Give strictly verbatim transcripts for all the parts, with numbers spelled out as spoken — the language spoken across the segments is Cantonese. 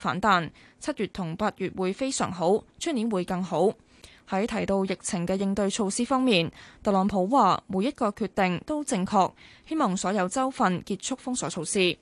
反彈，七月同八月會非常好，出年會更好。喺提到疫情嘅應對措施方面，特朗普話每一個決定都正確，希望所有州份結束封鎖措施。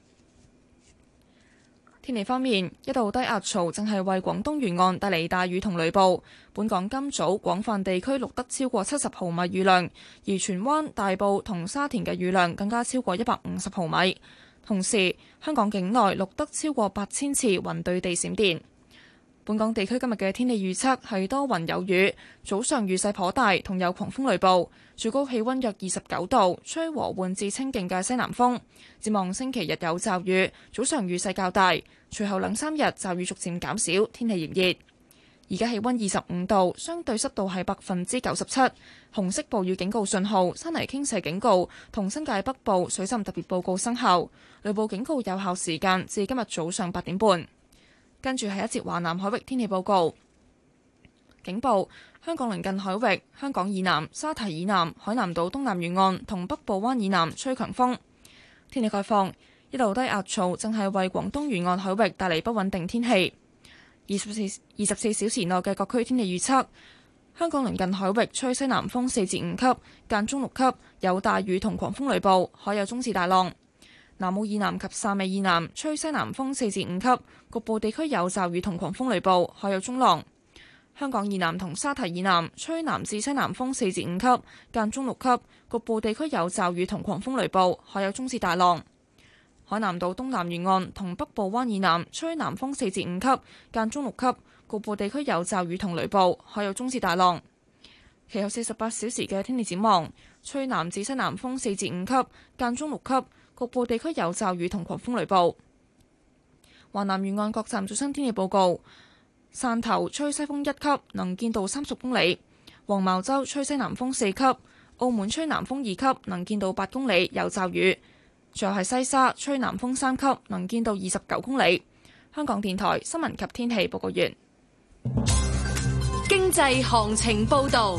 天氣方面，一道低壓槽正係為廣東沿岸帶嚟大雨同雷暴。本港今早廣泛地區錄得超過七十毫米雨量，而荃灣、大埔同沙田嘅雨量更加超過一百五十毫米。同時，香港境內錄得超過八千次雲對地閃電。本港地區今日嘅天氣預測係多雲有雨，早上雨勢頗大，同有狂風雷暴，最高氣溫約二十九度，吹和緩至清勁嘅西南風。展望星期日有驟雨，早上雨勢較大，隨後兩三日驟雨逐漸減少，天氣炎熱。而家氣溫二十五度，相對濕度係百分之九十七，紅色暴雨警告信號、山泥傾瀉警告同新界北部水浸特別報告生效，雷暴警告有效時間至今日早上八點半。跟住係一節華南海域天氣報告。警報：香港鄰近海域、香港以南、沙堤以南、海南島東南沿岸同北部灣以南吹強風。天氣概況：一道低壓槽正係為廣東沿岸海域帶嚟不穩定天氣。二十四二十四小時內嘅各區天氣預測：香港鄰近海域吹西南風四至五級，間中六級，有大雨同狂風雷暴，海有中至大浪。南澳以南及汕尾以南吹西南風四至五級，局部地區有驟雨同狂風雷暴，海有中浪。香港以南同沙堤以南吹南至西南風四至五級，間中六級，局部地區有驟雨同狂風雷暴，海有中至大浪。海南島東南沿岸同北部灣以南吹南風四至五級，間中六級，局部地區有驟雨同雷暴，海有中至大浪。其後四十八小時嘅天氣展望，吹南至西南風四至五級，間中六級，局部地區有驟雨同狂風雷暴。華南沿岸各站最新天氣報告：汕頭吹西風一級，能見度三十公里；黃茅洲吹西南風四級；澳門吹南風二級，能見度八公里，有驟雨。最後係西沙吹南風三級，能見度二十九公里。香港電台新聞及天氣報告完。 經濟行情報道。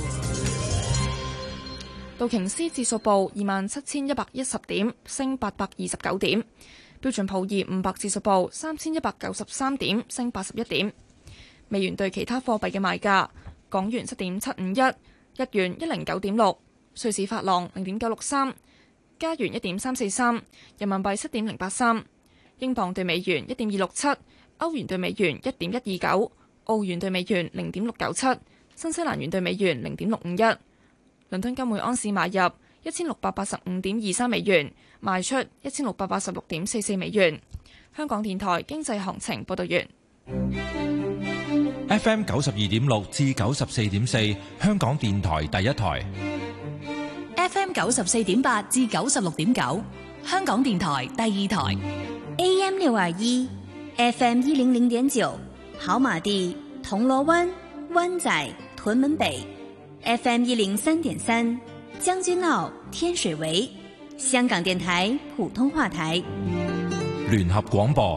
道瓊斯指數報二萬七千一百一十點，升八百二十九點。標準普爾五百指數報三千一百九十三點，升八十一點。美元對其他貨幣嘅賣價：港元七點七五一，日元一零九點六，瑞士法郎零點九六三，加元一點三四三，人民幣七點零八三，英鎊對美元一點二六七，歐元對美元一點一二九，澳元對美元零點六九七，新西蘭元對美元零點六五一。倫敦金每安士買入一千六百八十五點二三美元，賣出一千六百八十六點四四美元。香港電台經濟行情報道完。 F M 九十二點六至九十四點四，香港電台第一台。 F M 九十四點八至九十六點九，香港電台第二台。 A M 六二一，F M 一零零點九，跑馬地、銅鑼灣、灣仔、屯門北。F M 一零三點三，將軍澳、天水圍，香港電台普通話台。 聯合廣播。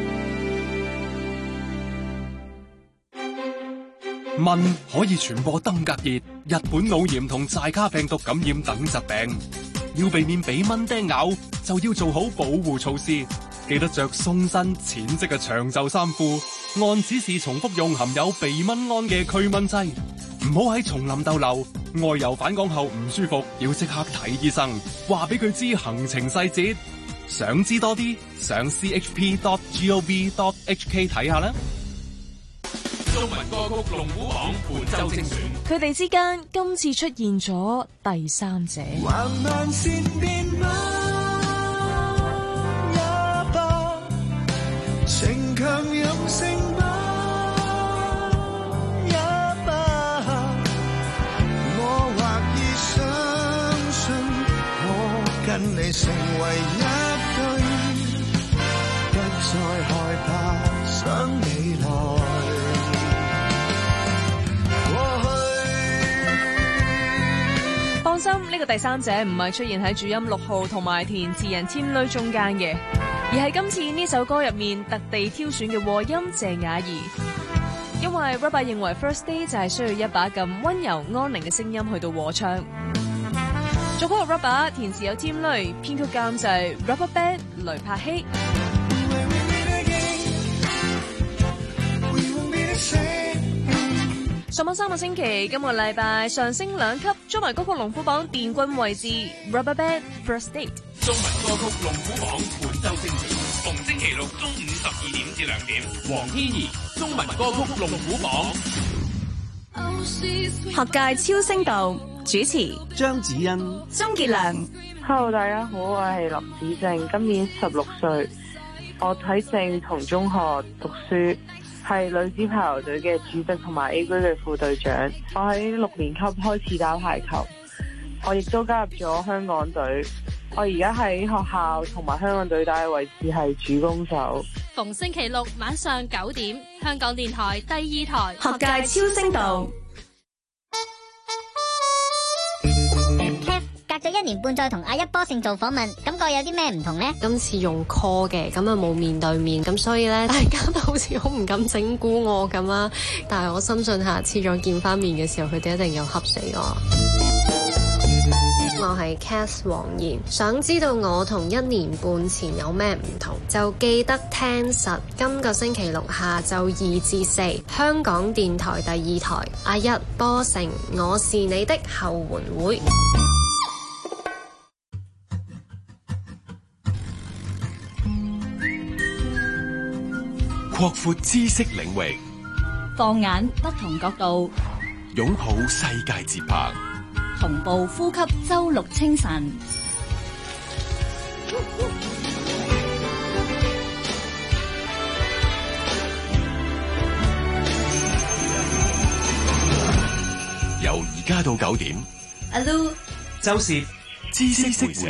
蚊可以傳播登革熱、日本腦炎同寨卡病毒感染等疾病，要避免俾蚊叮咬，就要做好保護措施。記得着鬆身淺色嘅長袖衫褲，按指示重複用含有避蚊胺嘅驅蚊劑。唔好喺叢林逗留，外遊返港後唔舒服，要即刻睇醫生，話俾佢知行程細節。想知多啲，上 c h p dot gov dot h k 睇下啦。中文歌曲龍虎榜本周精選， 佢哋之間今次出現咗第三者。 情強任性吧，也罷，我或已相信，我跟你成為一對，不再害怕想未來。 放心，呢個第三者唔係出現喺主音六號同埋填詞人天女中間嘅，而係今次呢首歌入面特地挑選嘅和音謝雅儀。因為 Rubber 認為 First Day 就係需要一把咁溫柔安寧嘅聲音去到和唱。作曲係 Rubber， 填詞有天女，編曲監製 Rubber Band 雷柏希。 咁啱三個星期，今個禮拜上升兩級，捉埋歌曲龍虎榜殿軍位置 ，RubberBand First Date。 中文歌曲龍虎榜本周星期，逢星期六中午十二點至兩點，黃天怡中文歌曲龍虎榜。 學界超聲道主持張子欣、 鍾傑良。 Hello， 大家好，我係林子正，今年十六歲，我喺正同中學讀書，係女子排球隊嘅主席同埋 A 區嘅副隊長。我喺六年級開始打排球，我亦都加入咗香港隊。我而家喺學校同埋香港隊打嘅位置係主攻手。 逢星期六晚上九點，香港電台第二台學界超聲道。 隔咗一年半再同阿一波勝做訪問，感覺有啲咩唔同呢？ 今次用 call 嘅，咁啊冇面對面，咁所以咧大家都好似好唔敢整蠱我咁啦。但係我深信下次再見翻面嘅時候，佢哋一定有恰死我。我係 Cath 黃妍，想知道我同一年半前有咩唔同，就記得聽實今個星期六下晝二至四，香港電台第二台阿一波成我是你的後援會。 擴闊知識領域， 放眼不同角度， 擁抱世界節拍， 同步呼吸周六清晨。 由而家到九點， 阿 Lu 周涉知識會者。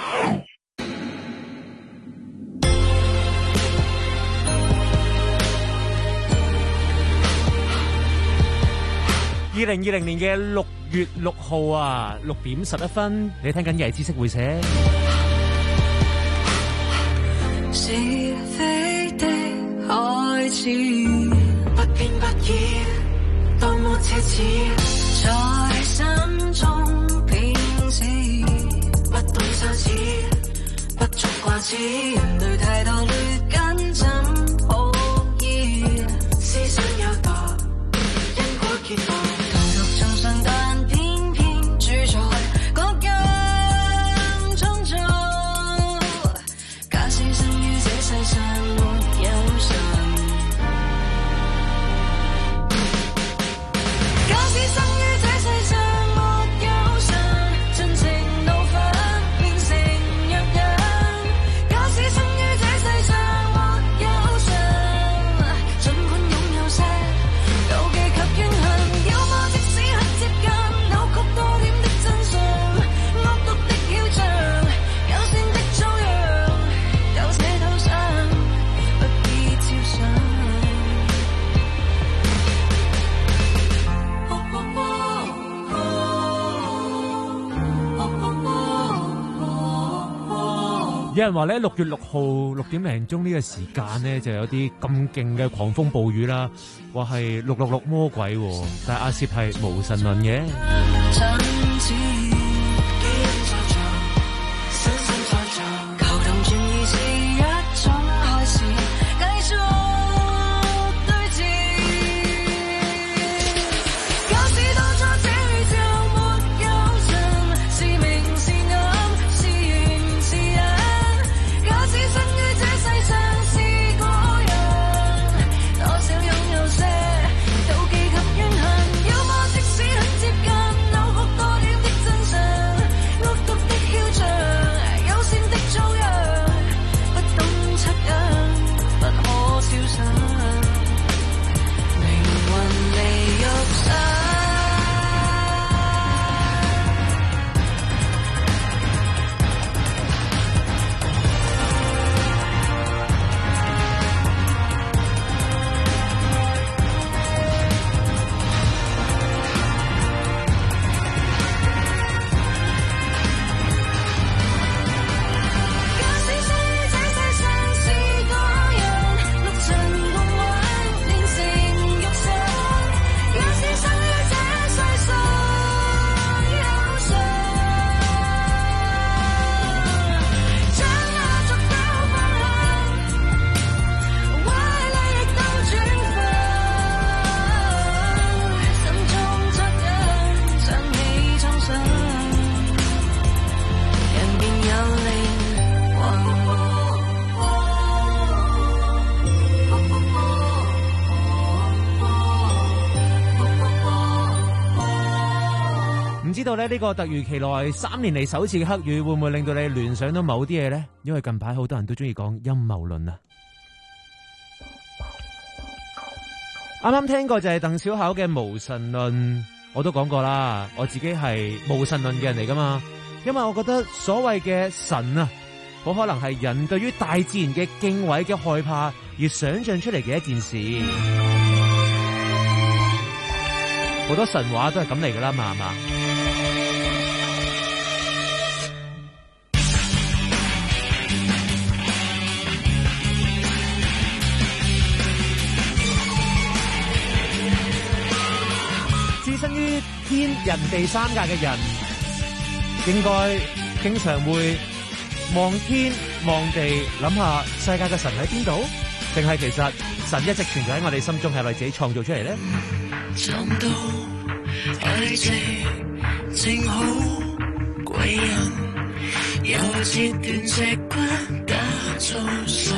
二零二零年嘅六月六號啊，六點十一分，你聽緊嘅係知識會社。 是非的開始，不偏不倚，多麼奢侈，在心中偏執，不懂羞恥，不足掛齒，人類太多劣根怎好醫，思想有墮，因果結果。但偏偏主宰各樣創造，假使生於這世上沒有神，假使生於這世上沒有神，盡情怒憤變成弱人，假使生於這世上沒有神，儘管擁有些妒忌及怨恨，要麼即使接近扭曲多點的真相，惡毒的囂張，有聲的遭殃，有這頭上不必照想。 有人話咧，六月六號六點零鐘呢個時間呢，就有啲咁勁嘅狂風暴雨啦，話係六六六魔鬼，但係阿攝係無神論嘅。 妒忌及怨恨，要麼即使很接近，扭曲多點的真知道咧呢個突如其來三年嚟首次嘅黑雨會唔會令到你聯想到某啲嘢呢？因為近排好多人都中意講陰謀論啊！啱啱聽過就係鄧小巧嘅無神論，我都講過啦，我自己係無神論嘅人嚟噶嘛，因為我覺得所謂嘅神啊，好可能係人對於大自然嘅敬畏嘅害怕而想象出嚟嘅一件事。好多神話都係咁嚟噶啦嘛，係嘛？置身於天人地三界嘅人，應該經常會望天望地，諗下世界嘅神喺邊度？定係其實神一直存在喺我哋心中，係為自己創造出嚟咧？ 尋到愛情正好貴人，又切斷脊骨打造神，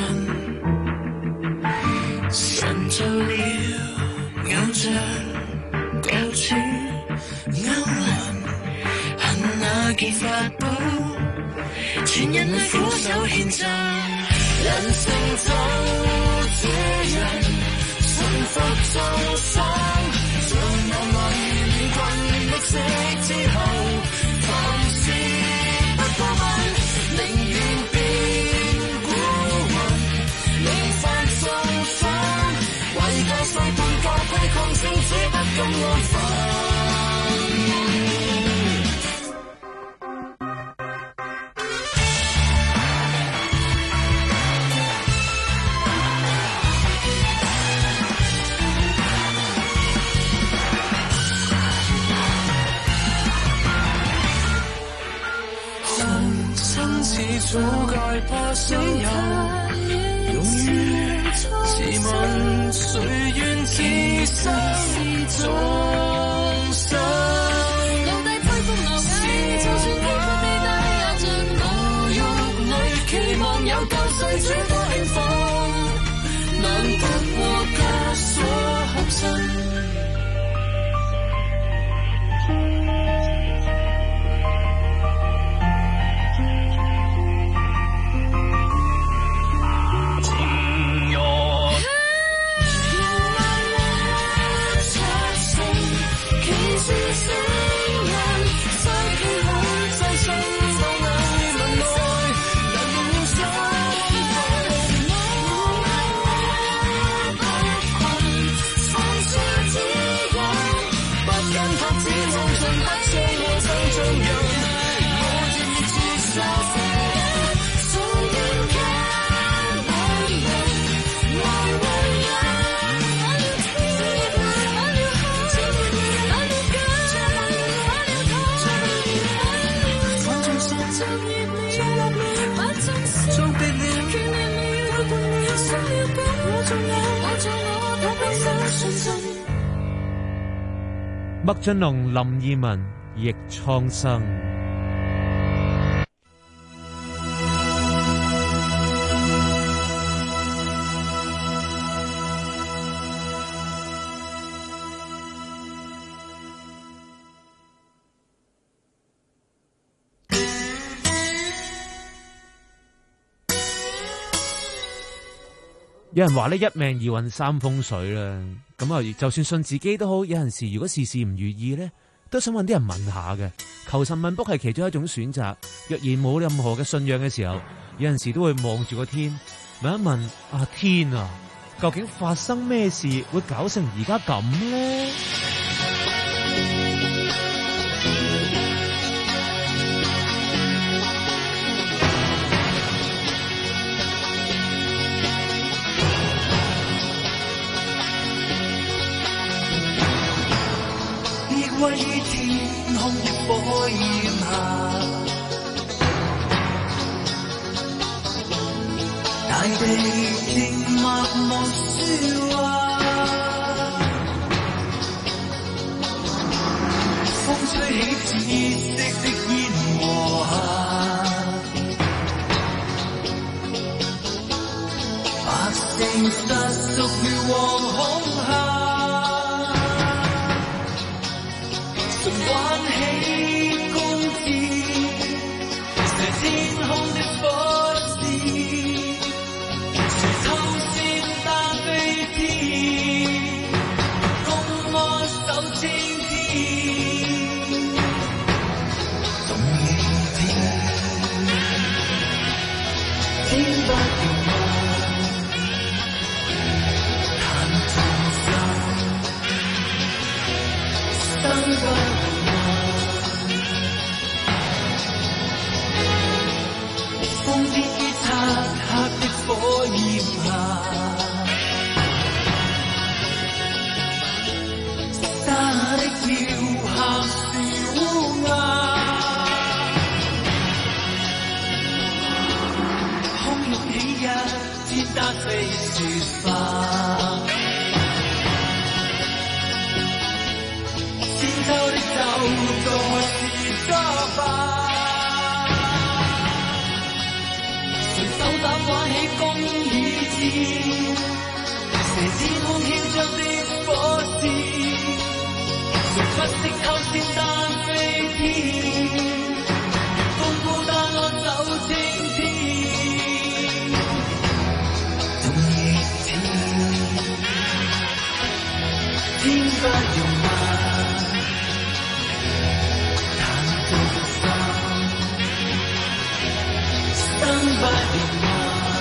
神做了偶像各處勾魂，恨那件法寶全人類俯首獻贈，人生就這樣臣服眾生，像那萬年困的色之後，凡事不過問，寧願變孤魂，離散眾生，為救世半個規抗性，只不甘安分。早該怕死人，勇於自問誰願此生眾生，留低灰風流眼，就算天昏地大，也像牢獄裏期望有救世主多興奮，難不過枷鎖合身。 麥浚龍、林二汶亦蒼生。有人話呢，一命二運三風水啦，咁啊，就算信自己都好，有陣時如果事事唔如意咧，都想揾啲人問下嘅，求神問卜係其中一種選擇。若然冇任何嘅信仰嘅時候，有陣時都會望住個天，問一問啊，天啊，究竟發生咩事會搞成而家咁咧？ 位於天空的火焰下，大地靜默默說話，風吹起紫色的煙和霞，百姓失屬於惶恐下。還起天空囂張的火箭，誰不識偷笑但飛天，孤孤單安守青天，總熱天，天不容慢，彈到心，生不容慢。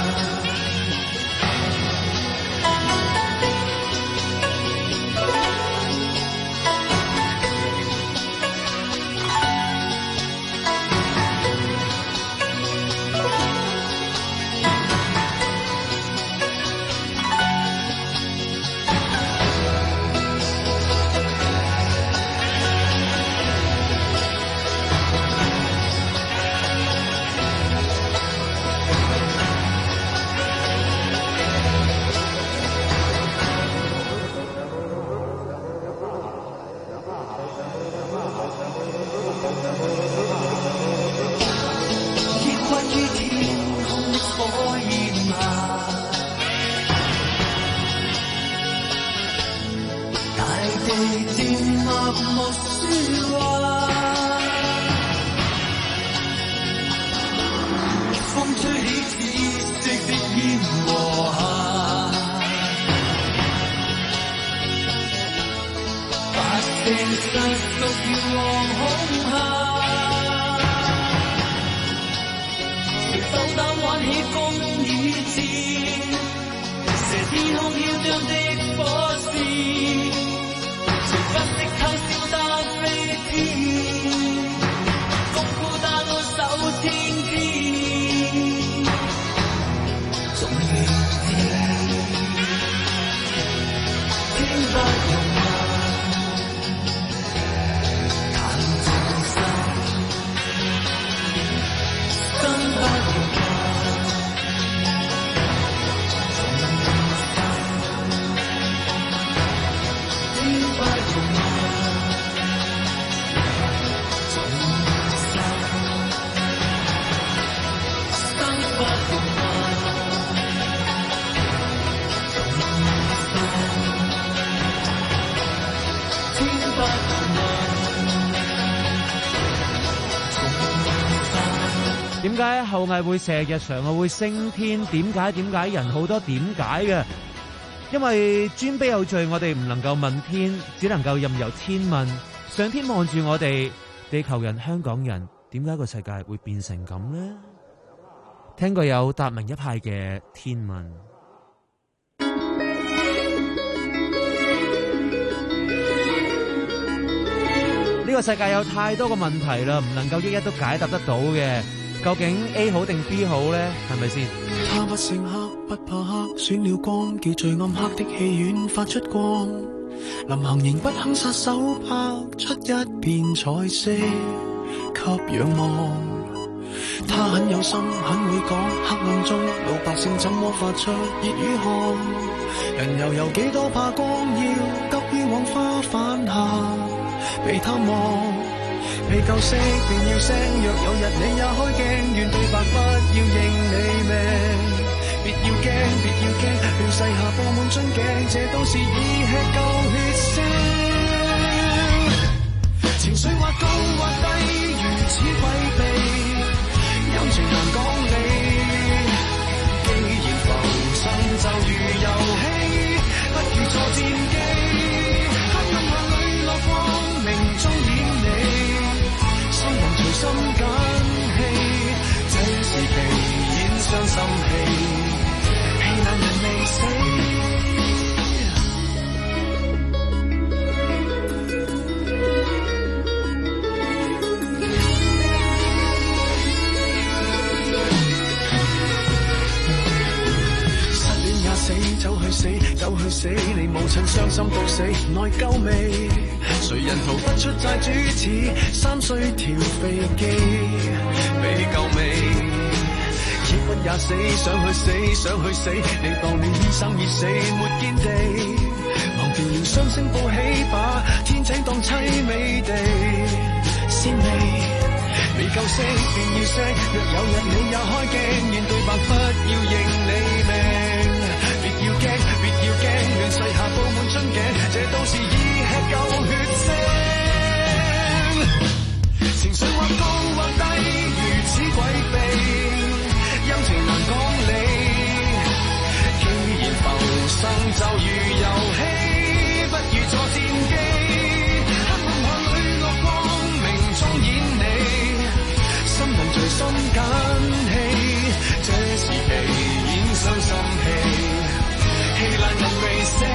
點解後羿會射日嫦娥會升天？點解點解人好多點解嘅？因為尊卑有罪，我哋唔能夠問天，只能夠任由天問。上天望住我哋，地球人、香港人，點解個世界會變成咁呢？聽過有達明一派嘅天問。呢個世界有太多個問題啦，唔能夠一一都解答得到嘅。究竟 A 好定 B 好呢？係咪先？ 他不勝黑，不怕黑，選了光，叫最暗黑的戲院發出光。臨行仍不肯撒手，拍出一片彩色給仰望。他很有心，很會講，黑暗中老百姓怎麼發出熱與汗？人又有幾多怕光，要急於往花瓣下被探望。未夠色便要聲，若有日你也開鏡，願對白不要認你命。別要驚，別要驚，亂世下布滿樽頸，這都是已吃夠血腥。情緒或高或低，如此規避，有情難講理。既然浮生就如遊戲，不如坐戰機，黑暗下裏落光明中演你。心人隨心緊氣，這時期演傷心戲，戲冷人未死。失戀也死，走去死，走去死，你母親傷心到死，內疚未？誰人逃不出債主似三歲條飛機，未夠味，抑鬱也死，想去死，想去死，你當你醫生已死，沒見地，忘掉了雙星報喜，把天井當凄美地，鮮味，未夠色便要色，若有日你也開鏡，願對白不要認你命，別要驚。 驚，別要驚，亂睡下布滿樽頸，這都是已吃夠血腥。情緒或高或低，如此詭秘，陰晴難講理。既然浮生就如遊戲，不如坐戰機，黑暗下裏落光明中演你，心能隨心揀戲，這時期演傷心戲，戲爛人未死。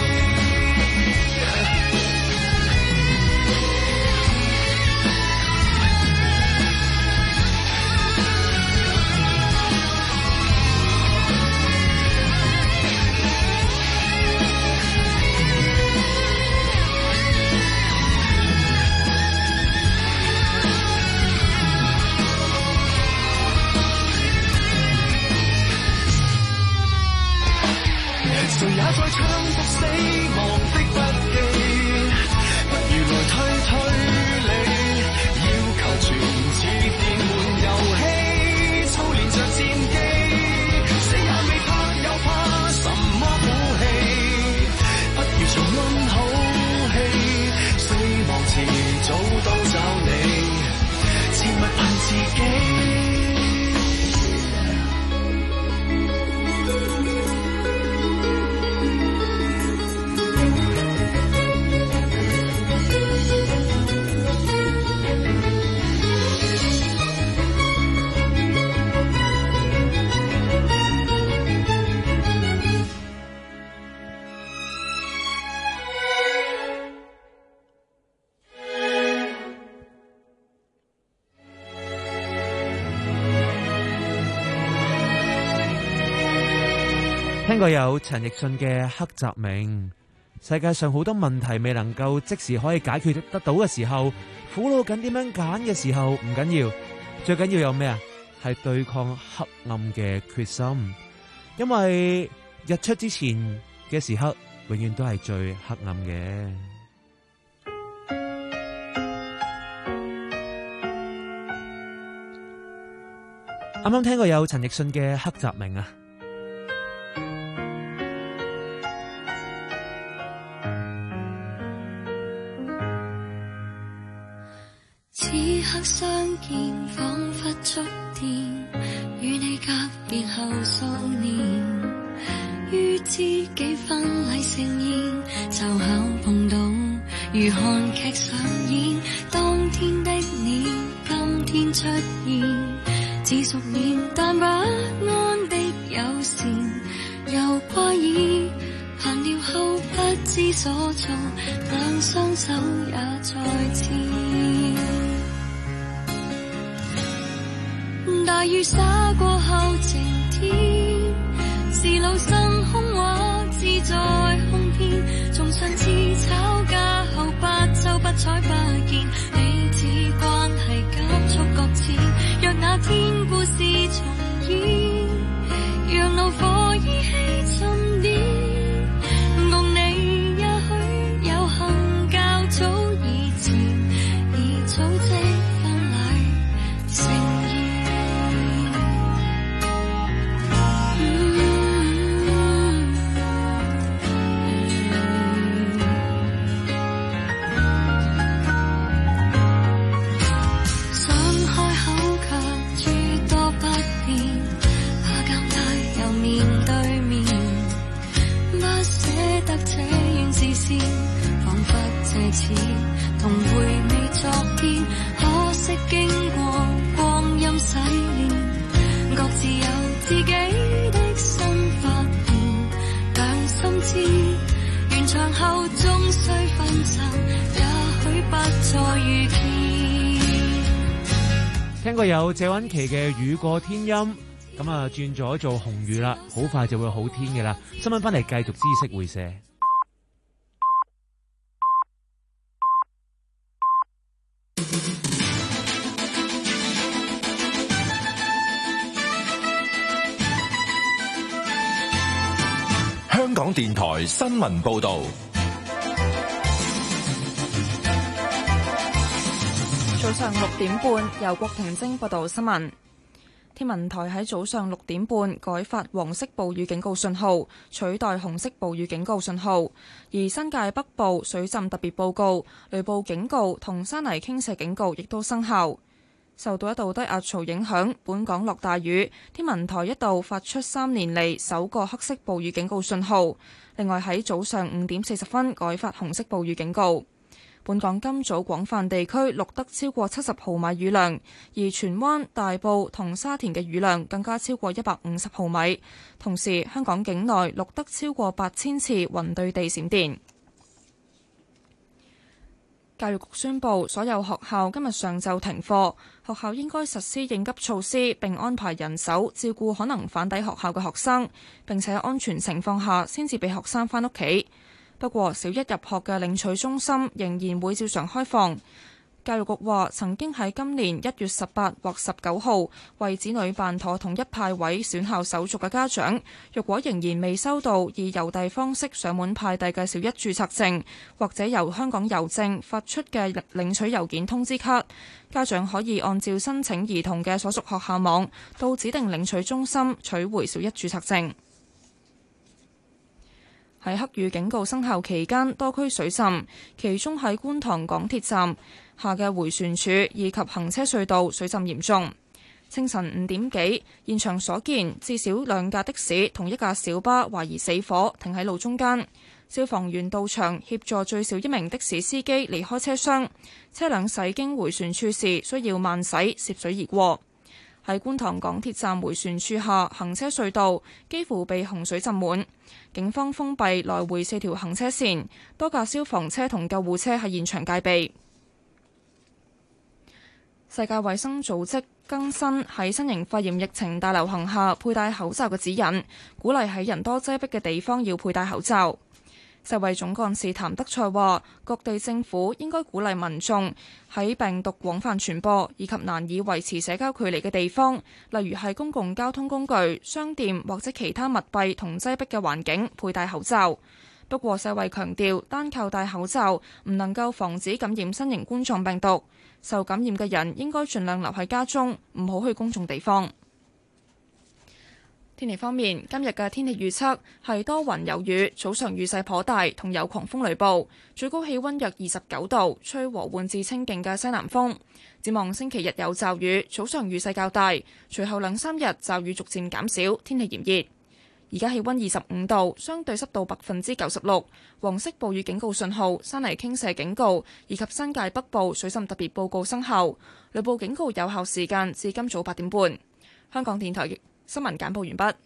誰也在唱服死亡的筆記，不如來推推理，要求全似電玩遊戲，操練着戰機，死也未怕又怕什麼武器，不如重溫好戲，死亡遲早都找你，切勿憑自己。 聽過有陳奕迅嘅《黑澤明》，世界上好多問題未能夠即時可以解決得到嘅時候，苦惱緊點樣揀嘅時候唔緊要，最緊要有咩啊？係對抗黑暗嘅決心，因為日出之前嘅時刻永遠都係最黑暗嘅。啱啱聽過有陳奕迅嘅《黑澤明》啊。 此刻相見，彷彿觸電，與你隔別後數年，於知己婚禮盛宴，湊巧碰到，如韓劇上演。當天的你，今天出現，似熟練但不安的友善，又掛意，閒聊後不知所措，兩雙手也再牽。大雨灑過後晴天，是老生空話自在空篇。從上次吵架後八週不睬不見，彼此關係急速擱淺。若那天故事重演，讓怒火依稀沉澱，共你也許有幸較早以前已組織婚禮盛宴。彷彿這次同回味昨天，可惜經過光陰洗練，各自有自己的新發現。兩心知完場後終須分散，也許不再遇見。 聽過有謝韻琪嘅《雨過天陰》，咁啊轉咗做紅雨啦，好快就會好天嘅啦。新聞翻嚟繼續知識會社。 香港電台新聞報道。 早上六點半，由郭婷晶報道新聞。 天文台喺早上六點半改發黃色暴雨警告信號，取代紅色暴雨警告信號。而新界北部水浸特別報告、雷暴警告同山泥傾瀉警告亦都生效。受到一道低壓槽影響，本港落大雨，天文台一度發出三年嚟首個黑色暴雨警告信號。另外喺早上五點四十分改發紅色暴雨警告。本港今早廣泛地區錄得超過七十毫米雨量，而荃灣、大埔同沙田嘅雨量更加超過一百五十毫米。同時，香港境內錄得超過八千次雲對地閃電。教育局宣布，所有學校今日上晝停課，學校應該實施應急措施，並安排人手照顧可能返抵學校嘅學生，並且喺安全情況下先至俾學生返屋企。不過，小一入學嘅領取中心仍然會照常開放。教育局話，曾經喺今年一月十八或十九號為子女辦妥統一派位選校手續嘅家長，若果仍然未收到以郵遞方式上門派遞嘅小一註冊證，或者由香港郵政發出嘅領取郵件通知卡，家長可以按照申請兒童嘅所屬學校網到指定領取中心取回小一註冊證。喺黑雨警告生效期間，多區水浸，其中喺觀塘港鐵站下嘅迴旋處以及行車隧道水浸嚴重。清晨五點幾，現場所見至少兩架的士同一架小巴懷疑死火，停喺路中間。消防員到場協助最少一名的士司機離開車廂，車輛駛經迴旋處時需要慢駛涉水而過。喺觀塘港鐵站迴旋處下行車隧道幾乎被洪水浸滿，警方封閉來回四條行車線，多架消防車同救護車喺現場戒備。世界衛生組織更新喺新型肺炎疫情大流行下佩戴口罩嘅指引，鼓勵喺人多擠迫嘅地方要佩戴口罩。世衛總幹事譚德塞話，各地政府應該鼓勵民眾喺病毒廣泛傳播以及難以維持社交距離嘅地方，例如係公共交通工具、商店或者其他密閉同擠迫嘅環境佩戴口罩。不過世衛強調，單靠戴口罩唔能夠防止感染新型冠狀病毒，受感染嘅人應該盡量留喺家中，唔好去公眾地方。天氣方面，今日嘅天氣預測係多雲有雨，早上雨勢頗大，同有狂風雷暴，最高氣溫約二十九度，吹和緩至清勁嘅西南風。展望星期日有驟雨，早上雨勢較大，隨後兩三日驟雨逐漸減少，天氣炎熱。而家氣溫二十五度，相對濕度百分之九十六，黃色暴雨警告信號、山泥傾瀉警告以及新界北部水浸特別報告生效，雷暴警告有效時間至今早八點半。香港電台新聞簡報完畢。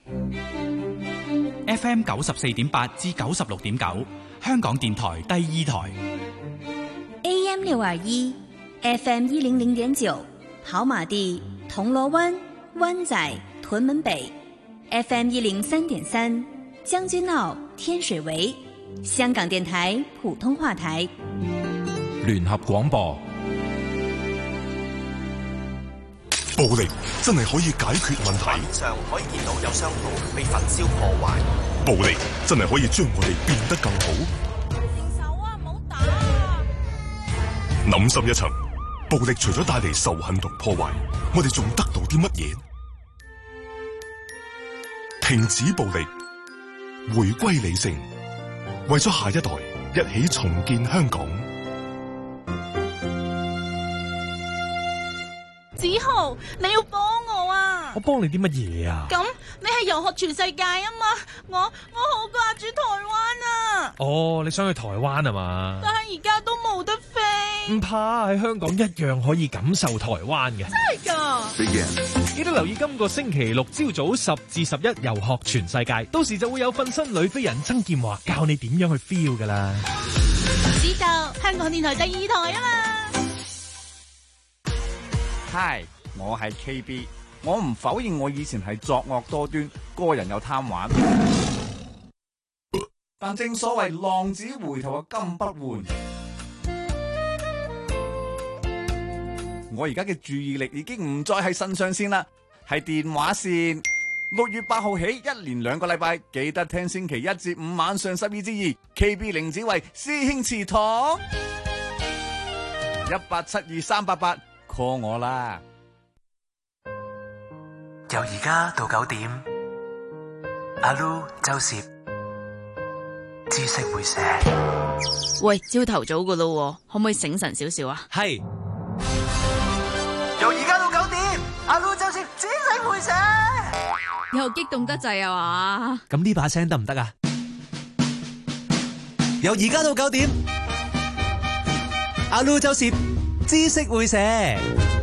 F M 九十四點八至九十六點九，香港電台第二台。 A M 六二一，F M 一零零點九，跑馬地、銅鑼灣、灣仔、屯門北。F M 一零三點三，將軍澳、天水圍。香港電台普通話台。 聯合廣播。 暴力真係可以解決問題。 畫面上可以見到有商鋪被焚燒破壞。 暴力真係可以將我哋變得更好。 停手啊！唔好打啊！ 諗深一層，暴力除咗帶嚟仇恨同破壞，我哋仲得到啲乜嘢？停止暴力，回歸理性，為咗下一代，一起重建香港。 子豪，你要幫我啊！ 我幫你啲乜嘢啊？ 咁你係遊學全世界啊嘛？我我好掛住台灣啊！ 哦，你想去台灣啊嘛？ 但係而家都冇得飛。 唔怕，喺香港一樣可以感受台灣嘅。 真係㗎！ 記得留意今個星期六朝早十至十一遊學全世界，到時就會有瞓身女飛人曾劍華教你點樣去 feel 㗎啦。 知道，香港電台第二台啊嘛。 Hi， 我係 K B， 我唔否認我以前係作惡多端，個人又貪玩，但正所謂浪子回頭嘅金不換。我而家嘅注意力已經唔再係腎上腺啦，係電話線。六月八號起，一連兩個禮拜，記得聽星期一至五晚上十二至二 ，K B 凌子維師兄祠堂，一八七二三八八。call 我啦！ 由而家到九點，阿 Lu 周攝知識會寫。 喂，朝頭早噶咯，可唔可以醒神少少啊？ 係。 由而家到九點，阿 Lu 周攝知識會寫。 又激動得滯啊嘛？ 咁呢把聲得唔得啊？由而家到九點，阿 Lu 周攝知識會寫。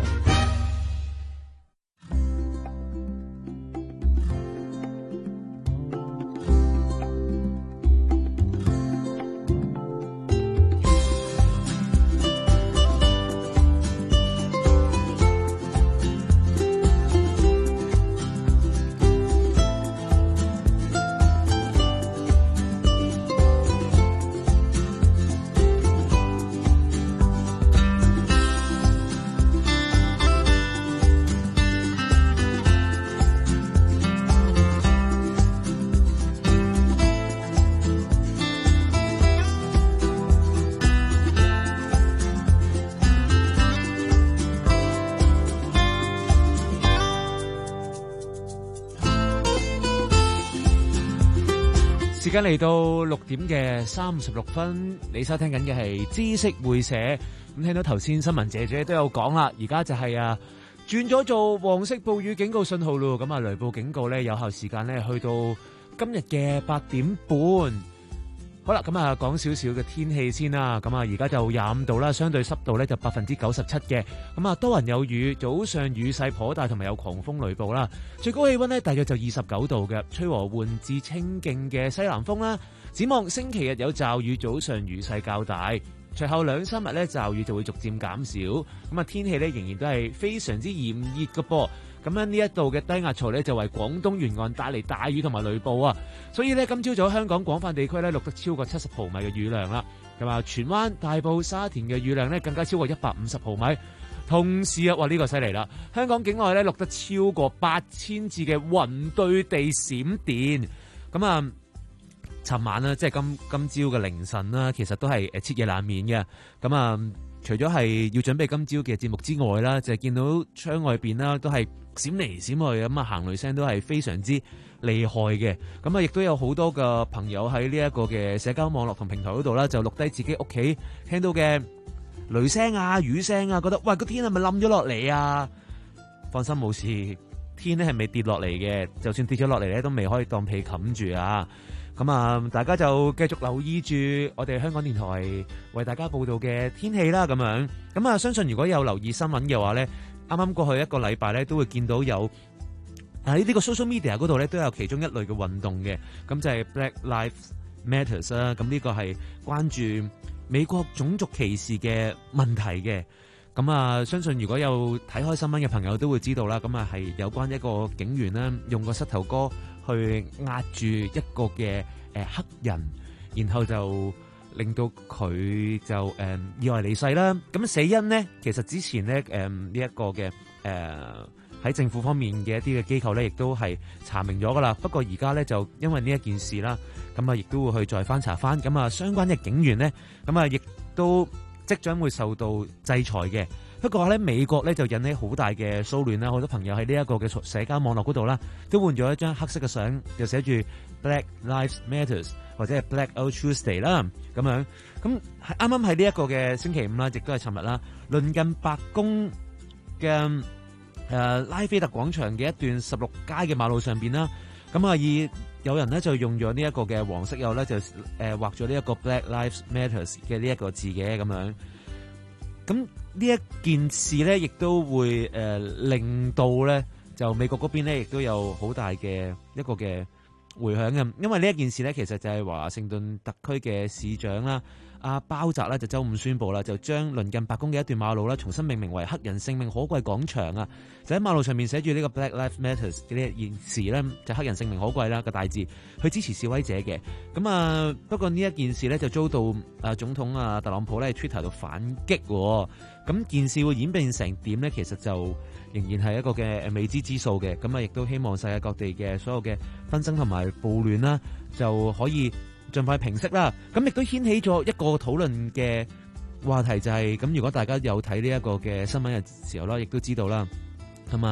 時間嚟到六點嘅三十六分，你收聽緊嘅係知識會寫。咁聽到頭先新聞姐姐都有講啦，而家就係啊轉咗做黃色暴雨警告信號咯。咁啊雷暴警告咧有效時間咧去到今日嘅八點半。好啦，咁啊講少少嘅天氣先啦。咁啊而家就廿五度啦，相對濕度咧就百分之九十七嘅。咁啊多雲有雨，早上雨勢頗大，同埋有狂風雷暴啦。最高氣溫咧大約就二十九度嘅，吹和緩至清勁嘅西南風啦。展望星期日有驟雨，早上雨勢較大，隨後兩三日咧驟雨就會逐漸減少。咁啊天氣咧仍然都係非常之炎熱嘅噃。咁樣呢一度嘅低壓槽咧就為廣東沿岸帶嚟大雨同埋雷暴啊，所以咧今朝早香港廣泛地區咧錄得超過七十毫米嘅雨量啦。咁啊荃灣、大埔、沙田嘅雨量咧更加超過一百五十毫米。同時啊，哇呢個犀利啦！香港境內咧錄得超過八千次嘅雲對地閃電。咁啊，尋晚啊，即係今今朝嘅凌晨啦，其實都係誒徹夜難眠嘅。咁啊，除咗係要準備今朝嘅節目之外啦，就係見到窗外邊啦，都係閃嚟閃去，咁啊行雷聲都係非常之厲害嘅。咁啊，亦都有好多嘅朋友喺呢一個嘅社交網絡同平台嗰度啦，就錄低自己屋企聽到嘅雷聲啊、雨聲啊，覺得喂個天係咪冧咗落嚟啊？放心冇事，天咧係未跌落嚟嘅，就算跌咗落嚟咧，都未可以當被冚住啊！咁啊，大家就繼續留意住我哋香港電台為大家報道嘅天氣啦，咁樣。咁啊，相信如果有留意新聞嘅話咧，啱啱過去一個禮拜咧，都會見到有喺呢個 social media 嗰度咧，都有其中一類嘅運動嘅，咁就係 Black Lives Matters 啦。咁呢個係關注美國種族歧視嘅問題嘅。咁啊，相信如果有睇開新聞嘅朋友都會知道啦。咁啊，係有關一個警員啦，用個膝頭哥去壓住一個嘅誒、呃、黑人，然後就令到佢就誒、呃、意外離世啦。咁死因呢，其實之前咧誒呢一、呃這個嘅誒喺政府方面嘅一啲嘅機構咧，亦都係查明咗噶啦。不過而家咧就因為呢一件事啦，咁啊亦都會去再翻查翻。咁啊相關嘅警員咧，咁啊亦都即將會受到制裁嘅。不過咧，美國咧就引起好大嘅騷亂啦，好多朋友喺呢一個嘅社交網絡嗰度啦，都換咗一張黑色嘅相，就寫住 Black Lives Matters 或者係 Black Out Tuesday 啦，咁樣。咁啱啱喺呢一個嘅星期五啦，亦都係尋日啦，鄰近白宮嘅誒、呃、拉菲特廣場嘅一段十六街嘅馬路上邊啦，咁啊而有人咧就用咗呢一個嘅黃色油咧就誒、呃、畫咗呢一個 Black Lives Matters 嘅呢一個字嘅咁樣。咁呢一件事咧，亦都會誒、呃、令到咧，就美國嗰邊咧，亦都有好大嘅一個嘅迴響嘅。因為呢一件事咧，其實就係華盛頓特區嘅市長啦，阿鮑澤咧就週五宣布啦，就將鄰近白宮嘅一段馬路啦，重新命名為黑人性命可貴廣場啊！就喺馬路上面寫住呢個 Black Lives Matters 嘅呢件事咧，就黑人性命可貴啦個大字，去支持示威者嘅。咁啊，不過呢一件事咧就遭到啊總統啊特朗普咧喺 Twitter 度反擊。咁件事會演變成點咧？其實就仍然係一個嘅未知之數嘅。咁啊，亦都希望世界各地嘅所有嘅紛爭同埋暴亂啦，就可以盡快平息啦。咁亦都掀起咗一個討論嘅話題，就係咁。如果大家有睇呢一個嘅新聞嘅時候啦，亦都知道啦。咁啊，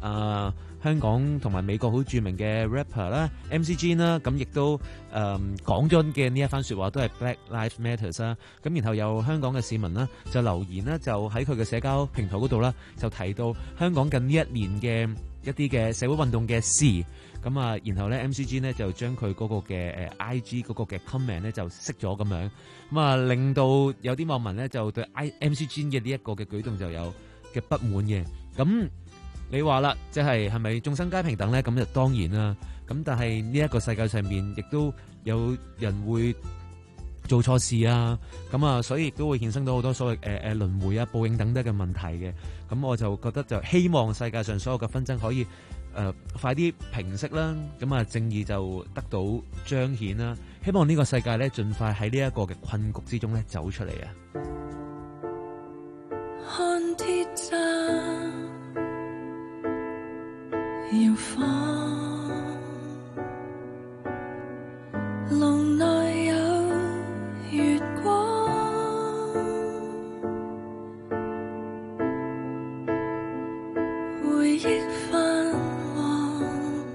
啊、香港同埋美國好著名嘅 rapper 啦 M C Jin 啦，咁亦都誒講咗嘅呢一番説話都係 Black Lives Matters 啦。咁然後有香港嘅市民啦就留言啦，就喺佢嘅社交平台嗰度啦，就提到香港近呢一年嘅一啲嘅社會運動嘅事。咁啊，然後咧 M C G 咧就將佢嗰個嘅誒 I G 嗰個嘅 comment 咧就熄咗咁樣，咁啊令到有啲網民咧就對 I M C G 嘅呢一個嘅舉動就有嘅不滿嘅。咁你話啦，即係係咪眾生皆平等咧？咁就當然啦。咁但係呢一個世界上面亦都有人會做錯事啊，咁啊，所以亦都會衍生到好多所謂誒誒輪迴啊、報應等等嘅問題嘅。咁我就覺得就希望世界上所有嘅紛爭可以誒、呃、快啲平息啦，咁啊正義就得到彰顯啦。希望呢個世界咧盡快喺呢一個嘅困局之中咧走出嚟啊！ 看鐵站搖晃，籠內有月光，回憶泛黃，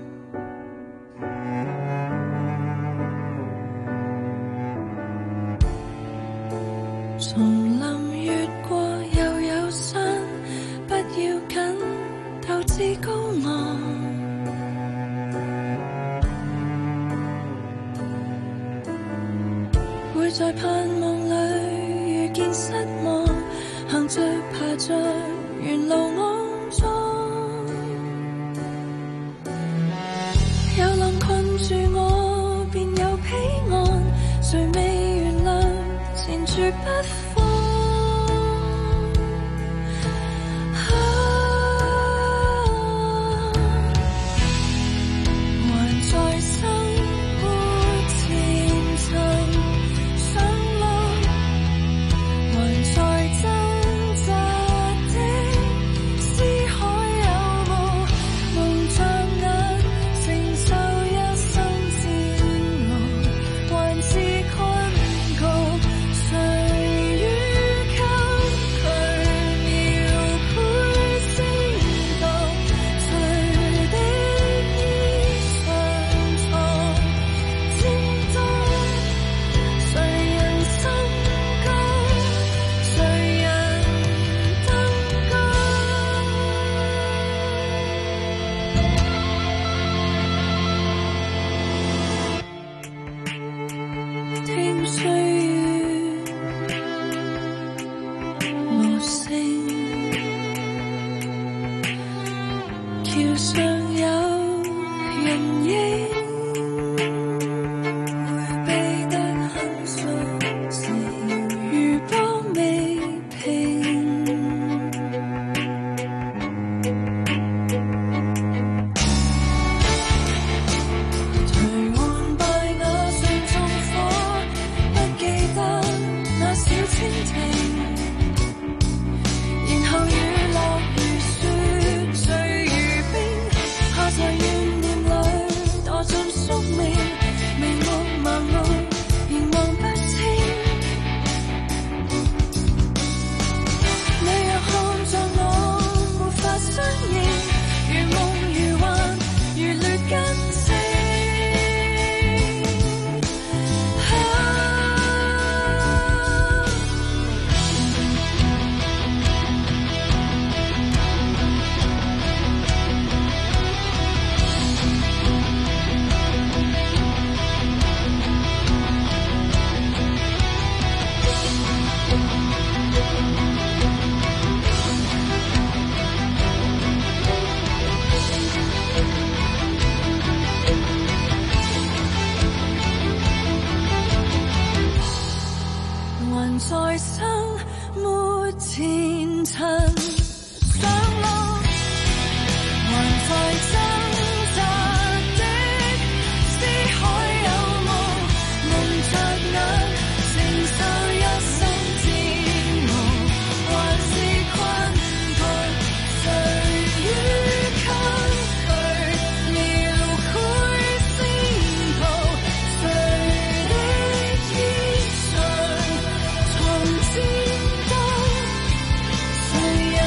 叢林越過又有山，不要緊，鬥志高昂。會在盼望裏遇見失望，行着爬着沿路骯髒，有浪困住我便有彼岸，誰未原諒纏住不放。 誰人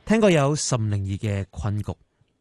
聽過有岑寧兒嘅困局。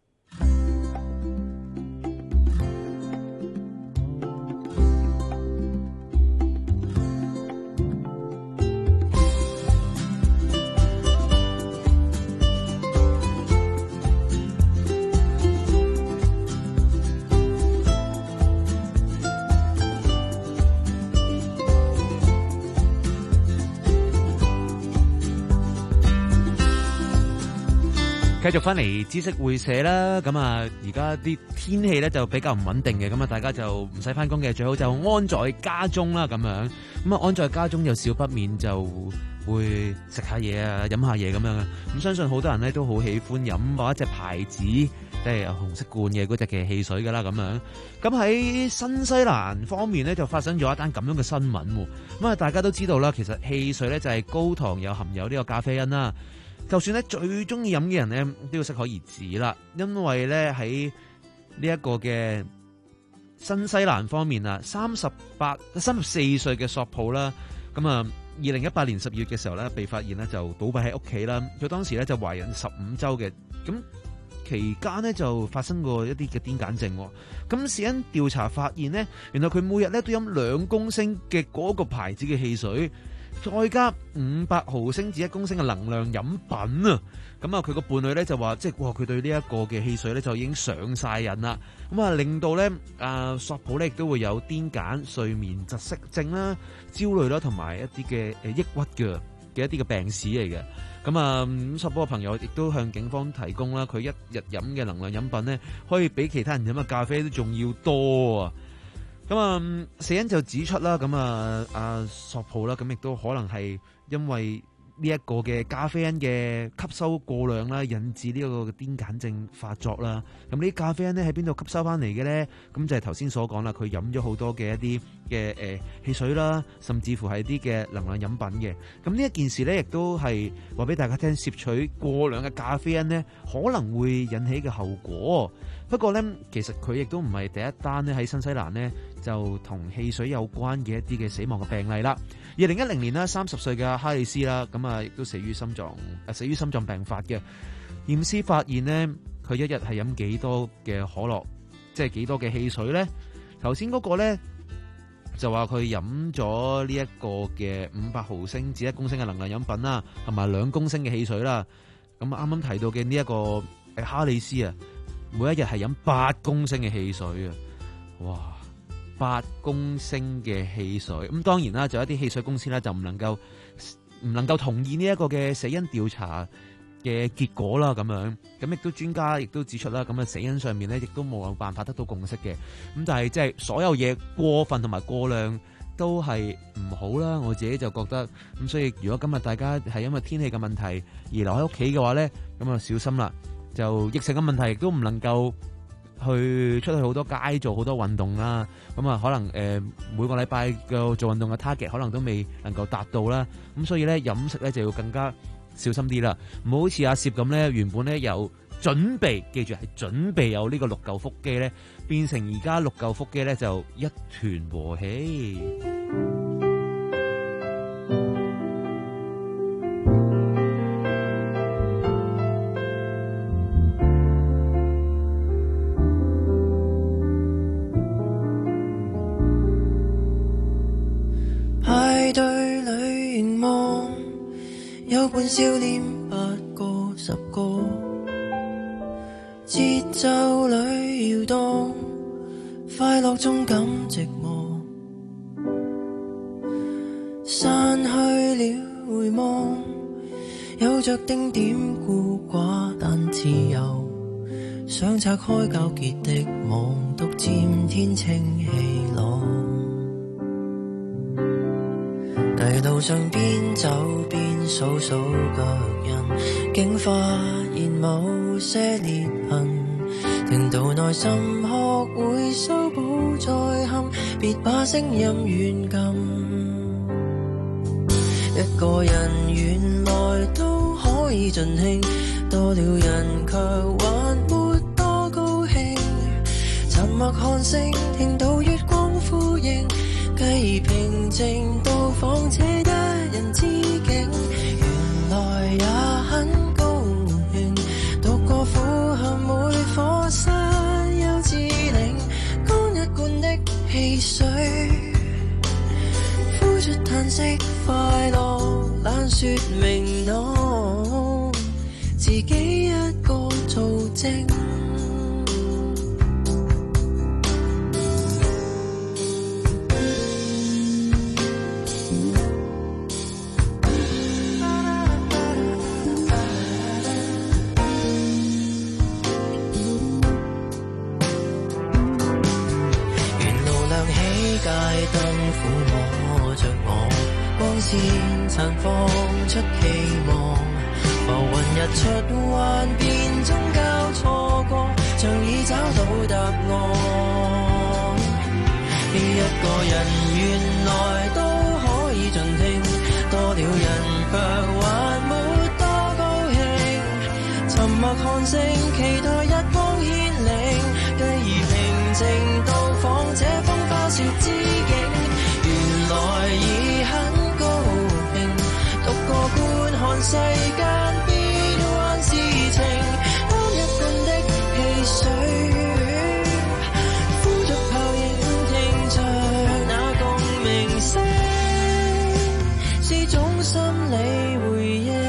繼續翻嚟知識會社啦，咁啊而家啲天氣咧就比較唔穩定嘅，咁啊大家就唔使翻工嘅，最好就安在家中啦咁樣。咁啊安在家中又少不免就會食下嘢啊，飲下嘢咁樣啊。咁相信好多人咧都好喜歡飲某一隻牌子，即係有紅色罐嘅嗰隻嘅汽水噶啦咁樣。咁喺新西蘭方面咧就發生咗一單咁樣嘅新聞。咁啊大家都知道啦，其實汽水咧就係高糖又含有呢個咖啡因啦。就算咧最中意飲嘅人咧都要適可而止啦，因為咧喺呢一個嘅新西蘭方面啊，三十八、三十四歲嘅索普啦，咁啊，二零一八年十二月嘅時候咧被發現咧就倒斃喺屋企啦，佢當時咧就懷孕十五週嘅，咁期間咧就發生過一啲嘅癲癇症，咁死因調查發現咧，原來佢每日咧都飲兩公升嘅嗰個牌子嘅汽水。再加五百毫升至一公升嘅能量飲品啊！咁啊，佢個伴侶咧就話，即係哇，佢對呢一個嘅汽水咧就已經上晒癮啦。咁啊，令到咧啊索普咧亦都會有癲癇、睡眠窒息症啦、焦慮啦，同埋一啲嘅誒抑鬱嘅嘅一啲嘅病史嚟嘅。咁啊，咁索普嘅朋友亦都向警方提供啦，佢一日飲嘅能量飲品咧，可以比其他人飲嘅咖啡都仲要多啊！咁啊，死因就指出啦，咁啊，阿索普啦，咁亦都可能係因為呢一個嘅咖啡因嘅吸收過量啦，引致呢個癲癇症發作啦。咁呢啲咖啡因咧喺邊度吸收翻嚟嘅咧？咁就係頭先所講啦，佢飲咗好多嘅一啲嘅誒汽水啦，甚至乎係啲嘅能量飲品嘅。咁呢一件事咧，亦都係話俾大家聽，攝取過量嘅咖啡因咧，可能會引起嘅後果。不過咧，其實佢亦都唔係第一單咧喺新西蘭咧就同汽水有關嘅一啲嘅死亡嘅病例啦。二零一零年啦，三十歲嘅哈里斯啦，咁啊亦都死於心臟啊死於心臟病發嘅。驗屍發現咧，佢一日係飲幾多嘅可樂，即係幾多嘅汽水咧？頭先嗰個咧就話佢飲咗呢一個嘅五百毫升至一公升嘅能量飲品啦，同埋兩公升嘅汽水啦。咁啱啱提到嘅呢一個誒哈里斯啊，每一日係飲八公升嘅汽水啊！哇，八公升嘅汽水，咁當然啦，就一啲汽水公司咧就唔能夠唔能夠同意呢一個嘅死因調查嘅結果啦，咁樣咁亦都專家亦都指出啦，咁啊死因上面咧亦都冇辦法得到共識嘅，咁但係即係所有嘢過分同埋過量都係唔好啦，我自己就覺得咁，所以如果今日大家係因為天氣嘅問題而留喺屋企嘅話咧，咁啊小心啦。就疫情嘅問題，亦都唔能夠去出去好多街做好多運動啦。咁啊，可能誒、呃、每個禮拜嘅做運動嘅 target 可能都未能夠達到啦。咁所以咧飲食咧就要更加小心啲啦。唔好好似阿攝咁咧，原本咧有準備，記住係準備有呢個六嚿腹肌咧，變成而家六嚿腹肌咧就一團和氣。 隊裏凝望，有半笑臉，八個十個，節奏裏搖動，快樂中感寂寞，散去了回望，有着丁點孤寡但自由，想拆開糾結的網，獨佔天清氣朗。泥路上邊走邊數數腳印，竟發現某些裂痕，聽到內心學會修補再陷，別把聲音軟禁。一個人原來都可以盡興，多了人卻還沒多高興，沉默看星，聽到月光呼應，繼而平靜到訪這一人之境，原來也很高興。 說明當自己一個做證。街燈撫摸着我，光線綻放出期望，浮雲日出幻變中交錯過，像已找到答案。一個人原來都可以盡聽，多了人卻還沒多高興。沉默看星，期待日光牽領，繼而平靜到訪這風花雪之境。原來已很高興，獨個觀看世間變幻事情，當一罐的汽水，呼足泡影，聽着那共鳴聲，是種心理回應。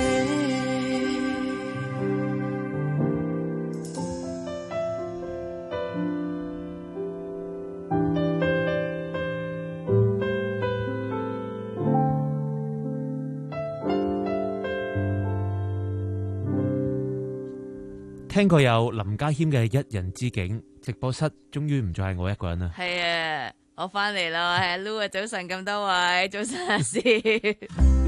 聽過有林家謙嘅一人之境，直播室終於唔再係我一個人啦。 係啊，我翻嚟啦，係 Lu 啊，早晨咁多位，早晨阿師，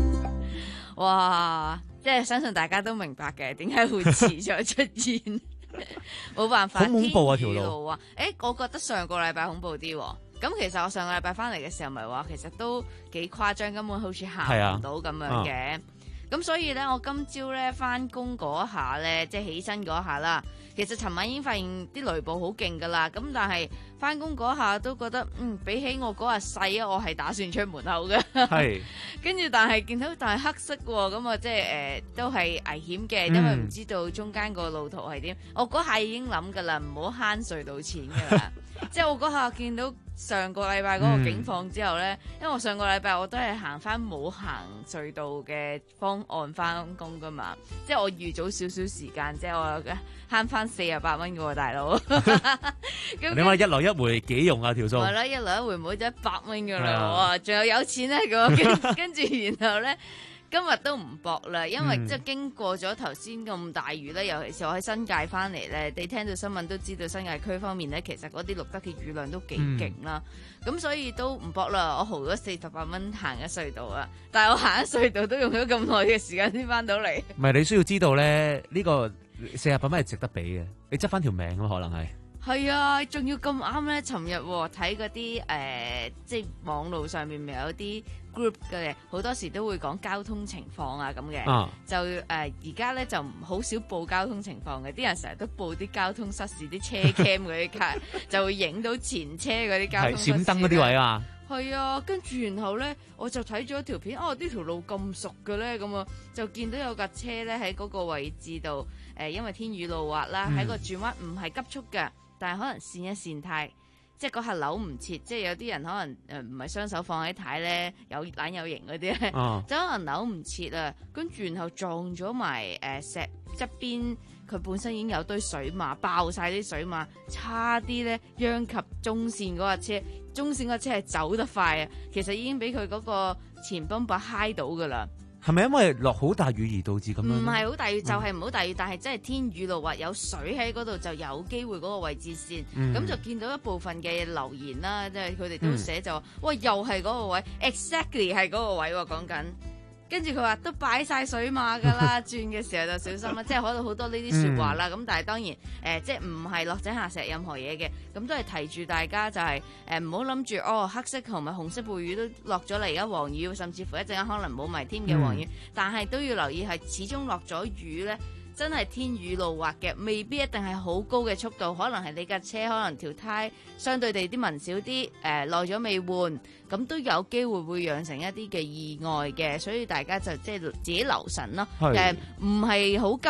哇，即係相信大家都明白嘅，點解會遲咗出現，冇辦法， 好恐怖啊條路路啊！誒，我覺得上個禮拜恐怖啲喎。咁其實我上個禮拜翻嚟嘅時候，咪話其實都幾誇張，根本好似行唔到咁樣嘅。咁所以咧，我今朝咧翻工嗰下咧，即係起身嗰下啦。其實尋晚已經發現啲雷暴好勁噶啦。咁但係翻工嗰下都覺得，嗯，比起我嗰日細啊，我係打算出門口嘅。係。跟住但係見到但係黑色喎，咁啊即係誒都係危險嘅，因為唔知道中間個路途係點。我嗰下已經諗噶啦，唔好慳隧道錢噶啦。即係我嗰下見到上個禮拜嗰個警況之後咧，嗯、因為我上個禮拜我都係行翻冇行隧道嘅方案翻工噶嘛，即係我預早少少時間，即係我慳翻四十八蚊嘅喎，大佬。 你話一來一回幾用啊條數？ 係啦，一來一回冇咗一百蚊嘅啦，哇！仲有有錢咧咁，跟跟住然後咧。今日都唔搏啦，因為即係經過咗頭先咁大雨咧，尤其是我喺新界翻嚟咧，你聽到新聞都知道新界區方面咧，其實嗰啲錄得嘅雨量都幾勁啦。咁、嗯、所以都唔搏啦，我豪咗四十八蚊行一隧道啊！但係我行一隧道都用咗咁耐嘅時間先翻到嚟。 唔係，你需要知道咧，呢、呢個四十八蚊係值得俾嘅，你執翻條命咯，可能係。 係啊，仲要咁啱咧！尋日睇嗰啲誒，即係網路上面咪有啲 group 嘅，好多時都會講交通情況啊咁嘅。啊、就誒而家咧就好少報交通情況嘅，啲人成日都報啲交通失事，啲車 cam 嗰啲卡就會影到前車嗰啲交通失事。係閃燈嗰啲位啊！係啊，跟住然後咧，我就睇咗條片，哦，呢條路咁熟嘅咧，咁啊，就見到有架車咧喺嗰個位置度，誒、呃，因為天雨路滑啦，喺、嗯、個轉彎唔係急速嘅。但係可能跣一跣軚，即係嗰下扭唔切，即係有啲人可能誒唔係雙手放喺軚咧，有懶有型嗰啲咧，啊、就可能扭唔切啊，跟住然後撞咗埋誒石側邊，佢本身已經有堆水馬，爆晒啲水馬，差啲咧殃及中線嗰架車，中線嗰架車係走得快啊，其實已經俾佢嗰個前泵把揩到噶啦。 係咪因為落好大雨而導致咁樣？唔係好大雨，就係唔好大雨，嗯、但係真係天雨路滑，有水喺嗰度就有機會嗰個位置線。咁、嗯、就見到一部分嘅留言啦，即係佢哋都寫就話：嗯、喂，又係嗰個位 ，exactly 係嗰個位喎，講緊。跟住佢話都擺晒水馬㗎啦，轉嘅時候就小心啦，即係可能好多呢啲説話啦。咁、嗯、但係當然誒、呃，即係唔係落井下石任何嘢嘅，咁都係提住大家就係誒唔好諗住哦，黑色同埋紅色暴雨都落咗嚟，而家黃雨，甚至乎一陣間可能冇埋添嘅黃雨，嗯、但係都要留意係始終落咗雨咧。真係天雨路滑嘅，未必一定係好高嘅速度，可能係你架車可能條胎相對地啲紋少啲，誒耐咗未換，咁都有機會會釀成一啲嘅意外嘅，所以大家就即係自己留神咯。誒唔係好急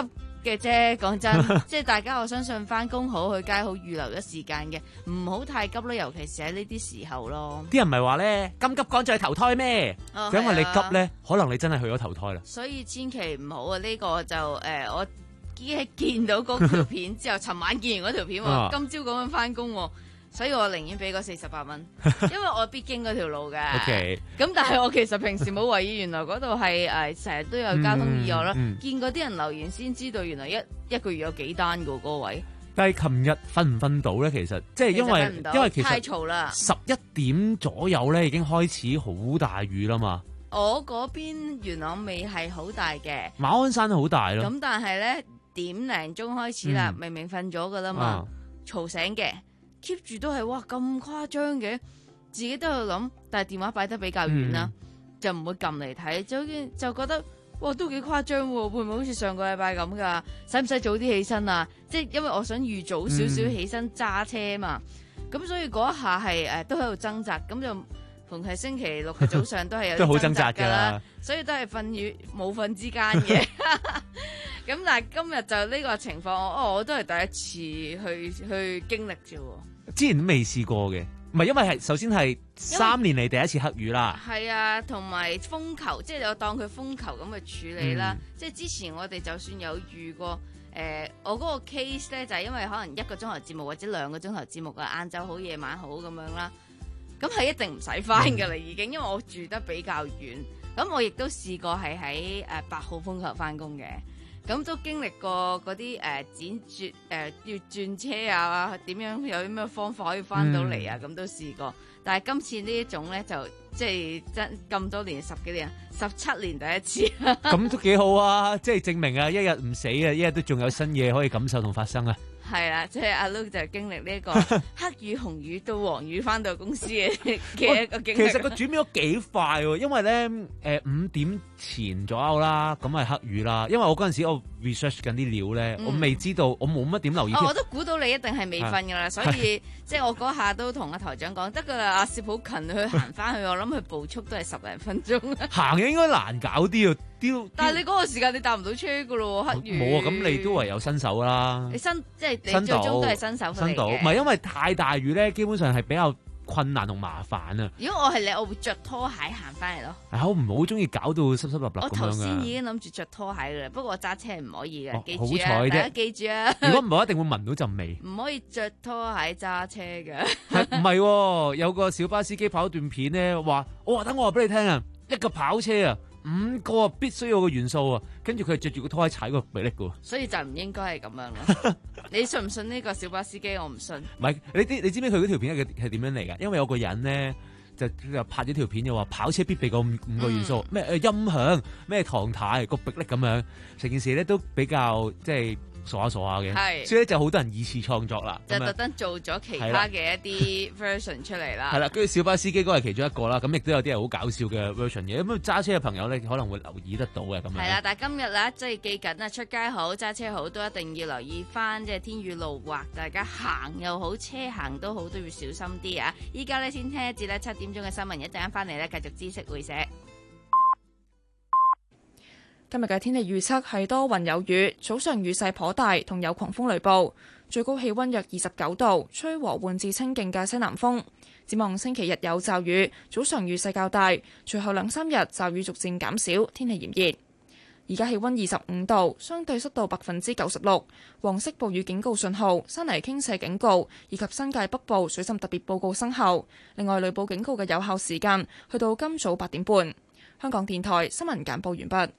嘅啫，講真，即係大家我相信翻工好去街好預留咗時間嘅，唔好太急咯，尤其是喺呢啲時候咯。 啲人唔係話咧，咁急趕就去投胎咩？ 哦、 因為你急咧， 啊、 可能你真係去咗投胎啦。 所以千祈唔好啊！呢、呢個就誒、呃、我已經見到嗰條片之後，尋晚見完嗰條片， 啊、 今朝咁樣翻工。所以我寧願俾嗰四十八蚊，因為我必經嗰條路嘅。咁 Okay. 但係我其實平時冇懷疑，原來嗰度係誒成日都有交通意外啦。 嗯嗯、 見嗰啲人留言先知道，原來一一個月有幾單㗎嗰、嗰個位。 但係琴日瞓唔瞓到咧？其實即係因為因為其實太嘈啦， 十一點左右咧已經開始好大雨啦嘛。 我嗰邊元朗未係好大嘅， 馬鞍山好大咯。 咁但係咧點零鐘開始啦，嗯、明明瞓咗㗎啦嘛，嘈、啊、醒嘅。keep 住都係哇咁誇張嘅，自己都喺度諗，但係電話擺得比較遠啦，嗯、就唔會撳嚟睇，就就覺得哇都幾誇張喎，會唔會好似上個禮拜咁噶？使唔使早啲起身啊？即係因為我想預早少少起身揸車嘛，咁、嗯、所以嗰一下係誒、呃、都喺度掙扎，咁就逢係星期六嘅早上都係有啲掙扎噶啦，所以都係瞓與冇瞓之間嘅。咁但係今日就呢個情況，哦，我都係第一次去去經歷啫。 之前都未試過嘅，唔係因為係首先係三年嚟第一次黑雨啦。 係啊，同埋風球，即係我當佢風球咁去處理啦。嗯、即係之前我哋就算有遇過，誒、呃，我嗰個 case 咧就係、是、因為可能一個鐘頭節目或者兩個鐘頭節目啊，晏晝好夜晚好咁樣啦。咁係一定唔使翻㗎啦，已經，因為我住得比較遠。咁我亦都試過係喺誒八號風球翻工嘅。咁都經歷過嗰啲誒剪轉誒、呃、要轉車啊，點樣有啲咩方法可以翻到嚟啊？咁、嗯、都試過，但係今次呢一種咧就即係真咁多年十幾年十七年第一次。 咁都幾好啊！即係證明啊，一日唔死啊，一日都仲有新嘢可以感受同發生啊！ 係啦，即係阿 Luke 就經歷呢一個黑雨、紅雨到黃雨翻到公司嘅嘅一個經歷。 其實個轉變咗幾快喎，因為咧誒五點前左右啦，咁係黑雨啦。因為我嗰陣時我 research 緊啲料咧，嗯、我未知道，我冇乜點留意、 哦。我都估到你一定係未瞓㗎啦，所以即係我嗰下都同阿台長講得㗎啦。阿薛寶勤去行翻去，我諗佢步速都係十零分鐘。 行應該難搞啲啊！ 但係你嗰個時間你搭唔到車㗎咯，黑雨。 冇啊，咁你都唯有新手啦。 你新即係你最終都係新手嚟嘅。 新到，唔係因為太大雨咧，基本上係比較困難同麻煩啊。 如果我係你，我會着拖鞋行翻嚟咯。 係我唔係好中意搞到濕濕立立咁樣。 我頭先已經諗住着拖鞋㗎啦，不過我揸車唔可以嘅， 哦、 記住啊！ 好彩大家記住啊！ 如果唔係，一定會聞到陣味。 唔可以着拖鞋揸車㗎。 係唔係？有個小巴司機跑一段片咧，話我話等我話俾你聽啊，一個跑車啊。五個必須要嘅元素啊，跟住佢係着住個拖鞋踩個迫力嘅， 所以就唔應該係咁樣咯。你信唔信呢個小巴司機？我唔信。 唔係，你啲你知唔知佢嗰條片係係點樣嚟㗎？因為有個人咧就就拍咗條片，就話跑車必備個五五個元素，咩誒、嗯、音響，咩唐太個迫力咁樣，成件事咧都比較即係。傻下傻下嘅， 係， 所以咧就好多人二次創作啦， 就特登做咗其他嘅一啲 version 出嚟啦。 係啦，跟住小巴司機嗰係其中一個啦，咁亦都有啲係好搞笑嘅 version 嘅，咁揸車嘅朋友咧可能會留意得到嘅咁樣。 係啦，但係今日咧即係記緊啊，出街好揸車好都一定要留意翻，即係天雨路滑，大家行又好，車行都好都要小心啲啊！依家咧先聽一節咧七點鐘嘅新聞，一陣間翻嚟咧繼續知識會寫。 今日嘅天氣預測係多雲有雨，早上雨勢頗大，同有狂風雷暴，最高氣溫約二十九度，吹和緩至清勁嘅西南風。展望星期日有驟雨，早上雨勢較大，隨後兩三日驟雨逐漸減少，天氣炎熱。而家氣溫二十五度，相對濕度百分之九十六，黃色暴雨警告信號、山泥傾瀉警告以及新界北部水浸特別報告生效。另外，雷暴警告嘅有效時間去到今早八點半。香港電台新聞簡報完畢。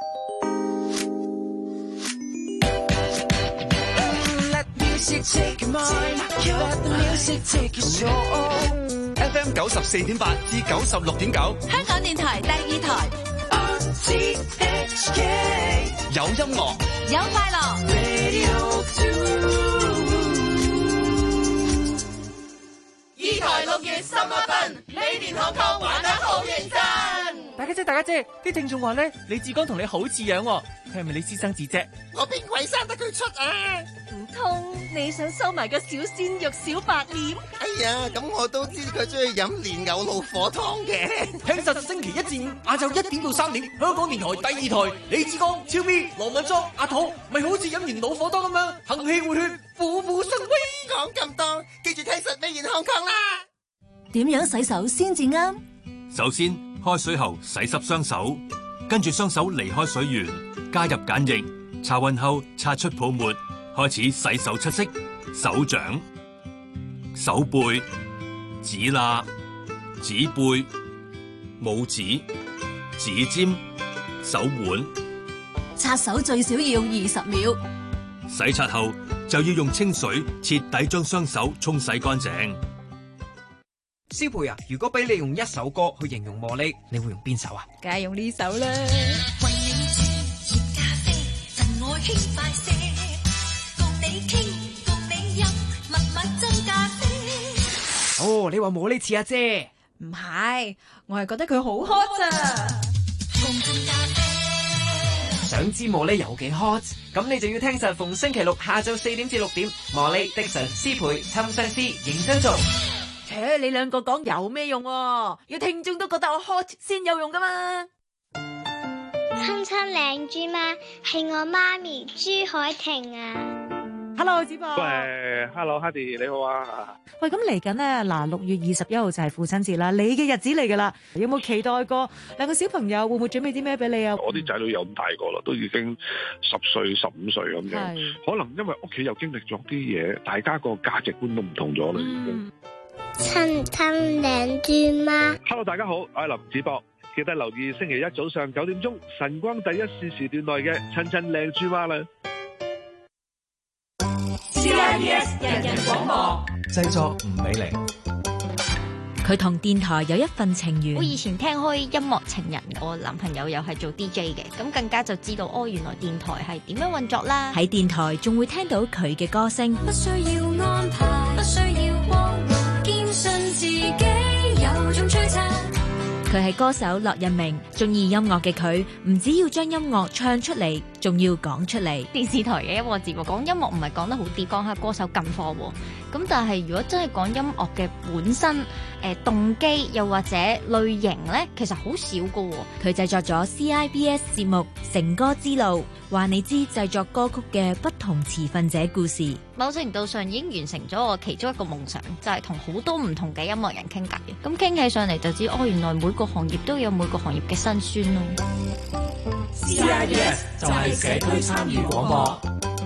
F M 九十四點八至九十六點九， 香港電台第二台。 有音樂， 有快樂。 二台六月十八分，呢年學堂玩得好認真。 大家姐，大家姐，啲聽眾話咧，李志剛同你好似樣，佢係咪你私生子啫？ 我邊鬼生得佢出啊？ 唔通你想收埋個小鮮肉小白臉？ 哎呀，咁我都知佢中意飲蓮藕老火湯嘅。 聽實星期一至五晏晝一點到三點，香港電台第二台，李志剛、超 B、羅敏莊、阿土，咪好似飲完老火湯咁樣，行氣活血，虎虎生威。 講咁多，記住聽實美健康康啦。 點樣洗手先至啱？ 首先，開水後洗濕雙手，跟住雙手離開水源，加入鹼液，搽勻後擦出泡沫，開始洗手七式：手掌、手背、指罅、指背、拇指、指尖、手腕。 擦手最少要二十秒。 洗刷後就要用清水徹底將雙手沖洗乾淨。 蕭培啊，如果俾你用一首歌去形容茉莉，你會用邊首啊？ 梗係用呢首啦。 哦，你話茉莉似阿姐？ 唔係，我係覺得佢好 hot 咋。 想知茉莉有幾 hot？咁你就要聽實逢星期六下晝四點至六點，茉莉、的神、師培、親相思認真做。 切，你兩個講有咩用啊？要聽眾都覺得我 hot 先有用噶嘛？ 親親靚豬媽係我媽咪朱海婷啊 ！Hello， 子博。 喂 ，Hello，Hadi，你好啊！ 喂，咁嚟緊咧，嗱，六月二十一號就係父親節啦，你嘅日子嚟噶啦，有冇期待過兩個小朋友會唔會準備啲咩俾你啊？ 我啲仔女有咁大個啦，都已經十歲、十五歲咁樣，可能因為屋企又經歷咗啲嘢，大家個價值觀都唔同咗啦，已經。 親親靚豬媽 ，Hello， 大家好，我係林子博，記得留意星期一早上九點鐘晨光第一視時段內嘅親親靚豬媽啦。 C I B S 人人廣播製作吳美玲， 佢同電台有一份情緣。 我以前聽開音樂情人，我男朋友又係做 D J 嘅，咁更加就知道哦，原來電台係點樣運作啦。 喺電台仲會聽到佢嘅歌聲。 不需要安排，不需要光環，堅信自己有種璀璨。 佢係歌手駱日明，中意音樂嘅佢，唔只要將音樂唱出嚟，仲要講出嚟。 電視台嘅音樂節目講音樂唔係講得好啲，講下歌手近況喎。咁但係如果真係講音樂嘅本身，誒、呃、動機又或者類型咧，其實好少噶喎。 佢製作咗 C I B S 節目《成歌之路》，話你知製作歌曲嘅不同持份者故事。 某程度上已經完成咗我其中一個夢想，就係同好多唔同嘅音樂人傾偈嘅。咁傾起上嚟就知，哦，原來每個行業都有每個行業嘅辛酸咯。 C I B S 就係社區參與廣播。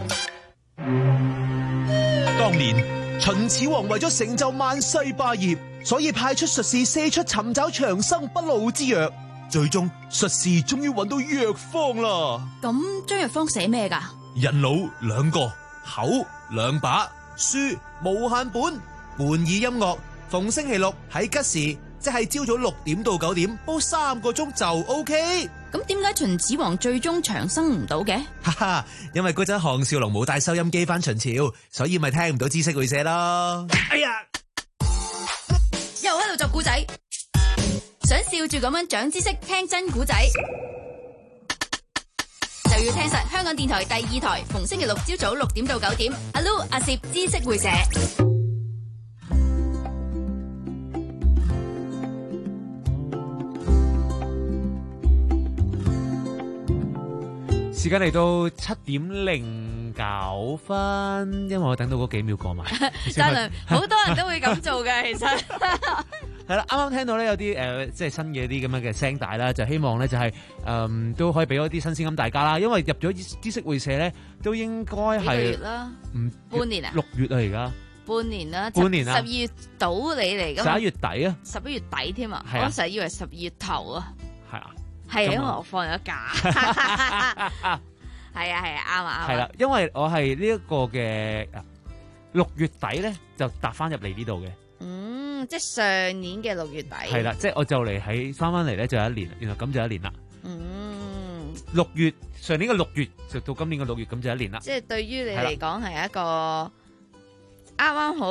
當年秦始皇為咗成就萬世霸業，所以派出術士四出尋找長生不老之藥。最終術士終於揾到藥方啦。 咁張藥方寫咩噶？ 人腦兩個，口兩把，書無限本，伴以音樂。逢星期六喺吉時，即係朝早六點到九點，煲三個鐘就 OK。 咁點解秦始皇最終長生唔到嘅？ 哈哈，因為嗰陣項少龍冇帶收音機翻秦朝，所以咪聽唔到知識會社咯。哎呀， 又喺度作古仔，想笑住咁樣長知識，聽真古仔，就要聽實香港電台第二台，逢星期六朝早六點到九點，阿 Lu 阿攝知識會社。 時間嚟到七點零九分，因為我等到嗰幾秒過埋。 嘉良，好多人都會咁做嘅，其實係啦。啱啱聽到咧有啲誒、呃，即係新嘅啲咁樣嘅聲帶啦，就希望咧就係、是、誒、呃、都可以俾多啲新鮮感大家啦。因為入咗知識會社咧，都應該係幾個月啦，唔半年啊， 六月啊而家半年啦， 半年啊， 十二月到你嚟㗎嘛， 十一月底啊， 十一月底添啊， 啊我成日以為十二月頭啊， 係啊。 係啊，因為我放咗假。係啊係啊，啱啊啱。 係啦，因為我係呢一個嘅六月底咧，就搭翻入嚟呢度嘅。 嗯，即係上年嘅六月底。 係啦，即係我就嚟喺翻翻嚟咧，就有一年，原來咁就一年啦。 嗯。 六月上年嘅六月就到今年嘅六月，咁就一年啦。 即係對於你嚟講係一個啱啱好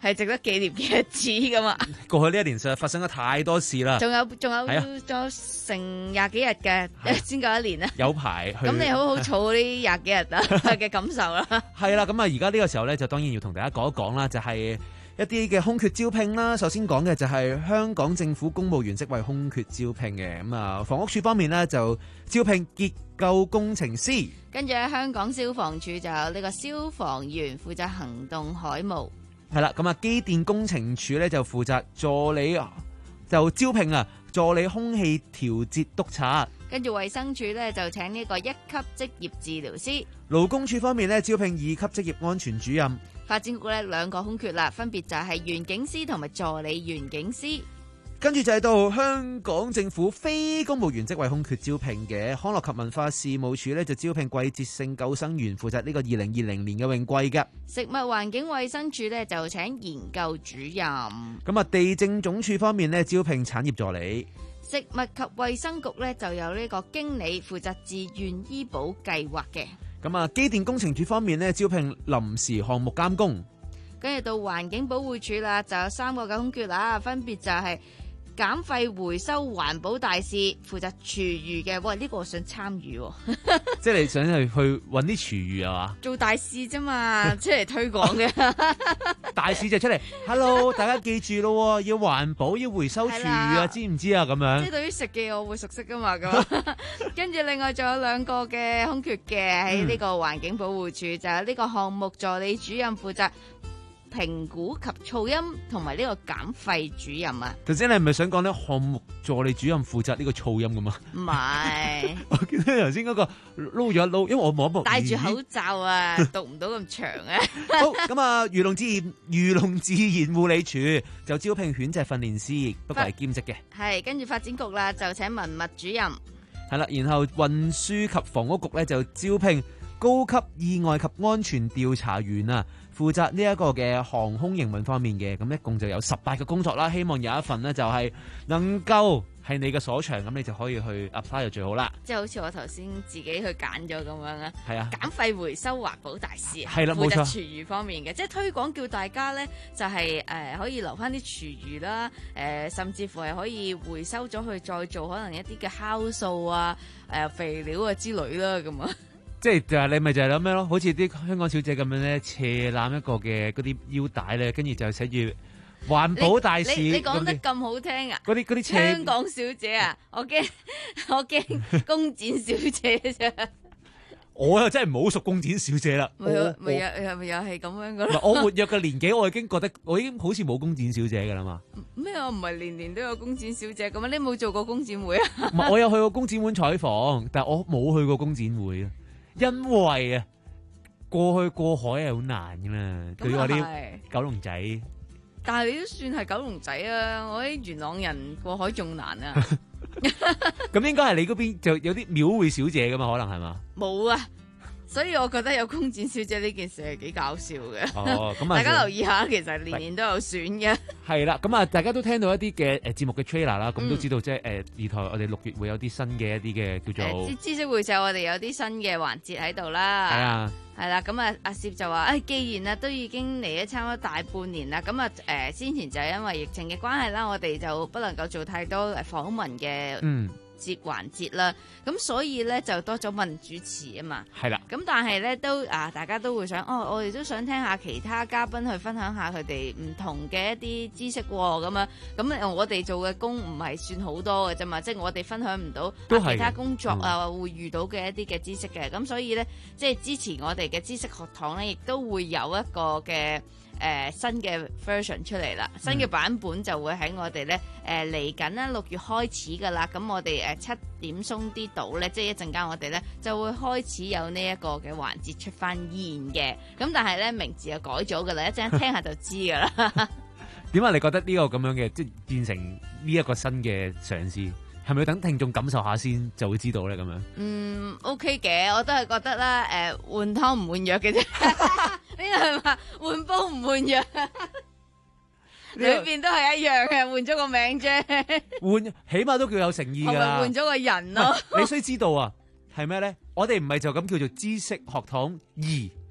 係值得紀念嘅日子噶嘛。 過去呢一年實在發生咗太多事啦。 仲有仲有係啊仲有成廿幾日嘅先夠一年啊。 有排去。 咁你好好儲呢廿幾日啊嘅感受啦。 係啦，咁啊而家呢個時候咧，就當然要同大家講一講啦，就係、是。一啲嘅空缺招聘啦，首先講嘅就係香港政府公務員職位空缺招聘嘅，咁啊房屋署方面呢，就招聘結構工程師， 跟住喺香港消防處就有呢個消防員負責行動海務， 係啦，咁啊機電工程署呢，就負責助理就招聘啊助理空氣調節督察， 跟住衛生署呢，就請呢個一級職業治療師， 勞工處方面呢，招聘二級職業安全主任。 發展局咧兩個空缺啦，分別就係園景師同埋助理園景師。 跟住就係到香港政府非公務員職位空缺招聘嘅康樂及文化事務署咧，就招聘季節性救生員，負責呢個二零二零年嘅泳季嘅。 食物環境衛生署咧就請研究主任。 咁啊，地政總署方面咧招聘產業助理。 食物及衛生局咧就有呢個經理負責自願醫保計劃嘅。 咁啊，機電工程署方面呢，招聘臨時項目監工， 跟住到環境保護署啦，就有三個嘅空缺啦，分別就係減廢回收環保大使，負責廚餘嘅。喂，呢、這個我想參與， 即係你想去去揾啲廚餘啊嘛？ 做大使啫嘛，出嚟推廣嘅。 大使就出嚟，Hello， 大家記住咯，要環保，要回收廚餘啊，知唔知啊？咁樣。 即係對於食嘅我會熟悉噶嘛，咁。跟住另外仲有兩個嘅空缺嘅喺呢個環境保護署，嗯、就有呢個項目助理主任負責評估及噪音同埋呢個減廢主任啊。頭先你係咪想講呢項目助理主任負責呢個噪音噶嘛？ 唔係， 我見到頭先嗰個撈咗一撈，因為我望一望戴住口罩啊，讀唔到咁長啊。 好，咁啊，漁農自然漁農自然護理署就招聘犬隻訓練師，不過係兼職嘅。 係，跟住發展局啦，就請文物主任。 係啦，然後運輸及房屋局咧就招聘高級意外及安全調查員啊，負責呢一個嘅航空營運方面嘅，咁一共就有十八個工作啦。希望有一份呢，就係能夠係你嘅所長，咁你就可以去 apply 就最好啦。 即係好似我頭先自己去揀咗咁樣啊。係啊，減廢回收環保大使， 係啦，冇錯。 負責廚餘方面嘅，即係推廣叫大家咧，就係、是、誒、呃、可以留翻啲廚餘啦，誒、呃、甚至乎係可以回收咗去再做可能一啲嘅酵素啊、誒、呃、肥料啊之類啦，咁啊。 即係就係你咪就係諗咩咯？好似啲香港小姐咁樣咧，斜攬一個嘅嗰啲腰帶咧，跟住就寫住環保大使。 你你講得咁好聽啊！ 嗰啲嗰啲香港小姐啊，我驚我驚工展小姐啫。 我又真係唔好熟工展小姐啦。 咪又咪又咪又係咁樣噶啦。 我活躍嘅年紀，我已經覺得我已經好似冇工展小姐噶啦嘛。 咩啊？唔係年年都有工展小姐咁啊？你冇做過工展會啊？ 唔係，我有去過工展會採訪，但係我冇去過工展會啊。因為啊，過去過海係好難噶嘛，對於我啲九龍仔。 但係你都算係九龍仔啊，我啲元朗人過海仲難啊。 咁應該係你嗰邊就有啲廟會小姐噶嘛？可能係嘛？ 冇啊。所以我覺得有工展小姐呢件事係幾搞笑嘅。 哦，咁啊， 大家留意下，其實年年都有選嘅。 係啦，咁啊，大家都聽到一啲嘅誒節目嘅 trailer 啦，咁都知道即係誒二台我哋六月會有啲新嘅一啲嘅叫做。知知識會就我哋有啲新嘅環節喺度啦。係啊。 係啦，咁啊，阿攝就話，誒、哎，既然啊都已經嚟咗差唔多大半年啦，咁啊，誒、呃，先前就因為疫情嘅關係啦，我哋就不能夠做太多誒訪問嘅。嗯。節環節啦，咁所以咧就多咗問主持啊嘛，係啦，咁但係咧都啊，大家都會想，哦，我哋都想聽下其他嘉賓去分享下佢哋唔同嘅一啲知識喎，咁啊，咁我哋做嘅工唔係算好多嘅啫嘛，即係我哋分享唔到啊其他工作啊會遇到嘅一啲嘅知識嘅，咁所以咧即係支持我哋嘅知識學堂咧，亦都會有一個嘅。誒、呃、新嘅 version 出嚟啦，新嘅版本就會喺我哋咧誒嚟緊啦，六、呃、月開始噶啦，咁我哋誒七點鬆啲到咧，即係一陣間我哋咧就會開始有呢一個嘅環節出翻現嘅，咁但係咧名字又改咗噶啦，一陣間聽下就知噶啦。點解你覺得呢個咁樣嘅即係變成呢一個新嘅嘗試？係咪要等聽眾感受下先就會知道咧？咁樣嗯 OK 嘅，我都係覺得啦，誒、呃、換湯唔換藥嘅啫，呢個係嘛換煲唔換藥，裏邊都係一樣嘅，換咗個名啫。換起碼都叫有誠意㗎。係咪換咗個人咯？你需知道啊，係咩咧？我哋唔係就咁叫做知識學堂二，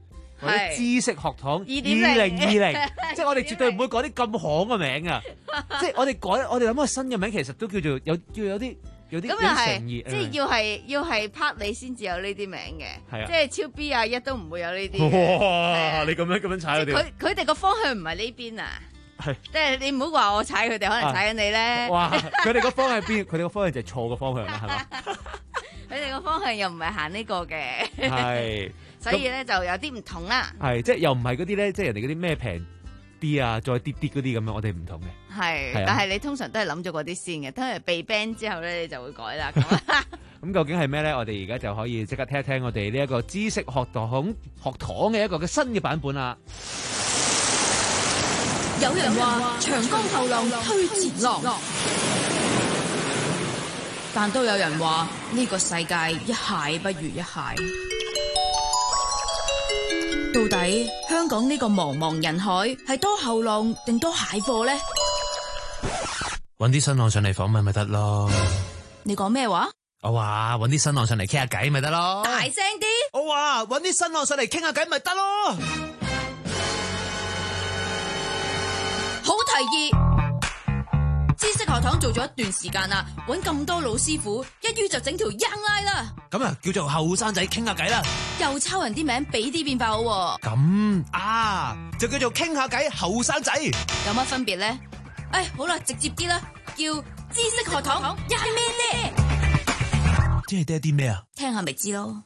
或者知識學堂二零二零，即係我哋絕對唔會改啲咁行嘅名啊！即係我哋改，我哋諗個新嘅名，其實都叫做有要有啲有啲有啲誠意， 即係要係要係 part 你先至有呢啲名嘅， 係啊， 即係超 B 啊一都唔會有呢啲。 哇！你咁樣咁樣踩佢哋， 佢佢哋個方向唔係呢邊啊！係，即係你唔好話我踩佢哋，可能踩緊你咧。 哇！佢哋個方向邊？佢哋個方向就係錯個方向啦，係嘛？ 佢哋個方向又唔係行呢個嘅， 係， 所以咧就有啲唔同啦。 係，即係又唔係嗰啲咧，即係人哋嗰啲咩平啲啊，再跌跌嗰啲咁樣，我哋唔同嘅。 係，但係你通常都係諗咗嗰啲先嘅，通常被 ban 之後咧，你就會改啦。 咁究竟係咩咧？我哋而家就可以即刻聽一聽我哋呢一個知識學堂學堂嘅一個嘅新嘅版本啦。 有人話長江後浪推前浪，但都有人話呢個世界一蟹不如一蟹。到底香港呢個茫茫人海係多後浪定多蟹貨呢？ 搵啲新浪上嚟訪問咪得咯。 你講咩話？ 我話搵啲新浪上嚟傾下偈咪得咯。 大聲啲！ 我話搵啲新浪上嚟傾下偈咪得咯。 好提議，知識學堂做咗一段時間啦，搵咁多老師傅，一於就整條 Young Line 啦。 咁啊，叫做後生仔傾下偈啦。 又抄人啲名，俾啲變化好喎。 咁啊，就叫做傾下偈後生仔。 有乜分別咧？誒，好啦，直接啲啦，叫知識學堂 Young 咩咧？ 即係爹啲咩啊？ 聽下咪知咯。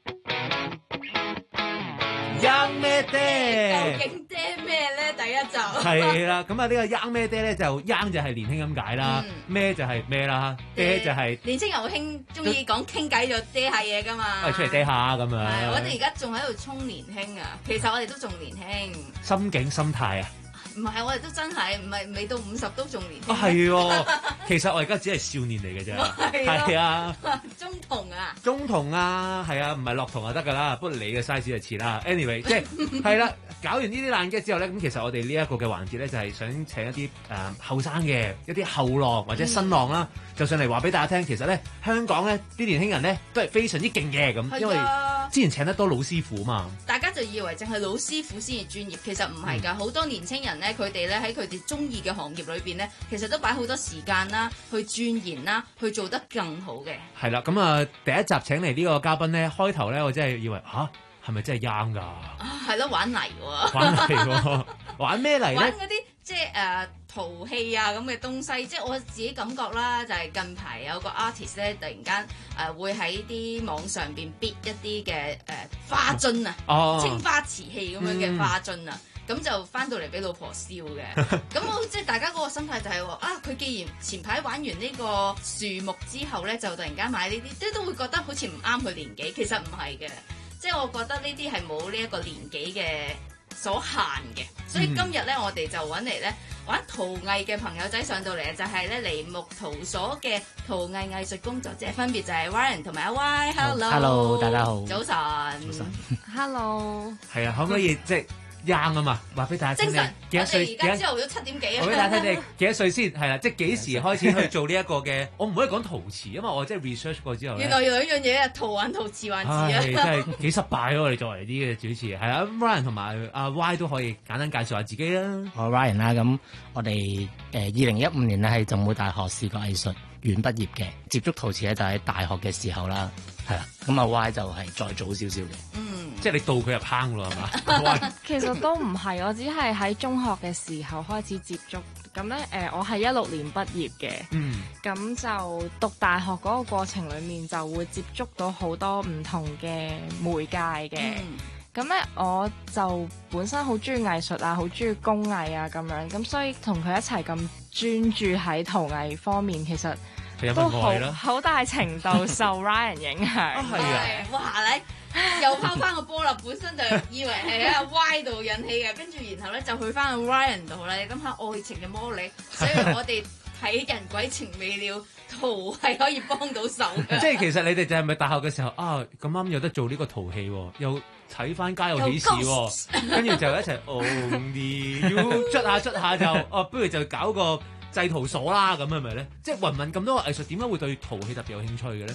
Young 咩爹？ 究竟爹咩咧？第一集係啦，咁啊呢個 Young 咩爹咧就 Young 就係年輕咁解啦，咩就係咩啦，爹就係年青人好興中意講傾偈就爹下嘢噶嘛， 喂出嚟爹下咁樣。 係我哋而家仲喺度衝年輕啊，其實我哋都仲年輕。 心境心態啊？ 唔係，我哋都真係唔係未到五十都仲年輕。 啊係喎，其實我而家只係少年嚟嘅啫，係啊， 中童啊， 中童啊，係啊，唔係落童就得噶啦，不過你嘅 size 就似啦。anyway， 即係係啦，搞完呢啲爛 gag之後咧，咁其實我哋呢一個嘅環節咧就係想請一啲誒後生嘅一啲後浪或者新浪啦，嗯、就上嚟話俾大家聽，其實咧香港咧啲年輕人咧都係非常之勁嘅咁，因為之前請得多老師傅嘛。 大家就以為淨係老師傅先至專業，其實唔係㗎，好、嗯、多年青人咧，佢哋咧喺佢哋中意嘅行業裏邊咧，其實都擺好多時間啦，去鑽研啦，去做得更好嘅。 係啦，咁啊第一集請嚟呢個嘉賓咧，開頭咧我真係以為吓，係咪真係 young 㗎？啊， 係咯，玩泥喎， 玩泥喎，玩咩泥咧？ 玩嗰啲即係誒陶器啊咁嘅東西，即係我自己感覺啦，就係、是、近排有個 artist 咧，突然間誒、呃、會喺啲網上邊 bid 一啲嘅誒花樽啊， 哦、 青花瓷器咁樣嘅花樽啊。嗯咁就翻到嚟俾老婆燒嘅，咁我即係大家嗰個心態就係、是、話啊，佢既然前排玩完呢個樹木之後咧，就突然間買呢啲，即係都會覺得好似唔啱佢年紀。其實唔係嘅，即係我覺得呢啲係冇呢一個年紀嘅所限嘅。所以今日咧，我哋就揾嚟咧玩陶藝嘅朋友仔上到嚟，就係咧梨木陶所嘅陶藝藝術工作者，分別就係 Ryan 同埋阿 Y。Hello，Hello， 大家好。 早晨。 早晨。 Hello。 係啊，可唔可以即係？young 啊嘛，話俾大家聽， 精神幾多歲？ 而家朝頭早七點幾啊！ 話俾大家聽，你幾多歲先？係啦，即係幾時開始去做呢一個嘅？我唔可以講陶瓷，因為我即係 research 過之後原來兩樣嘢啊，陶還陶，瓷還瓷啊！ 真係幾失敗咯！我哋作為啲嘅主持，係啊，Ryan 同埋阿 Y 都可以簡單介紹下自己啦。 我 Ryan 啦，咁我哋誒二零一五年咧喺浸會大學視覺藝術院畢業嘅，接觸陶瓷咧就喺大學嘅時候啦，係啦。咁阿 Y 就係再早少少嘅。 嗯。 即係你導佢入坑咯，係嘛？ 其實都唔係，我只係喺中學嘅時候開始接觸。咁咧，誒、呃，我係一六年畢業嘅。嗯。咁就讀大學嗰個過程裡面，就會接觸到好多唔同嘅媒介嘅。咁咧、嗯，我就本身好中意藝術啊，好中意工藝啊，咁樣。咁所以同佢一齊咁專注喺陶藝方面，其實都好好大程度受 Ryan 影響。 啊，係啊！ 哇，你〜又拋翻個波啦，本身就以為係喺阿 Y 度引起嘅，跟住然後咧就去翻阿 Ryan 度啦。你諗下愛情嘅魔力，所以我哋睇人鬼情未了，陶係可以幫到手嘅。 即係其實你哋就係咪大學嘅時候啊咁啱有得做呢個陶器，又睇翻家有喜事，跟住就一齊 Only You 捽下捽下就哦、啊，不如就搞個製陶所啦，咁係咪咧？即係芸芸咁多個藝術，點解會對陶器特別有興趣嘅咧？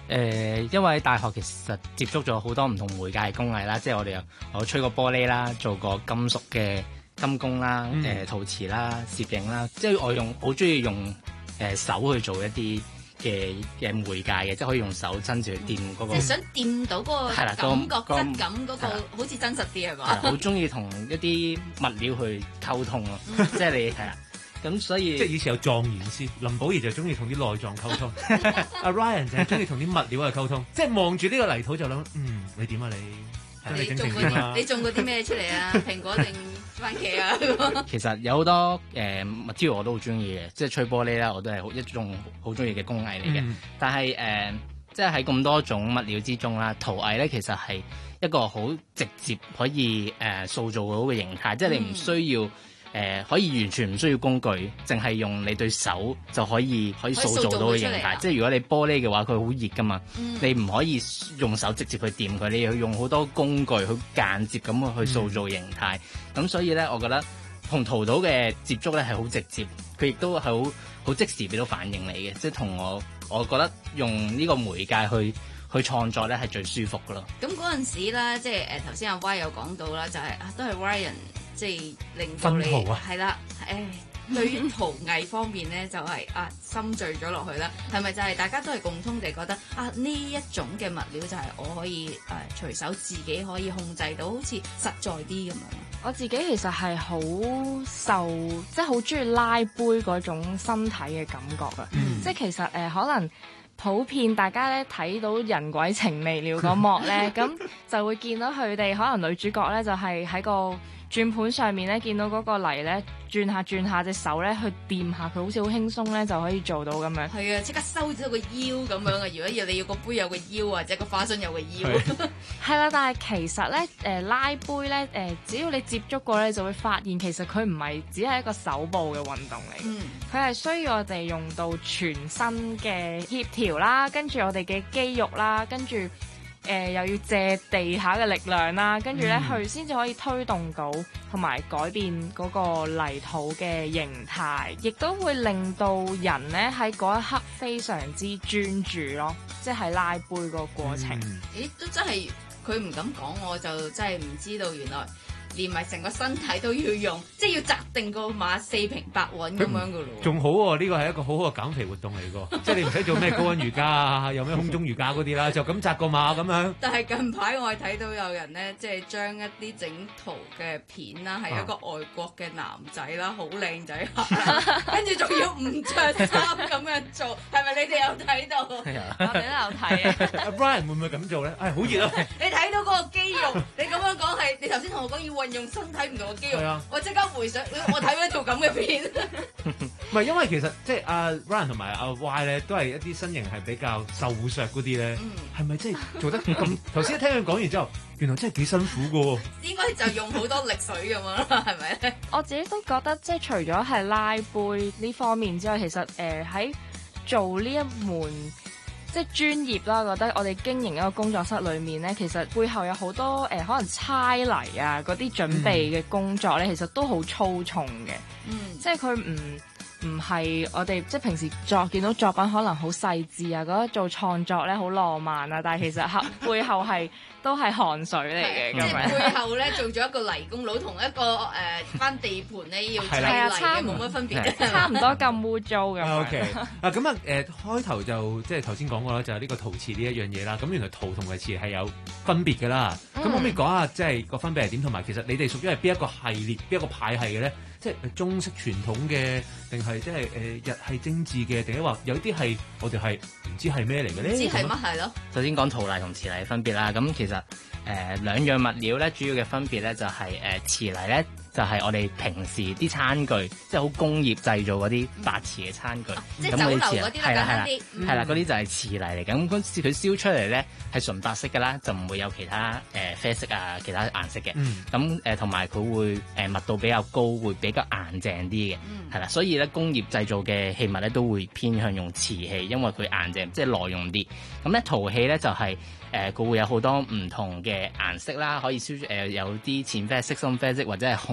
呃，因為大學其實接觸咗好多唔同媒介嘅工藝啦，即係我哋有我吹過玻璃啦，做過金屬嘅金工啦，誒、 嗯呃、陶瓷啦、攝影啦，即係我用好中意用誒、呃、手去做一啲嘅嘅媒介嘅，即係可以用手親自去掂嗰、嗰個。 即係想掂到嗰個係啦感覺、 嗰個質感嗰個，好似真實啲係嘛？ 係好中意同一啲物料去溝通咯，即係你係啦。咁所以即係以前有狀元師，林保怡就中意同啲內臟溝通，阿 Ryan 就係中意同啲物料去溝通，即係望住呢個泥土就諗，嗯，你點啊你？ 你種過啲你種過啲咩出嚟啊？蘋果定番茄啊？ 其實有好多誒 material 我都好中意嘅，即係吹玻璃啦，我都係好一種好中意嘅工藝嚟嘅。 嗯、但係誒、 呃，即係喺咁多種物料之中啦，陶藝咧其實係一個好直接可以誒、呃、塑造到嘅形態，即係你唔需要。誒、呃、可以完全唔需要工具，淨係用你對手就可以可以塑造到嘅形態。即係如果你玻璃嘅話，佢好熱㗎嘛，嗯、你唔可以用手直接去掂佢，你要用好多工具去間接咁去塑造形態。咁、嗯、所以咧，我覺得同陶土嘅接觸咧係好直接，佢亦都係好好即時俾到反應你嘅。即係同我，我覺得用呢個媒介去去創作咧係最舒服㗎咯。 咁嗰陣時咧，即係誒頭先阿 Y 有講到啦，就係、是、啊都係 Ryan。即係令到你係啦，誒對於陶藝方面咧就係、是、啊心醉咗落去啦，係咪就係大家都係共通地覺得啊呢一種嘅物料就係我可以誒、呃、隨手自己可以控制到，好似實在啲咁樣。 我自己其實係好受，即係好中意拉杯嗰種身體嘅感覺啊！嗯、即係其實誒、呃、可能普遍大家咧睇到人鬼情未了嗰幕咧，咁就會見到佢哋可能女主角咧就係、是、喺個轉盤上面咧，見到嗰個泥咧轉下轉下隻手咧去掂下佢，好似好輕鬆咧就可以做到咁樣。係啊，即刻收咗個腰咁樣啊！如果要你要個杯有個腰或者個花樽有個腰，係啦。但係其實咧，誒、呃、拉杯咧，誒、呃、只要你接觸過咧，就會發現其實佢唔係只係一個手部嘅運動嚟，嗯，佢係需要我哋用到全身嘅協調啦，跟住我哋嘅肌肉啦，跟住。誒、呃、又要借地下嘅力量啦，跟住咧去先至可以推動到同埋改變嗰個泥土嘅形態，亦都會令到人咧喺嗰一刻非常之專注咯，即係拉杯個過程。嗯、咦，都真係佢唔敢講，我就真係唔知道原來。連埋成個身體都要用，即係要紮定個馬四平八穩咁樣噶咯。仲好喎、啊，呢個係一個好好嘅減肥活動嚟個，即係你唔使做咩高溫瑜伽啊，有咩空中瑜伽嗰啲啦，就咁紮個馬咁樣。但係近排我係睇到有人咧，即係將一啲整圖嘅片啦，係一個外國嘅男仔啦，好靚仔，跟住仲要唔着衫咁樣做，係咪你哋有睇到？係啊，我哋都有睇啊。阿 Brian 會唔會咁做咧？唉、哎，好熱啊！你睇到嗰個肌肉，你咁樣講係，你頭先同我講要運用身體唔同嘅肌肉，啊、我即刻回想，我睇咗一套咁嘅片。唔係，因為其實即係阿 Ryan 同埋阿 Y 咧，都係一啲身形係比較瘦削嗰啲咧，係咪即係做得咁？頭先聽佢講完之後，原來真係幾辛苦噶喎。應該就用好多力水咁樣啦，係咪咧？我自己都覺得，即係除咗係拉杯呢方面之外，其實誒喺、呃、做呢一門。即係專業啦，我覺得我哋經營一個工作室裏面咧，其實背後有好多誒、呃，可能猜泥啊嗰啲準備嘅工作咧，嗯、其實都好粗重嘅。嗯，即係佢唔唔係我哋即係平時作見到作品可能好細緻啊，覺得做創作咧好浪漫啊，但係其實後背後係都係汗水嚟嘅。即係背後咧做咗一個泥工佬同一個誒翻、呃、地盤咧要砌泥嘅冇乜分別，差唔多咁污糟咁。O K 啊咁啊誒開頭就即係頭先講過啦，就係、是、呢個陶瓷呢一樣嘢啦。咁原來陶同埋瓷係有分別㗎啦。咁、嗯、可唔可以講下即係個分別係點？同埋其實你哋屬於係邊一個系列、邊一個派系嘅咧？即係中式傳統嘅，定係即係誒日系精緻嘅，定係話有啲係我哋係唔知係咩嚟嘅咧？唔知係乜係咯？首先講陶泥同瓷泥嘅分別啦。咁其實誒、呃、兩樣物料咧，主要嘅分別咧就係、是、誒、呃、瓷泥咧。就係我哋平時啲餐具，即係好工業製造嗰啲白瓷嘅餐具，咁、嗯、酒樓嗰啲啦，簡單啲，係啦，嗰啲就係瓷泥嚟嘅。咁嗰時佢燒出嚟咧係純白色㗎啦，就唔會有其他誒、呃、啡色啊，其他顏色嘅。咁誒同埋佢會誒、呃、密度比較高，會比較硬淨啲嘅，係啦、嗯。所以咧工業製造嘅器物咧都會偏向用瓷器，因為佢硬淨，即係耐用啲。咁咧陶器咧就係、是。誒佢、呃、會有好多唔同嘅顏色啦，可以燒誒、呃、有啲淺啡色、深啡色或者係紅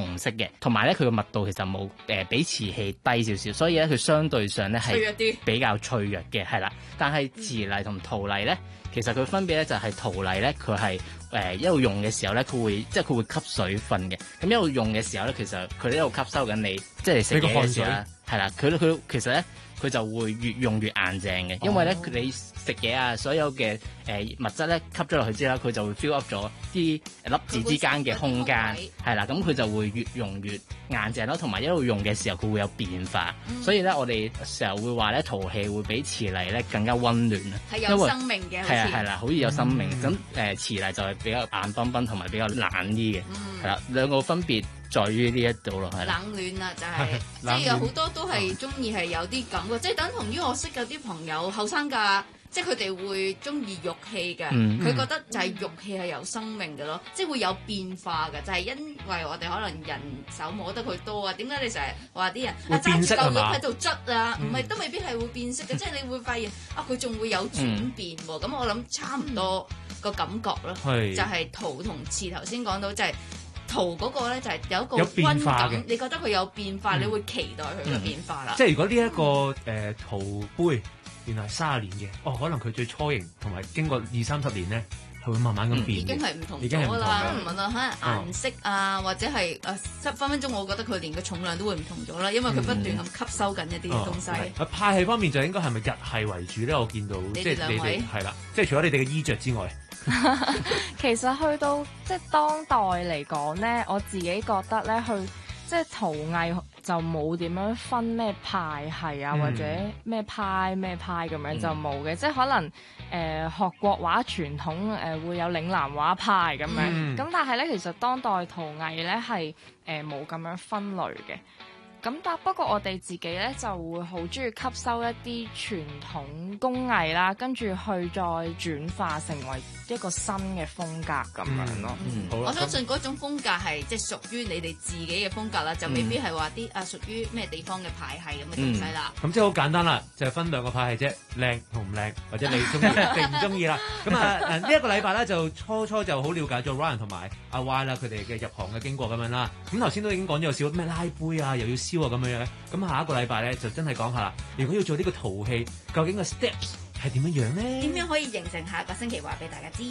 紅色嘅，同埋咧佢個密度其實冇誒、呃、比瓷器低少少，所以咧佢相對上咧係比較脆弱嘅，係啦。但係瓷泥同陶泥咧，其實佢分別咧就係陶泥咧，佢係誒一路用嘅時候咧，佢會即係佢會吸水分嘅。咁一路用嘅時候咧，其實佢一路吸收緊你，即係食嘢嘅時候咧，係啦，佢佢其實咧佢就會越用越硬淨嘅，因為咧你食嘢啊，所有嘅誒、呃、物質咧吸咗落去之後，佢就會 fill up 咗啲粒子之間嘅空間，係啦，咁佢就會越用越硬淨咯，同埋一路用嘅時候佢會有變化，嗯、所以咧我哋成日會話咧陶器會比瓷泥咧更加溫暖啊， 係有生命嘅， 係啊係啦，好似有生命。咁誒、嗯、瓷泥就係比較硬崩崩同埋比較冷啲嘅，係啦、嗯，兩個分別在於呢一度咯，係啦。 冷暖啊，就係、是、即係有好多都係中意係有啲感覺，即係等同於我識有啲朋友後生㗎。即係佢哋會中意玉器嘅，佢、嗯、覺得就係玉器係有生命嘅咯，即係會有變化嘅，就係、是、因為我哋可能人手摸得佢多啊。點解你成日話啲人啊揸住嚿玉喺度捽啊？唔係、嗯、都未必係會變色嘅，即係你會發現啊，佢仲會有轉變喎。咁、嗯、我諗差唔多個感覺咯，嗯、就係陶同瓷頭先講到，就係陶嗰個咧就係有一個溫感，你覺得佢有變化，嗯、你會期待佢嘅變化啦、嗯。 即係如果呢、這、一個誒、呃、陶杯。原來係卅年嘅，哦，可能佢最初型同埋經過二三十年咧，係會慢慢咁變、嗯，已經係唔同咗啦。唔問啊，可能顏色啊，哦、或者係誒，分分鐘我覺得佢連個重量都會唔同咗啦，因為佢不斷咁吸收緊一啲東西。啊、嗯，派系方面就應該係咪日系為主咧？我見到即係你哋係啦，即係除咗你哋嘅衣着之外， 其實去到即係當代嚟講咧，我自己覺得咧，去即係陶藝。就冇點樣分咩派系啊，嗯、或者咩派咩派咁樣就冇嘅，嗯、即係可能誒、呃、學國畫傳統誒、呃、會有嶺南畫派咁樣，咁、嗯、但係咧其實當代陶藝咧係誒冇咁樣分類嘅。咁但不過我哋自己咧就會好中意吸收一啲傳統工藝啦，跟住去再轉化成為一個新嘅風格咁樣咯。 嗯嗯、我相信嗰種風格係即係屬於你哋自己嘅風格啦，就未必係話啲啊屬於咩地方嘅派系咁嘅東西啦。咁、 嗯、即係好簡單啦，就係、是、分兩個派系啫，靚同唔靚，或者你中意定唔中意啦。咁啊誒呢一個禮拜咧就初初就好了解咗 Ryan 同埋阿 Y 啦，佢哋嘅入行嘅經過咁樣啦。咁頭先都已經講咗有少咩拉杯啊，又要燒啊咁樣樣。咁下一個禮拜咧就真係講下啦。如果要做呢個陶器，究竟個 steps 係點樣樣咧？ 點樣可以形成下個星期話俾大家知？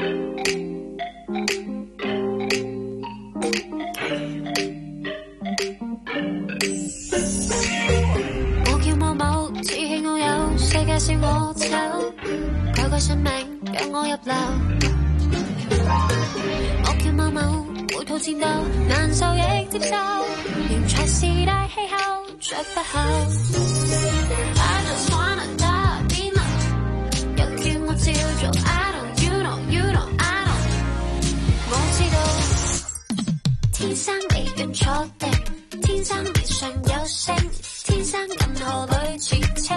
我叫某某，志氣我有，世界是我走，改改姓名讓我入流。我叫某某，每套戰鬥難受亦接受，原才是大氣候，着不厚。I just wanna die, be love， 又叫我照做 I don't, you don't, you don't, I don't。我知道天生未願錯定，天生面上有星，天生銀河裏傳情，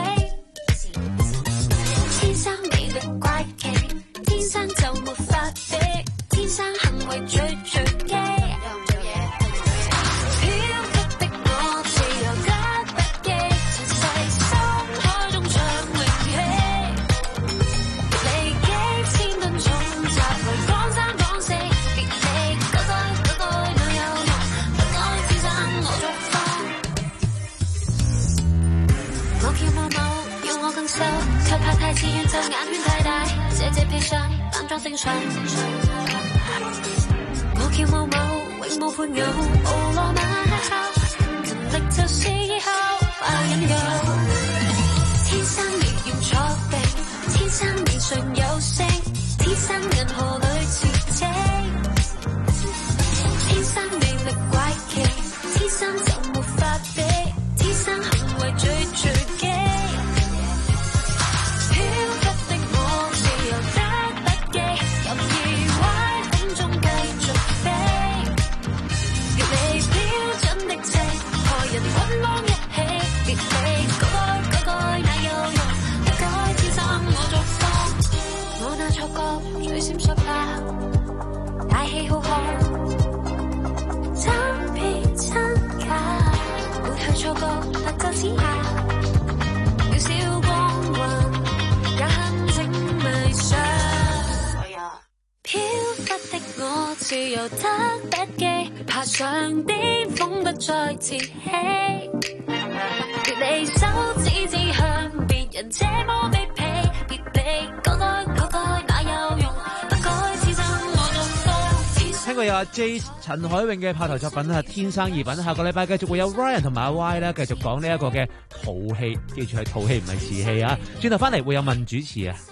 天生魅力怪奇，天生就沒法比，天生行為最最基。卻怕太自願就眼圈太大，這這披上扮裝正常。我叫某某，永無伴遊，無浪漫邂逅，勤力就是以後快引誘。天生未願錯定，天生面上有星，天生銀河裏絕情，天生魅力怪奇，天生就沒法比，天生行為最最基。最閃爍吧，大氣浩瀚，真別真假，沒去錯覺，特奏之下，渺小光環，也很正迷上。飄忽的我。 處有得筆記，爬上巔峰不再自欺。別離手指指向別人這麼卑鄙，別理講該講該哪有用，不改此生我仲高。 聽過有阿 J 陳海詠嘅拍頭作品係《天生異品》，下個禮拜繼續會有 Ryan 同埋阿 Y 咧，繼續講呢一個嘅淘氣，記住係淘氣唔係瓷器啊！轉頭翻嚟會有問主持啊！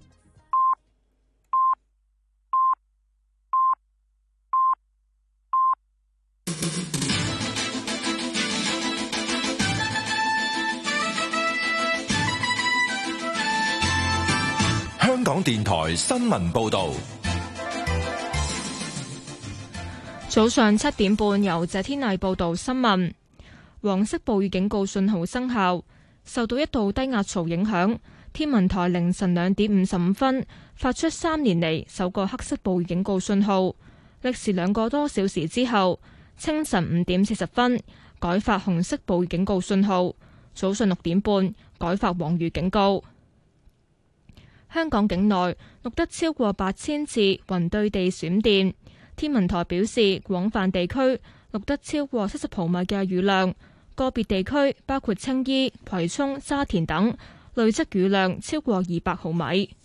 香港電台新聞報道。 早上七點半，由謝天麗報道新聞。黃色暴雨警告信號生效，受到一道低壓槽影響，天文台凌晨兩點五十五分發出三年嚟首個黑色暴雨警告信號。歷時兩個多小時之後，清晨五點四十分改發紅色暴雨警告信號，早上六點半改發黃雨警告。香港境內錄得超過八千次雲對地閃電。天文台表示，廣泛地區錄得超過七十毫米嘅雨量，個別地區包括青衣、葵涌、沙田等，累積雨量超過二百毫米。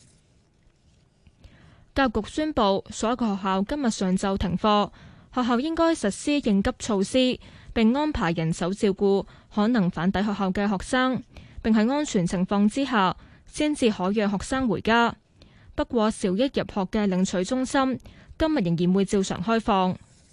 教育局宣布，所有嘅學校今日上晝停課，學校應該實施應急措施，並安排人手照顧可能返抵學校嘅學生，並喺安全情況之下先至可讓學生回家。不過，小一入學嘅領取中心今日仍然會照常開放。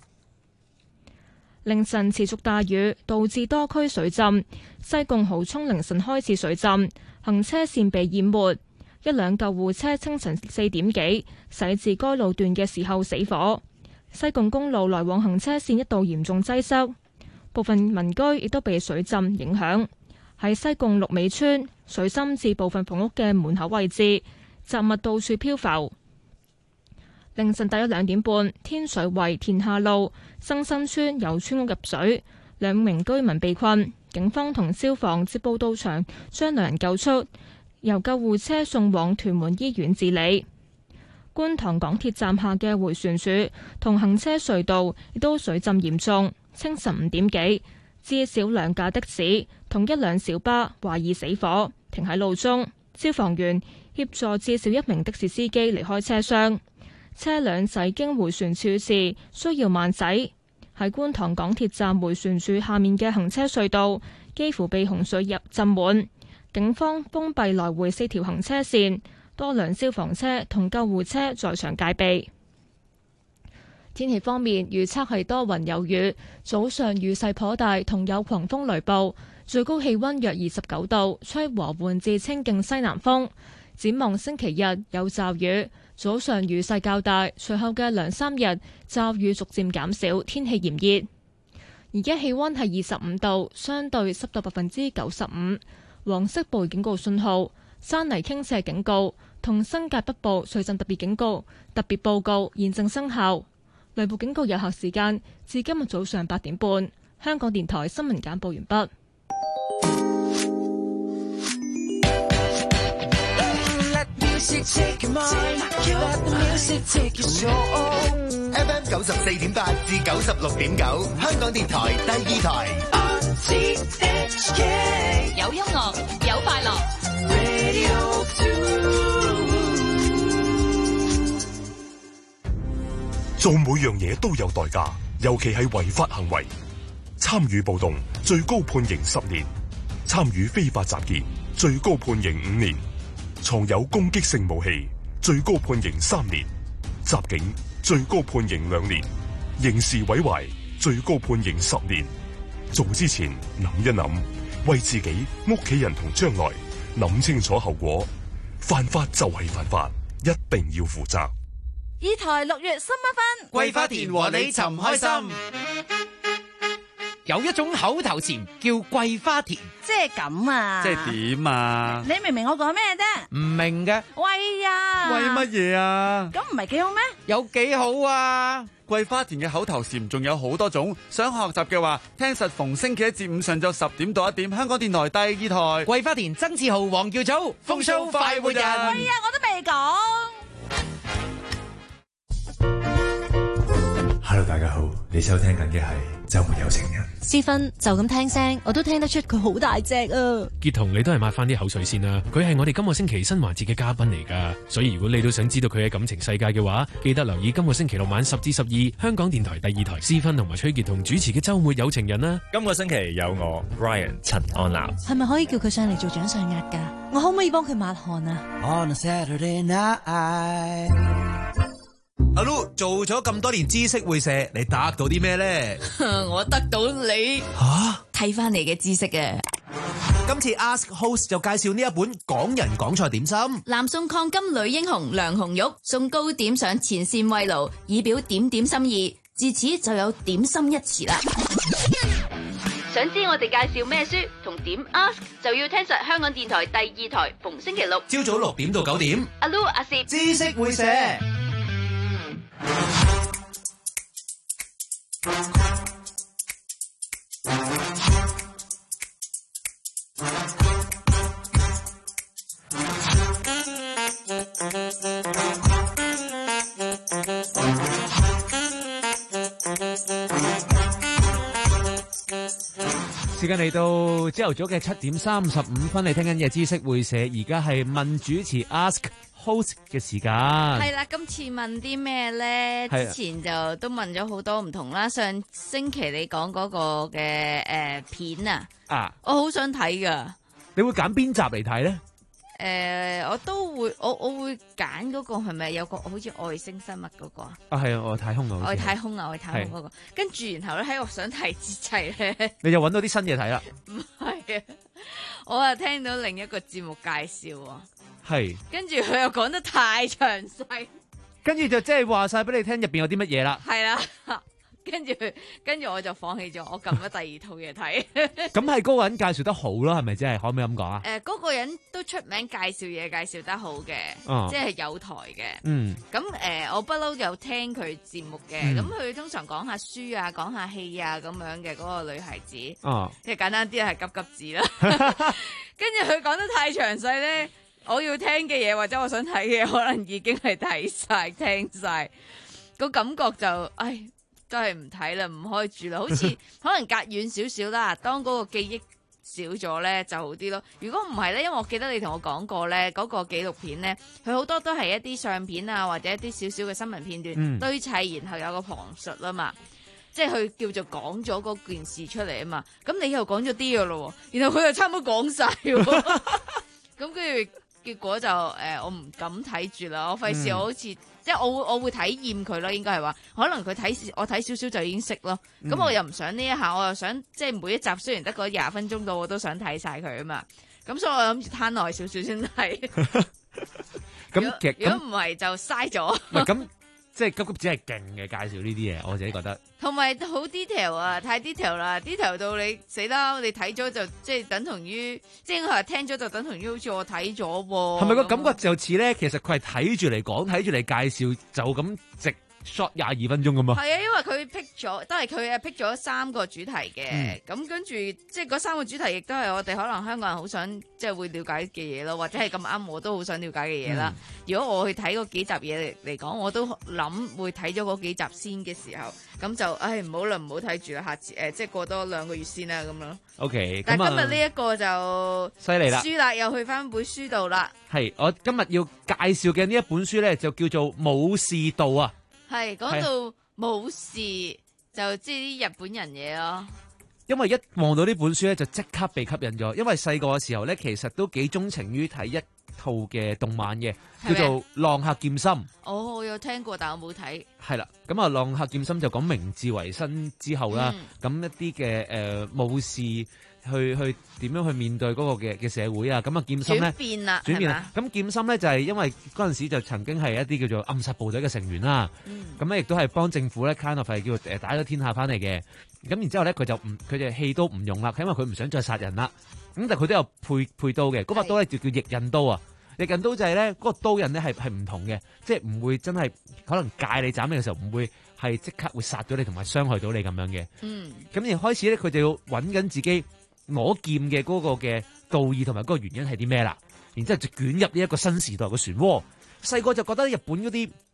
凌晨持續大雨，導致多區水浸，西貢蠔涌凌晨開始水浸，行車線被淹沒。一輛救護車清晨四點幾駛至該路段嘅時候死火。西貢公路來往行車線一度嚴重擠塞，部分民居亦都被水浸影響。喺西貢綠尾村，水深至部分房屋嘅門口位置，雜物到處漂浮。凌晨大約兩點半，天水圍田下路生新村有村屋入水，兩名居民被困，警方同消防接報到場，將兩人救出，由救護車送往屯門醫院治理。觀塘港鐵站下嘅迴旋處同行車隧道亦都水浸嚴重，清晨五點幾，至少兩架的士同一輛小巴懷疑死火，停喺路中，消防員協助至少一名的士司機離開車廂。車輛駛經迴旋處時需要慢駛。喺觀塘港鐵站迴旋處下面嘅行車隧道幾乎被洪水入浸滿，警方封閉來回四條行車線，多輛消防車同救護車在場戒備。天氣方面，預測係多雲有雨，早上雨勢頗大，同有狂風雷暴，最高氣溫約二十九度，吹和緩至清勁西南風。展望星期日有驟雨，早上雨勢較大，隨後嘅兩三日驟雨逐漸減少，天氣炎熱。而家氣溫係二十五度，相對濕度百分之九十五。黃色暴雨警告信號、山泥傾瀉警告同新界北部水浸特別警告特別報告現正生效。雷暴警告有效時間至今日早上八點半。香港電台新聞簡報完畢。 F M 九十四點八至九十六點九，香港電台第二台。 有音樂，有快樂。 做每樣嘢都有代價，尤其係違法行為。參與暴動最高判刑十年，參與非法集結最高判刑五年。藏有攻擊性武器，最高判刑三年；襲警最高判刑兩年；刑事毀壞最高判刑十年。做之前諗一諗，為自己、屋企人同將來諗清楚後果。犯法就係犯法，一定要負責。 二台六月新一分， 桂花田和你尋開心。有一種口頭禪叫桂花田， 即係咁啊！ 即係點啊？ 你明唔明我講咩啫？ 唔明嘅。 喂呀！ 喂乜嘢啊？ 咁唔係幾好咩？ 有幾好啊？桂花田嘅口頭禪仲有好多種，想學習嘅話，聽實逢星期一至五上晝十點到一點，香港電台第二台。桂花田曾志豪、黃耀祖，風騷快活人。 喂呀，我都未講。 好，你收聽緊嘅係周末有情人。 思芬就咁聽聲，我都聽得出佢好大隻啊！ 傑彤，你都係抹翻啲口水先啦。佢係我哋今個星期新環節嘅嘉賓嚟噶，所以如果你都想知道佢嘅感情世界嘅話，記得留意今個星期六晚十至十二，香港電台第二台思芬同埋崔傑彤主持嘅周末有情人啦。 今個星期有我 Ryan 陳安娜， 係咪可以叫佢上嚟做掌上壓噶？我可唔可以幫佢抹汗啊？ On a Saturday night 阿 Lu 做咗咁多年知識會社，你得到啲咩咧？ 我得到你吓睇翻嚟嘅知識嘅。 今次 Ask Host 就介紹呢一本港人港菜點心， 南宋抗金女英雄梁紅玉送糕點上前線慰勞，以表點點心意。自此就有點心一詞啦。想知我哋介紹咩書同點 Ask 就要聽實香港電台第二台，逢星期六朝早六點到九點。 阿 Lu 阿攝知識會社。 時間嚟到朝頭早嘅七點三十五分，你聽緊嘅知識會社，而家係問主持 Ask Host 嘅時間。 係啦，今次問啲咩咧？之前就都問咗好多唔同啦。上星期你講嗰個嘅誒、呃、片啊， 啊， 我好想睇噶。 你會揀邊集嚟睇咧？ 誒、呃，我都會，我我會揀嗰個係咪有個好似外星生物嗰個啊？ 啊，係啊，外太空啊， 外太空啊，外太空嗰、那個。跟住然後咧喺我想睇之際咧， 你就揾到啲新嘢睇啦。 唔係啊，我啊聽到另一個節目介紹啊。 係。跟住佢又講得太詳細。 跟住就即係話晒俾你聽入邊有啲乜嘢啦。 係啦。跟住，跟住我就放棄咗，我撳咗第二套嘢睇。 咁係嗰個人介紹得好咯，係咪真係？可唔可以咁講啊？ 誒、呃，嗰、那個人都出名介紹嘢，介紹得好嘅， 哦、 即係有台嘅。 嗯。咁誒、呃，我不嬲有聽佢節目嘅，咁、嗯、佢通常講下書啊，講下戲啊咁樣嘅嗰、那個女孩子。 哦。 即係簡單啲係急急字啦。跟住佢講得太詳細咧，我要聽嘅嘢或者我想睇嘅嘢，可能已經係睇晒、聽晒，個感覺就唉。都係唔睇啦，唔開住啦，好似可能隔遠少少啦。當嗰個記憶少咗咧，就好啲咯。如果唔係咧，因為我記得你同我講過咧，嗰、嗰個紀錄片咧，佢好多都係一啲相片啊，或者一啲少少嘅新聞片段、嗯、堆砌，然後有個旁述啊嘛，即係佢叫做講咗嗰件事出嚟啊嘛。咁你又講咗啲噶咯，然後佢又差唔多講晒，咁跟住結果就誒、呃，我唔敢睇住啦，我費事我好似。嗯即係我會我會體驗佢咯，應該係話，可能佢睇我睇少少就已經識咯。咁、嗯、我又唔想呢一下，我又想即係每一集雖然得嗰廿分鐘到，我都想睇晒佢啊嘛。咁所以我諗住攤耐少少先睇。咁其實如果唔係就嘥咗。 咁即係急急只係勁嘅介紹呢啲嘢，我自己覺得。 同埋好 detail 啊，太 detail 啦 ，detail 到你死啦！你睇咗就即係等同於，即係佢話聽咗就等同於好似我睇咗喎。 係咪個感覺就似咧？其實佢係睇住嚟講，睇住嚟介紹，就咁直 shot 廿二分鐘咁嘛。 係啊，因為佢 pick 咗，都係佢啊 pick 咗三個主題嘅。咁、嗯、跟住即係嗰三個主題，亦都係我哋可能香港人好想即係會了解嘅嘢咯，或者係咁啱我都好想了解嘅嘢啦。嗯、如果我去睇嗰幾集嘢嚟講，我都諗會睇咗嗰幾集先嘅時候。咁就，唉，唔好啦，唔好睇住啦，下次誒、呃，即係過多兩個月先啦，咁樣。 O K， 但係今日呢一個就犀利啦， 書啦，又去翻本書度啦。 係，我今日要介紹嘅呢一本書咧，就叫做《武士道》啊。 係講到武士，就即係啲日本人嘢咯。 因為一望到呢本書咧，就即刻被吸引咗。因為細個嘅時候咧，其實都幾鍾情於睇一套嘅動漫嘅，叫做《浪客劍心》。 哦，我有聽過，但我冇睇。 係啦，咁啊，《浪客劍心》就講明治維新之後啦，咁、嗯、一啲嘅誒武士去去點樣去面對嗰個嘅嘅社會啊？咁啊，劍心咧轉變啦，轉變啦。咁劍心咧就係因為嗰陣時就曾經係一啲叫做暗殺部隊嘅成員啦。咁咧亦都係幫政府咧 kind of 係叫誒打咗天下翻嚟嘅。咁然之後咧佢就唔佢哋氣都唔用啦，因為佢唔想再殺人啦。咁但係佢都有配配刀嘅，嗰把刀咧就叫逆刃刀啊。逆刃刀就係咧嗰個刀刃咧係係唔同嘅，即係唔會真係可能戒你斬你嘅時候唔會係即刻會殺咗你同埋傷害到你咁樣嘅。嗯。咁而開始咧佢就要揾緊自己攞劍嘅嗰個嘅道義同埋嗰個原因係啲咩啦？然之後就捲入呢一個新時代嘅漩渦。細個就覺得日本嗰啲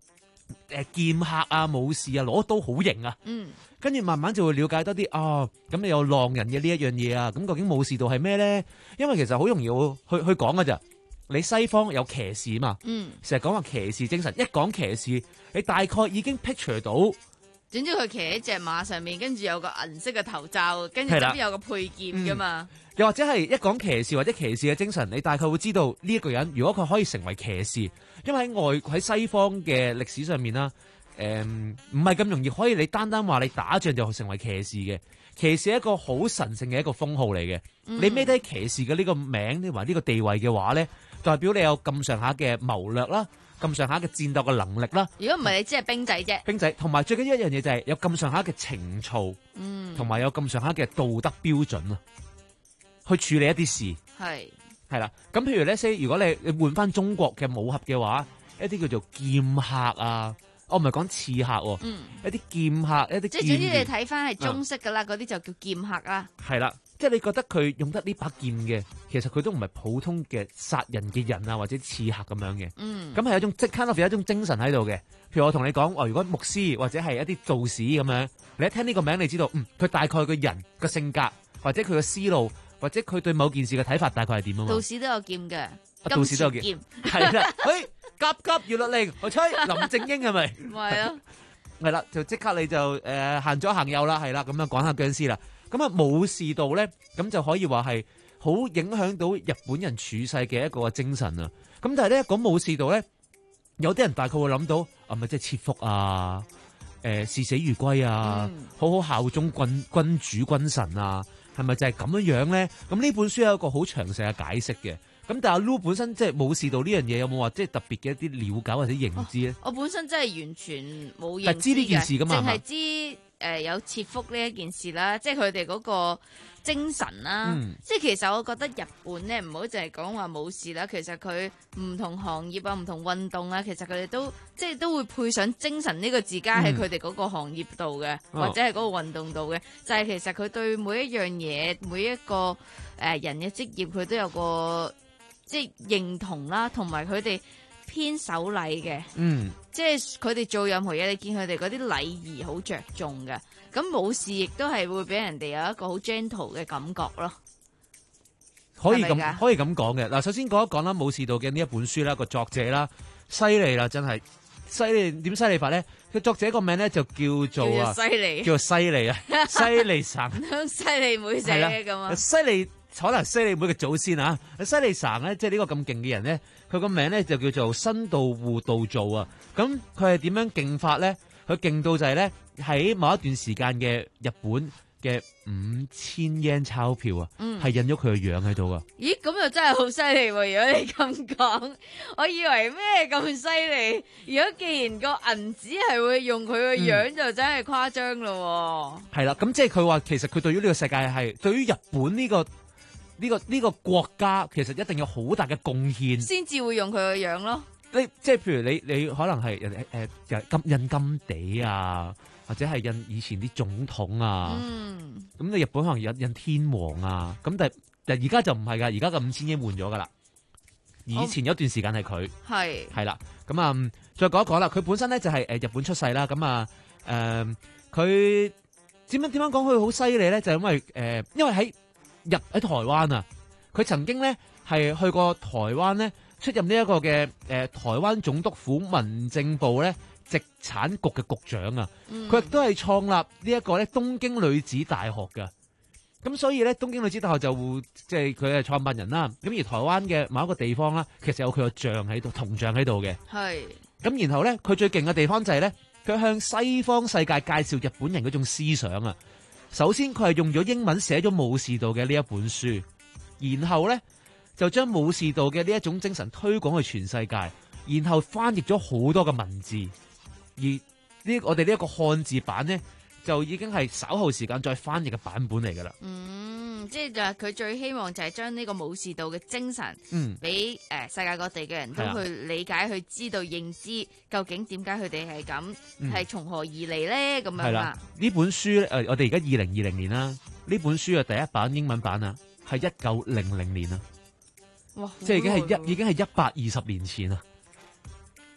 誒劍客啊、武士啊，攞刀好型啊。 嗯。 跟住慢慢就會了解多啲啊，咁你有浪人嘅呢一樣嘢啊，咁究竟武士道係咩咧？因為其實好容易去去講㗎咋。你西方有騎士嘛？嗯，成日講話騎士精神，一講騎士，你大概已經 picture 到。 總之佢騎喺隻馬上面，跟住有個銀色嘅頭罩，跟住側邊有個佩劍噶嘛。 嗯、又或者係一講騎士或者騎士嘅精神，你大概會知道呢一個人，如果佢可以成為騎士，因為喺外喺西方嘅歷史上面啦，誒唔係咁容易可以你單單話你打仗就成為騎士嘅。騎士係一個好神聖嘅一個封號嚟嘅，嗯、你孭低騎士嘅呢個名同埋呢個地位嘅話咧，代表你有咁上下嘅謀略啦，咁上下嘅戰鬥嘅能力啦。 如果唔係，你只係兵仔啫。 兵仔，同埋最緊要一樣嘢就係有咁上下嘅情操，同埋、嗯、有咁上下嘅道德標準啊，去處理一啲事。係係啦，咁譬如咧，如果你你換翻中國嘅武俠嘅話，一啲叫做劍客啊。我唔係講刺客喎，嗯、一啲劍客，一啲即係總之你睇翻係中式噶啦，嗰啲、嗯、就叫劍客啦。係啦， 即係你覺得佢用得呢把劍嘅，其實佢都唔係普通嘅殺人嘅人啊，或者刺客咁樣嘅。嗯，咁係一種即 kind of 有一種精神喺度嘅。譬如我同你講，哦，如果牧師或者係一啲道士咁樣，你一聽呢個名，你知道，嗯，佢大概個人個性格，或者佢個思路，或者佢對某件事嘅睇法，大概係點啊嘛？ 道士都有劍嘅， 道士都有劍，係啦，誒。急急要落嚟，我吹林正英係咪？ 係啊， 係啦，就即刻你就誒、呃、行咗行右啦，係啦，咁啊講下僵屍啦。咁啊武士道咧，咁就可以話係好影響到日本人處世嘅一個精神啊。咁但係咧講武士道咧，有啲人大概會諗到啊，咪即係切腹啊，誒、呃、視死如歸啊，嗯、好好效忠君君主君神啊，係咪就係咁樣樣咧？咁呢本書有一個好詳細嘅解釋嘅。咁但係阿 Lu 本身即係武士道呢樣嘢，有冇話即係特別嘅一啲了解或者認知咧、哦？我本身真係完全冇認知嘅， 知呢件事噶嘛， 淨係知誒、呃、有切腹呢一件事啦，即係佢哋嗰個精神啦。嗯、即係其實我覺得日本咧唔好淨係講話武士啦，其實佢唔同行業啊、唔同運動啊，其實佢哋都即係都會配上精神呢個字加喺佢哋嗰個行業度嘅，嗯、或者係嗰個運動度嘅，哦、就係其實佢對每一樣嘢、每一個誒、呃、人嘅職業，佢都有個。即係認同啦，同埋佢哋偏守禮嘅，嗯，即係佢哋做任何嘢，你見佢哋嗰啲禮儀好着重嘅。咁武士亦都係會俾人哋有一個好 gentle 嘅感覺咯。 可以咁可以咁講嘅。嗱，首先講一講啦，武士道嘅呢一本書啦，個作者啦，犀利啦，真係犀利。點犀利法咧？佢作者個名咧就叫做啊， 犀利， 叫做犀利啊，犀利神， 犀利妹寫嘅咁啊， 犀利。可能犀利妹嘅祖先啊，犀利神咧，即係呢個咁勁嘅人咧，佢個名咧就叫做新道戶道造啊。咁佢係點樣勁法咧？佢勁到就係咧喺某一段時間嘅日本嘅五千 yen 鈔票啊，係、嗯、印咗佢個樣喺度啊。 咦，咁又真係好犀利喎！如果你咁講，我以為咩咁犀利？如果既然個銀紙係會用佢個樣，嗯、就真係誇張咯。係啦，咁即係佢話，其實佢對於呢個世界係，對於日本呢、這個。呢、這個呢、這個國家其實一定有好大嘅貢獻， 先至會用佢個樣咯。 你即係譬如你你可能係人誒誒金印金地啊，或者係印以前啲總統啊。嗯，咁你日本可能印印天皇啊。咁但係但而家就唔係㗎，而家個五千已經換咗㗎啦。以前有段時間係佢係係啦。咁啊、嗯，再講一講啦。佢本身咧就係誒日本出世啦。咁啊誒，佢點樣點樣講佢好犀利咧？就係、因為誒、呃，因為喺入喺台灣啊，佢曾經咧係去過台灣咧，出任呢一個嘅誒、呃、台灣總督府民政部咧殖產局嘅局長啊，佢亦都係創立呢一個咧東京女子大學噶，咁所以咧東京女子大學就會即係佢係創辦人啦，咁而台灣嘅某一個地方啦，其實有佢個像喺度，銅像喺度嘅，係，咁然後咧佢最勁嘅地方就係咧，佢向西方世界介紹日本人嗰種思想啊。首先佢係用咗英文寫咗武士道嘅呢一本書，然後咧就將武士道嘅呢一種精神推廣去全世界，然後翻譯咗好多嘅文字，而呢我哋呢一個漢字版咧就已經係稍後時間再翻譯嘅版本嚟噶啦。 嗯，即係就係佢最希望就係將呢個武士道嘅精神，嗯，俾誒世界各地嘅人都去理解、去知道、認知，究竟點解佢哋係咁，係從何而嚟咧？咁樣係啦。呢本書咧，誒，我哋而家二零二零年啦，呢本書嘅第一版英文版啊，係一九零零年啊，哇！即係已經係一已經係一百二十年前啊。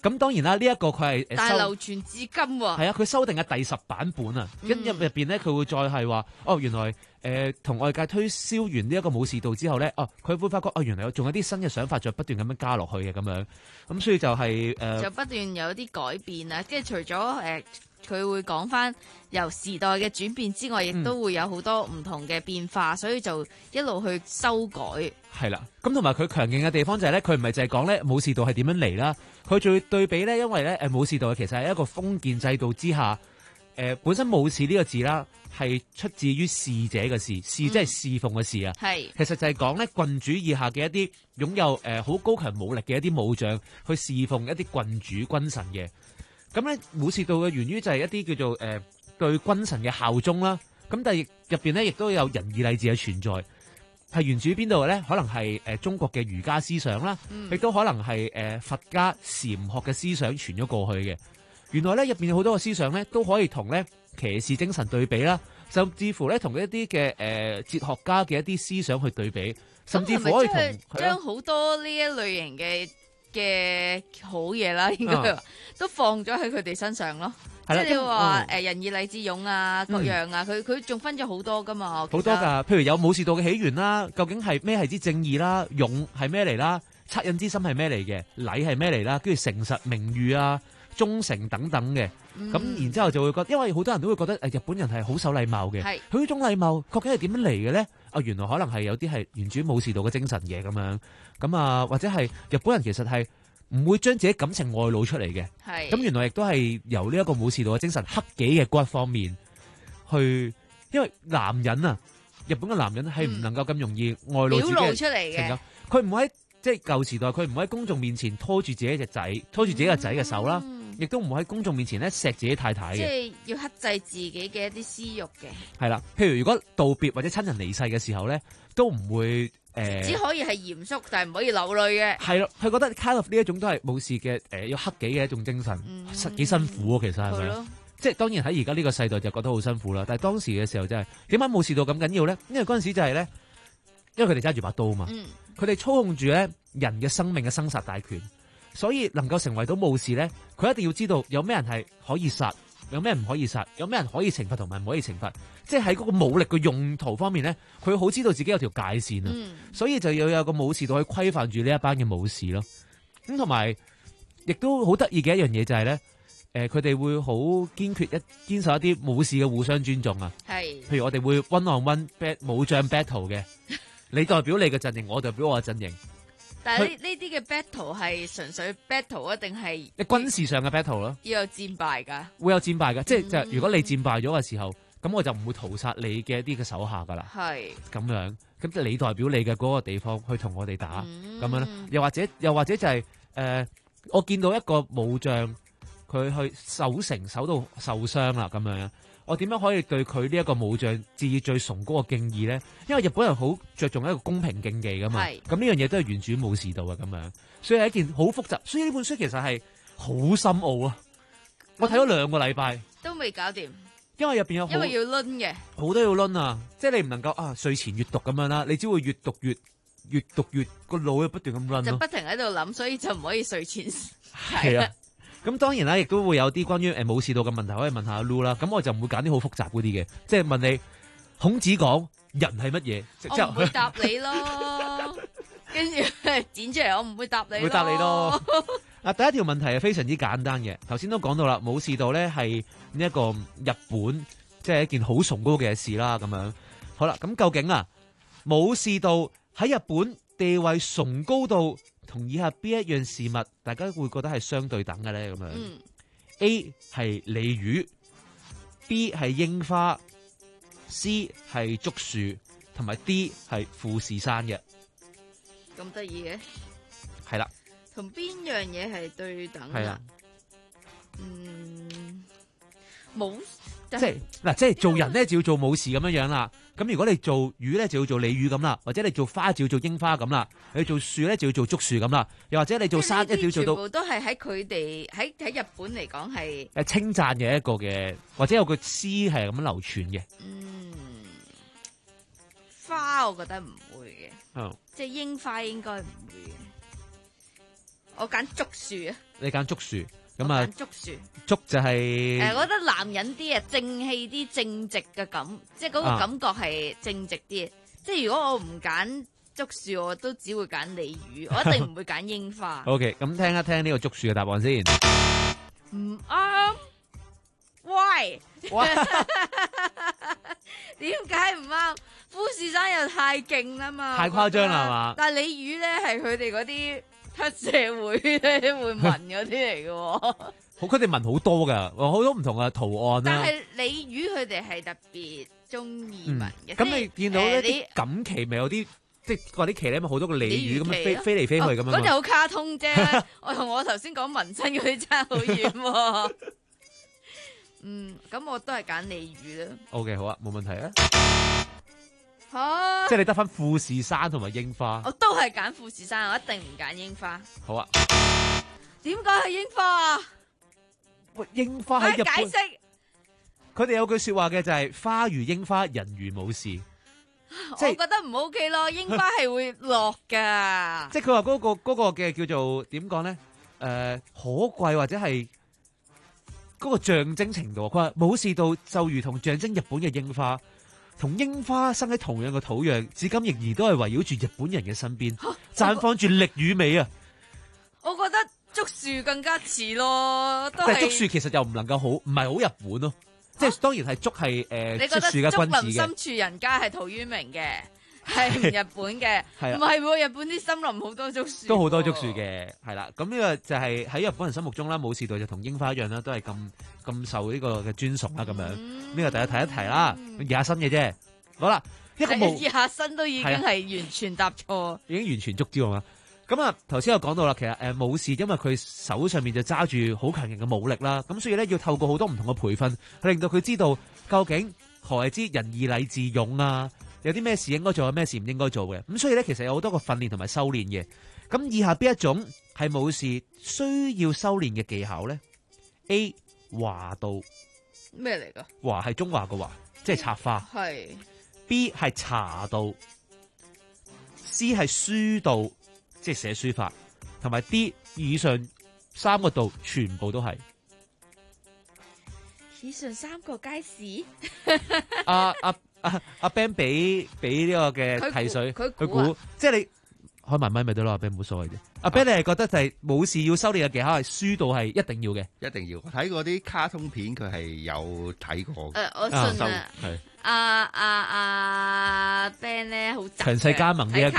咁當然啦，呢、這、一個佢係但係流傳至今喎。 係啊，佢修訂嘅第十版本啊，跟入入邊咧，佢會再係話，哦，原來誒同、呃、外界推銷完呢一個武士道之後咧，哦，佢會發覺，哦，原來仲有啲新嘅想法，再不斷咁樣加落去嘅咁樣，咁所以就係、是、誒，呃、 就不斷有啲改變啊，即係除咗誒。呃佢會講翻由時代嘅轉變之外，亦都會有好多唔同嘅變化，嗯、所以就一路去修改。 係啦，咁同埋佢強勁嘅地方就係咧，佢唔係淨係講咧武士道係點樣嚟啦，佢仲要對比咧，因為咧誒武士道其實係一個封建制度之下，誒、呃、本身武士呢個字啦係出自於侍者嘅侍，侍即係侍奉嘅侍啊。係、嗯，其實就係講咧郡主以下嘅一啲擁有誒好、呃、高強武力嘅一啲武將去侍奉一啲郡主君臣嘅。咁咧，武士道嘅源於就係一啲叫做誒、呃、對君臣嘅效忠啦。咁但係入邊咧，亦都有仁義禮智嘅存在。係源自於邊度嘅咧？可能係誒、呃、中國嘅儒家思想啦，亦、嗯、都可能係誒、呃、佛家禪學嘅思想傳咗過去嘅。原來咧入邊有好多嘅思想咧，都可以同咧騎士精神對比啦，甚至乎咧同一啲嘅誒哲學家嘅一啲思想去對比，甚至乎可以同將好多呢一類型嘅嘅好嘢啦，應該話、啊、都放咗喺佢哋身上咯。即係你話誒仁義禮智勇啊，各樣啊，佢佢仲分咗好多噶嘛。好多㗎，譬如有武士道嘅起源啦，究竟係咩係之正義啦，勇係咩嚟啦，惻隱之心係咩嚟嘅，禮係咩嚟啦，跟住誠實、名譽啊、忠誠等等嘅。咁、嗯、然之後就會覺得，因為好多人都會覺得誒日本人係好守禮貌嘅，佢呢種禮貌究竟係點樣嚟嘅咧？啊，原來可能係有啲係源自武士道嘅精神嘅咁樣，咁啊或者係日本人其實係唔會將自己感情外露出嚟嘅，咁原來亦都係由呢一個武士道嘅精神克己嘅嗰一方面去，因為男人啊，日本嘅男人係唔能夠咁容易外露自己嘅情感，佢唔會喺即係舊時代，佢唔會喺公眾面前拖住自己隻仔，拖住自己個仔嘅手啦。嗯亦都唔會喺公眾面前咧錫自己太太嘅， 即係要克制自己嘅一啲私欲嘅。 係啦，譬如如果道別或者親人離世嘅時候咧，都唔會誒，呃、 只可以係嚴肅，但係唔可以流淚嘅。 係咯，佢覺得 kind of 呢一種都係武士嘅誒，要克己嘅一種精神，幾、嗯、辛苦啊，其實係咪？即係當然喺而家呢個世代就覺得好辛苦啦，但係當時嘅時候真係點解武士道咁緊要咧？因為嗰陣時就係咧，因為佢哋揸住把刀嘛，佢哋、嗯、操控住咧人嘅生命嘅生殺大權。所以能夠成為到武士咧，佢一定要知道有咩人係可以殺，有咩人唔可以殺，有咩人可以懲罰同埋唔可以懲罰。即係喺嗰個武力嘅用途方面咧，佢好知道自己有條界線啊。嗯、所以就要有個武士道去規範住呢一班嘅武士咯。咁同埋亦都好得意嘅一樣嘢就係、是、咧，誒佢哋會好堅決一堅守一啲武士嘅互相尊重啊。係，譬如我哋會 one on one bat 武將 battle 嘅，你代表你嘅陣營，我代表我嘅陣營。 但係呢呢啲嘅 battle 係純粹 battle 啊，定係你軍事上嘅 battle 咯？ 要有戰敗㗎， 會有戰敗㗎，嗯、即係就如果你戰敗咗嘅時候，咁我就唔會屠殺你嘅一啲嘅手下㗎啦。係咁樣，咁即係你代表你嘅嗰個地方去同我哋打咁、嗯、樣咧，又或者又或者就係、是、誒、呃，我見到一個武將佢去守城守到受傷啦，咁樣。我點樣可以對佢呢一個武將致以最崇高嘅敬意咧？因為日本人好着重一個公平競技噶嘛，咁呢樣嘢都係源自於武士道嘅咁樣，所以係一件好複雜。所以呢本書其實係好深奧啊！我睇咗兩個禮拜都未搞掂， 因為入邊有因為要掄嘅，好多要掄啊！即係你唔能夠啊睡前閱讀咁樣啦，你只會越讀越越讀越個腦會不斷咁掄， 就不停喺度諗，所以就唔可以睡前係啊。咁當然啦，亦都會有啲關於誒武士道嘅問題可以問下阿 Lu 啦。咁我就唔會揀啲好複雜嗰啲嘅，即係問你孔子講人係乜嘢？ 我唔會答你咯。跟住剪出嚟，我唔會答你。 會答你咯。啊，第一條問題係非常之簡單嘅。頭先都講到啦，武士道咧係呢一個日本即係一件好崇高嘅事啦。咁樣好啦，咁究竟啊武士道喺日本地位崇高到同以下邊一樣事物，大家會覺得係相對等嘅咧？咁樣、嗯、A 係鯉魚 ，B 係櫻花 ，C 係竹樹，同埋 D 係富士山嘅。 咁得意嘅？ 係啦。 同邊樣嘢係對等啊？係啊。嗯，冇。 即係嗱，即係做人咧就要做武士咁樣樣啦。咁如果你做魚咧就要做鯉魚咁啦，或者你做花就要做櫻花咁啦，你做樹咧就要做竹樹咁啦，又或者你做山一定要做到。全部都係喺佢哋喺喺日本嚟講係誒稱讚嘅一個嘅，或者有個詩係咁樣流傳嘅。 嗯，花我覺得唔會嘅， 哦， 即係櫻花應該唔會嘅。 我揀竹樹啊。 你揀竹樹，咁啊竹樹， 竹就係、 誒，我覺得男人啲啊，正氣啲、正直嘅感，即係嗰個感覺係正直啲。即係如果我唔揀竹樹，我都只會揀鯉魚，我一定唔會揀櫻花。 O K， 咁聽一聽呢個竹樹嘅答案先。 唔啱。喂，點解唔啱？富士山又太勁啦嘛， 太誇張啦係嘛？ 但係鯉魚咧係佢哋嗰啲黑社會咧會紋嗰啲嚟嘅。 好，佢哋紋好多噶，好多唔同嘅圖案啦。 但係鯉魚佢哋係特別中意紋嘅。 咁、嗯、你見到咧啲呃、 錦旗咪有啲即係嗰啲旗咧，咪好多個鯉魚咁樣飛飛嚟飛去咁樣。 嗰隻好卡通啫，我同我頭先講紋身嗰啲差好遠。嗯，咁我都係揀鯉魚啦。 O、okay, K， 好啊，冇問題啊。 吓， 即係你得翻富士山同埋櫻花。 我都係揀富士山，我一定唔揀櫻花。 好啊。 點解係櫻花啊？ 喂，櫻花喺日本。 解釋。 佢哋有句說話嘅就係、是、花如櫻花，人如武士。 我覺得唔 OK 咯，櫻花係會落噶。 即係佢話嗰個嗰、那個嘅叫做點講咧？誒、呃，可貴或者係。嗰個象徵程度，佢話武士道就如同象徵日本嘅櫻花，同櫻花生喺同樣嘅土壤，至今仍然都係圍繞住日本人嘅身邊，綻放住力與美啊！ 我覺得竹樹更加似咯，都係。 但係竹樹其實又唔能夠好，唔係好日本咯，即係當然係竹係誒竹樹嘅君子嘅。 竹林深處人家係陶淵明嘅。係唔日本嘅，唔係喎，日本啲森林好多竹樹， 都好多竹樹嘅，係啦。咁呢個就係喺日本人心目中啦，武士道就同櫻花一樣啦，都係咁咁受呢個嘅尊崇啦，咁樣。呢、嗯、個大家提一提啦，熱下身嘅啫。好啦，一個武熱下身都已經係完全答錯， 已經完全捉焦啊嘛。咁啊，頭先有講到啦，其實誒武士因為佢手上面就揸住好強勁嘅武力啦，咁所以咧要透過好多唔同嘅培訓，去令到佢知道究竟何謂之仁義禮智勇啊。有啲咩事應該做，有咩事唔應該做嘅，咁所以咧，其實有好多個訓練同埋修煉嘅。咁以下邊一種係武士需要修煉嘅技巧咧 ？A 華道咩嚟噶？ 華係中華嘅華，即係插花。 係。 B 係茶道 ，C 係書道，即係寫書法，同埋 D 以上三個道全部都係。 以上三個皆是。 阿阿阿阿 Ben 俾俾呢個嘅提水，佢估，即係你開埋咪咪得咯，阿 Ben 冇所謂啫。阿 Ben 你係覺得就係武士要修煉嘅技巧係書道係一定要嘅， 一定要。睇過啲卡通片，佢係有睇過。 誒，我信啊。係。阿阿阿 Ben 咧好詳細加盟呢一個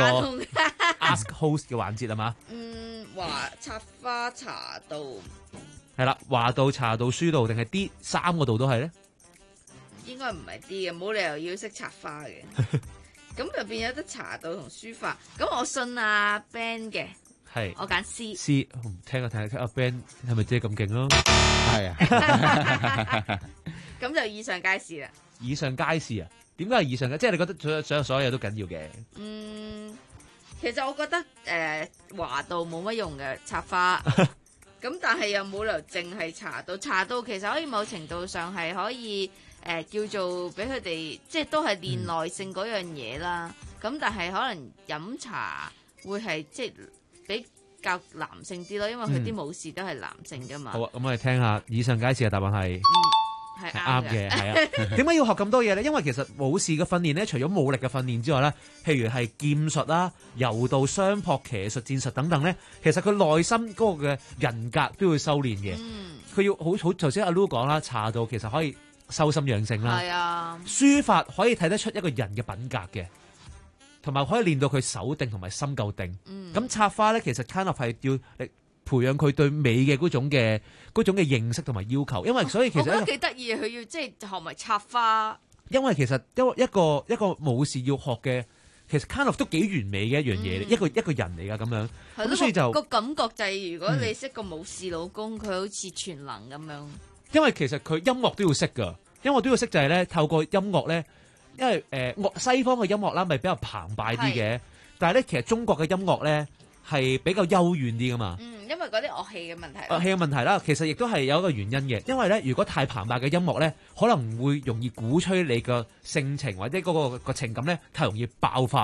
Ask Host 嘅環節係嘛？ 嗯，華插花茶道。 係啦，華道、茶道、書道定係 D 三個道都係咧？ 應該唔係 D 嘅，冇理由要識插花嘅。咁入邊有得茶道同書法，咁我信阿 Ben 嘅。係，我揀 C。 C， 聽下睇下阿 Ben 係咪真係咁勁咯？係啊。 咁就以上皆是啦。 以上皆是啊？點解係以上嘅？即係你覺得所有所有所有嘢都緊要嘅？ 嗯，其實我覺得誒華道冇乜用嘅插花。咁但係又冇理由淨係茶道，茶道其實可以某程度上係可以誒、呃、叫做俾佢哋，即係都係練耐性嗰樣嘢啦。咁、嗯、但係可能飲茶會係即係比較男性啲咯，因為佢啲武士都係男性噶嘛。 好啊，咁我哋聽下以上皆是嘅答案係。 嗯係啱嘅，係啊。點解要學咁多嘢咧？因為其實武士嘅訓練咧，除咗武力嘅訓練之外咧，譬如係劍術啦、柔道、相撲、騎術、戰術等等咧，其實佢內心嗰個嘅人格都要修煉嘅。佢、嗯、要好好，頭先阿 Lu 講啦，茶道其實可以修心養性啦。係啊。書法可以睇得出一個人嘅品格嘅，同埋可以練到佢手定同埋心夠定。咁、嗯、插花咧，其實 kind of 係要培養佢對美嘅嗰種嘅嗰種嘅認識同埋要求，因為所以其實我覺得幾得意，佢要即係學埋插花。 因為其實一一個一個武士要學嘅，其實 kind of 都幾完美嘅一樣嘢、嗯，一個一個人嚟噶咁樣。咁所以就個感覺就係，如果你識個武士老公，佢、嗯、好似全能咁樣。 因為其實佢音樂都要識噶，音樂都要識就係咧，透過音樂咧，因為誒樂、呃、西方嘅音樂啦，咪比較澎湃啲嘅，但係咧其實中國嘅音樂咧係比較幽怨啲噶嘛。嗯因為嗰啲樂器嘅問題， 樂器嘅問題啦，其實亦都係有一個原因嘅。因為咧，如果太澎湃嘅音樂咧，可能會容易鼓吹你個性情或者嗰個個情感咧，太容易爆發啊。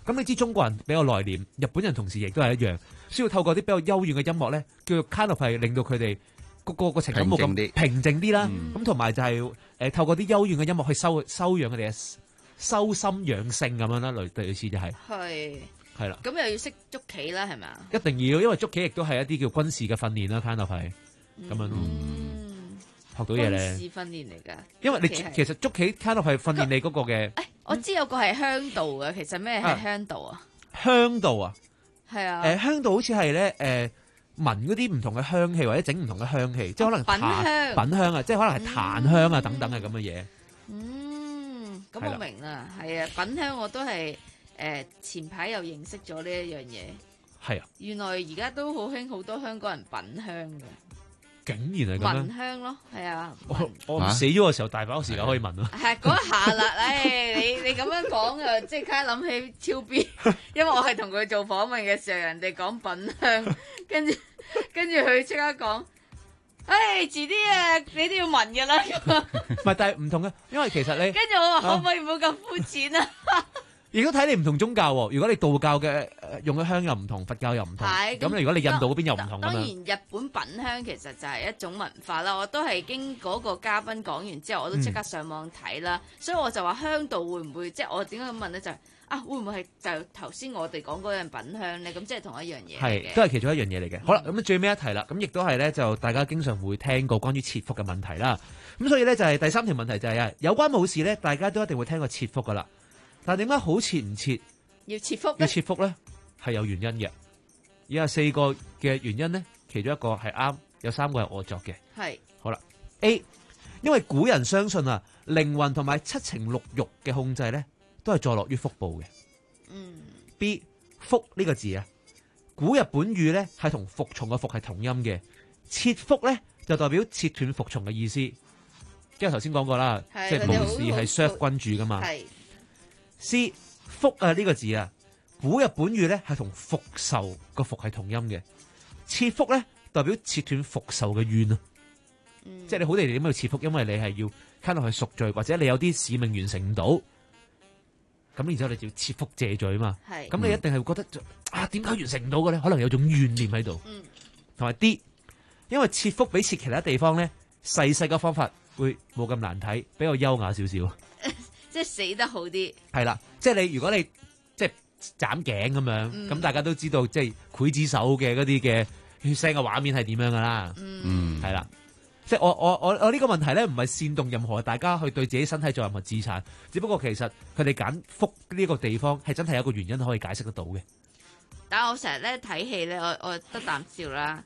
咁你知中國人比較內斂，日本人同時亦都係一樣，需要透過啲比較幽怨嘅音樂咧，叫做 kind of 係令到佢哋個個個情感冇咁平靜啲啦。咁同埋就係、是、誒、呃、透過啲幽怨嘅音樂去修修養佢哋嘅修心養性咁樣啦，類類似就係、是。係。係啦。咁又要識捉棋啦，係咪啊？一定要，因為捉棋亦都係一啲叫軍事嘅訓練啦 kind of 係咁樣咯。嗯，學到嘢咧。軍事訓練嚟㗎。因為你其實捉棋 kind of 係訓練你嗰個嘅。誒， 我知有個係香道嘅，其實咩係香道啊？香道啊？係啊。誒，香道好似係咧誒。聞嗰啲唔同嘅香氣，或者整唔同嘅香氣，即係可能品香、 品香啊，即係可能係檀香啊等等嘅咁嘅嘢。 嗯，咁我明啦，係啊，品香我都係誒前排又認識咗呢一樣嘢。係啊，原來而家都好興好多香港人品香嘅。竟然係咁樣。聞香咯，係啊。我我死咗嘅時候，大把時間可以聞咯。係嗰一下啦，誒你你咁樣講啊，即刻諗起超 B， 因為我係同佢做訪問嘅時候，人哋講品香。跟住，跟住佢即刻講，誒、哎，遲啲啊，你都要聞嘅啦。唔係，但係唔同嘅，因為其實你跟住我話可唔可以唔好咁膚淺啊？如果睇你唔同宗教喎，如果你道教嘅用嘅香又唔同，佛教又唔同，咁你如果你印度嗰邊又唔同咁樣。當然，日本品香其實就係一種文化啦。我都係經嗰個嘉賓講完之後，我都即刻上網睇啦。嗯、所以我就話香道會唔會即係我點解咁問咧？就係、是。啊，會唔會係就頭先我哋講嗰樣品香咧？咁即係同一樣嘢係，都係其中一樣嘢嚟嘅。嗯、好啦，咁最尾一題啦，咁亦都係咧，就大家經常會聽過關於切腹嘅問題啦。咁所以咧就係、是、第三條問題就係、是、啊，有關武士咧，大家都一定會聽過切腹噶啦。但係點解好切唔切要切腹？要切腹咧係有原因嘅。以下四個嘅原因咧，其中一個係啱，有三個係我作嘅。係好啦 ，A， 因為古人相信啊，靈魂同埋七情六欲嘅控制咧。都係坐落於腹部嘅。嗯。B 腹呢個字啊，古日本語咧係同服從嘅服係同音嘅，切腹咧就代表切斷服從嘅意思。即係頭先講過啦，即係武士係 serve 君主噶嘛。係。C 腹啊呢個字啊，古日本語咧係同復仇個復係同音嘅，切腹咧代表切斷復仇嘅願啊。嗯。即係你好地地點樣去切腹，因為你係要卡落去贖罪，或者你有啲使命完成唔到。咁然之後你就要切腹謝罪嘛，咁你一定係會覺得啊點解完成唔到嘅咧？可能有種怨念喺度，同埋 D，因為切腹比切其他地方咧細細嘅方法會冇咁難睇，比較優雅少少，即係死得好啲。係啦，即係你如果你即係斬頸咁樣，咁、嗯、大家都知道即係劊子手嘅嗰啲嘅血腥嘅畫面係點樣噶啦，嗯，係啦。即係我我我我呢個問題咧，唔係煽動任何大家去對自己身體做任何自殘，只不過其實佢哋揀腹呢個地方係真係有一個原因可以解釋得到嘅。但係我成日咧睇戲咧，我我得啖笑啦。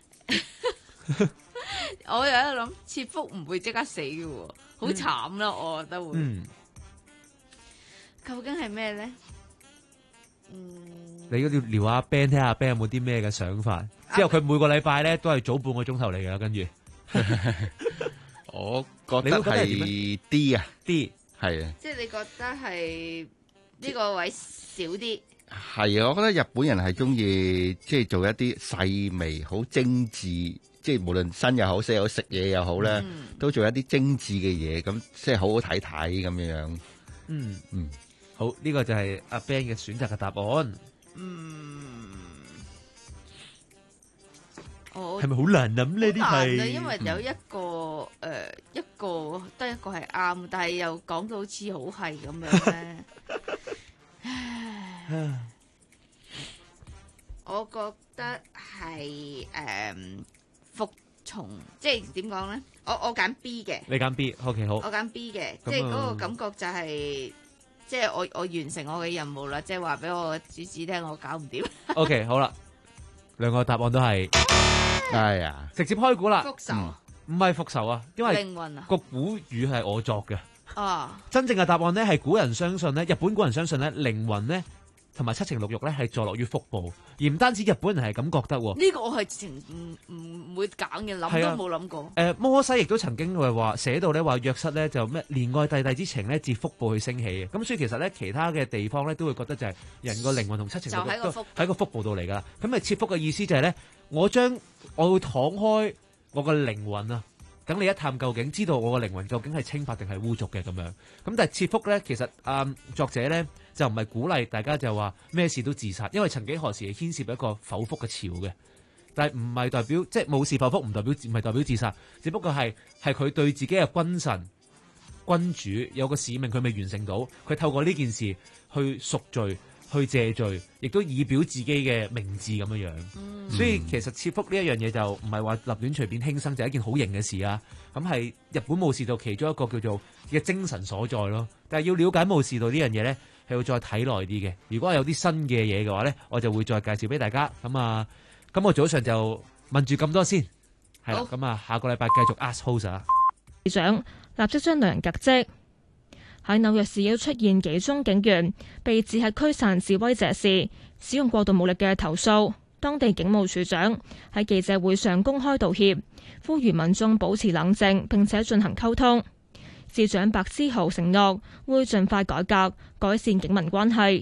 我又喺度諗，切腹唔會即刻死嘅喎，好慘啦，我覺得會。嗯。究竟係咩咧？嗯。你要撩下 Ben 聽下阿 Ben 有冇啲咩嘅想法？之後佢每個禮拜咧都係早半個鐘頭嚟㗎，跟住。我覺得係 D 啊 ，D 係啊，即係你覺得係呢個位少啲？係啊，我覺得日本人係中意即係做一啲細微、好精緻，即係無論生又好、死又好、食嘢又好咧，嗯、都做一啲精緻嘅嘢，咁即係好好睇睇咁樣樣。嗯嗯，好，呢、這個就係阿 Ben 嘅選擇嘅答案。嗯。係咪好難諗呢啲係？因為有一個誒、嗯呃，一個得一個係啱，但係又講到好似好係咁樣咧。我覺得係誒服從，即係點講咧？我我揀 B 嘅。你揀 B，OK、okay， 好。我揀 B 嘅，即係嗰個感覺就係、是，即係我我完成我嘅任務啦，即係話俾我主子聽，我搞唔掂。OK， 好啦，兩個答案都係。係啊，直接開估啦。復仇唔係復仇啊，因為個古語係我作嘅。哦，真正嘅答案咧係古人相信咧，日本古人相信咧，靈魂咧同埋七情六欲咧係坐落於腹部，而唔單止日本人係咁覺得。呢個我係情唔唔會揀嘅，諗都冇諗過。誒、啊呃，摩西亦都曾經係話寫到咧話約瑟咧就咩憐愛弟弟之情咧自腹部去升起嘅。咁所以其實咧其他嘅地方咧都會覺得就係人個靈魂同七情六欲都喺個腹部度嚟噶。咁咪切腹嘅意思就係咧。我將我會敞開我個靈魂啊，等你一探究竟，知道我個靈魂究竟係清白定係污濁嘅咁樣。咁但係切腹咧，其實啊、嗯、作者咧就唔係鼓勵大家就話咩事都自殺，因為曾幾何時係牽涉一個剖腹嘅潮嘅。但係唔係代表即係冇事剖腹，唔代表唔係代表自殺，只不過係係佢對自己嘅君神君主有個使命，佢未完成到，佢透過呢件事去贖罪、去謝罪，亦都以表自己嘅名字咁樣樣。嗯、所以其實切腹呢一樣嘢就唔係話立亂隨便輕生，就係一件好型嘅事啊！咁係日本武士道其中一個叫做嘅精神所在咯。但係要了解武士道呢樣嘢咧，係要再睇耐啲嘅。如果有啲新嘅嘢嘅話咧，我就會再介紹俾大家。咁啊，咁我早上就問住咁多先，係啦。咁啊，下個禮拜繼續 Ask Host 啊。 市長立即將兩人革職。喺紐約市亦都出現幾宗警員被指係驅散示威者時使用過度武力嘅投訴。當地警務處長喺記者會上公開道歉，呼籲民眾保持冷靜並且進行溝通。市長白思豪承諾會盡快改革改善警民關係。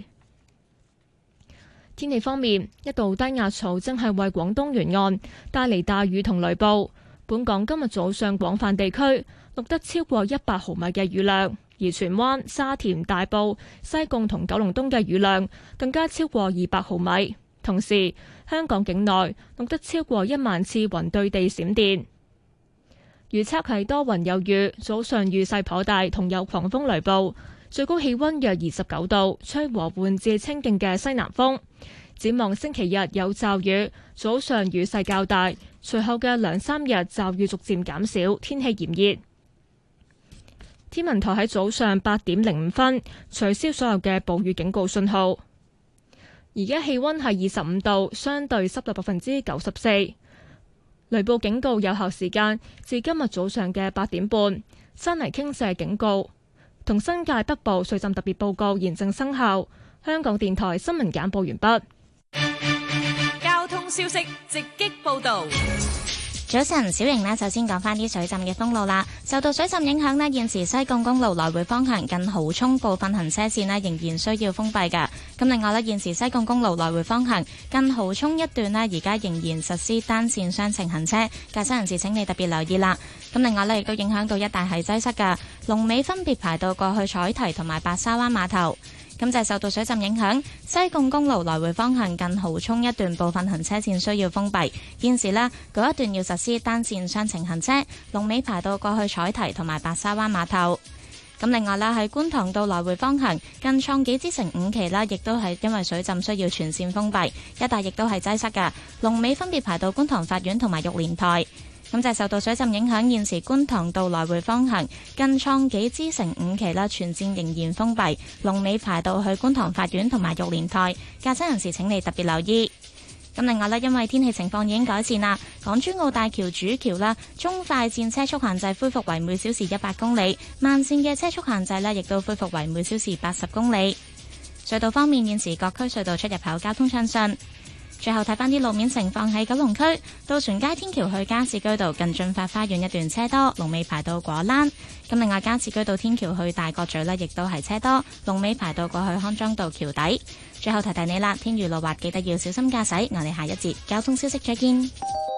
天氣方面，一道低壓槽正係為廣東沿岸帶嚟大雨同雷暴。本港今日早上廣泛地區錄得超過一百毫米嘅雨量，而荃灣、沙田、大埔、西貢同九龍東嘅雨量更加超過二百毫米。同時，香港境內錄得超過一萬次雲對地閃電。預測係多雲有雨，早上雨勢頗大，同有狂風雷暴，最高氣溫約二十九度，吹和緩至清勁嘅西南風。展望星期日有驟雨，早上雨勢較大，隨後嘅兩三日驟雨逐漸減少，天氣炎熱。天文台喺早上八點零五分取消所有嘅暴雨警告信號。而家氣溫係二十五度，相對濕度百分之九十四。雷暴警告有效時間至今日早上嘅八點半。山泥傾瀉警告同新界北部水浸特別報告現正生效。香港電台新聞簡報完畢。 交通消息直擊報道。 早晨，小瑩呢，首先講翻啲水浸嘅封路啦。受到水浸影響呢，現時西貢公路來回方向近蠔涌部分行車線呢仍然需要封閉㗎。咁另外呢，現時西貢公路來回方向近蠔涌一段呢，而家仍然實施單線雙程行車，駕駛人士請你特別留意啦。咁另外呢，亦都影響到一帶係擠塞㗎，龍尾分別排到過去彩堤同埋白沙灣碼頭。咁就係受到水浸影響，西貢公路來回方向近蠔涌一段部分行車線需要封閉。現時呢，嗰一段要實施單線雙程行車，龍尾排到過去彩堤同埋白沙灣碼頭。咁另外啦，喺觀塘道來回方向近創紀之城五期啦，亦都係因為水浸需要全線封閉，一帶亦都係擠塞㗎，龍尾分別排到觀塘法院同埋玉蓮台。咁就係受到水浸影響，現時觀塘道來回方向近創紀之城五期啦，全線仍然封閉，龍尾排到去觀塘法院同埋玉蓮台，駕駛人士請你特別留意。咁另外呢，因為天氣情況已經改善啦，港珠澳大橋主橋啦，中快線車速限制恢復為每小時一百公里，慢線嘅車速限制呢亦都恢復為每小時八十公里。隧道方面，現時各區隧道出入口交通暢順。最後睇翻啲路面情況，喺九龍區渡船街天橋去加士居道近駿發花園一段車多，龍尾排到果欄。咁另外加士居道天橋去大角咀呢亦都係車多，龍尾排到過去康莊道橋底。最後提提你啦，天雨路滑，記得要小心駕駛。我哋下一節交通消息再見。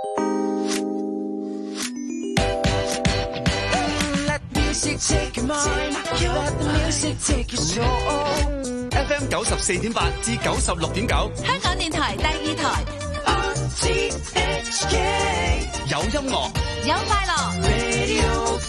F M 九十四點八至九十六點九， 香港電台第二台。 有音樂， 有快樂。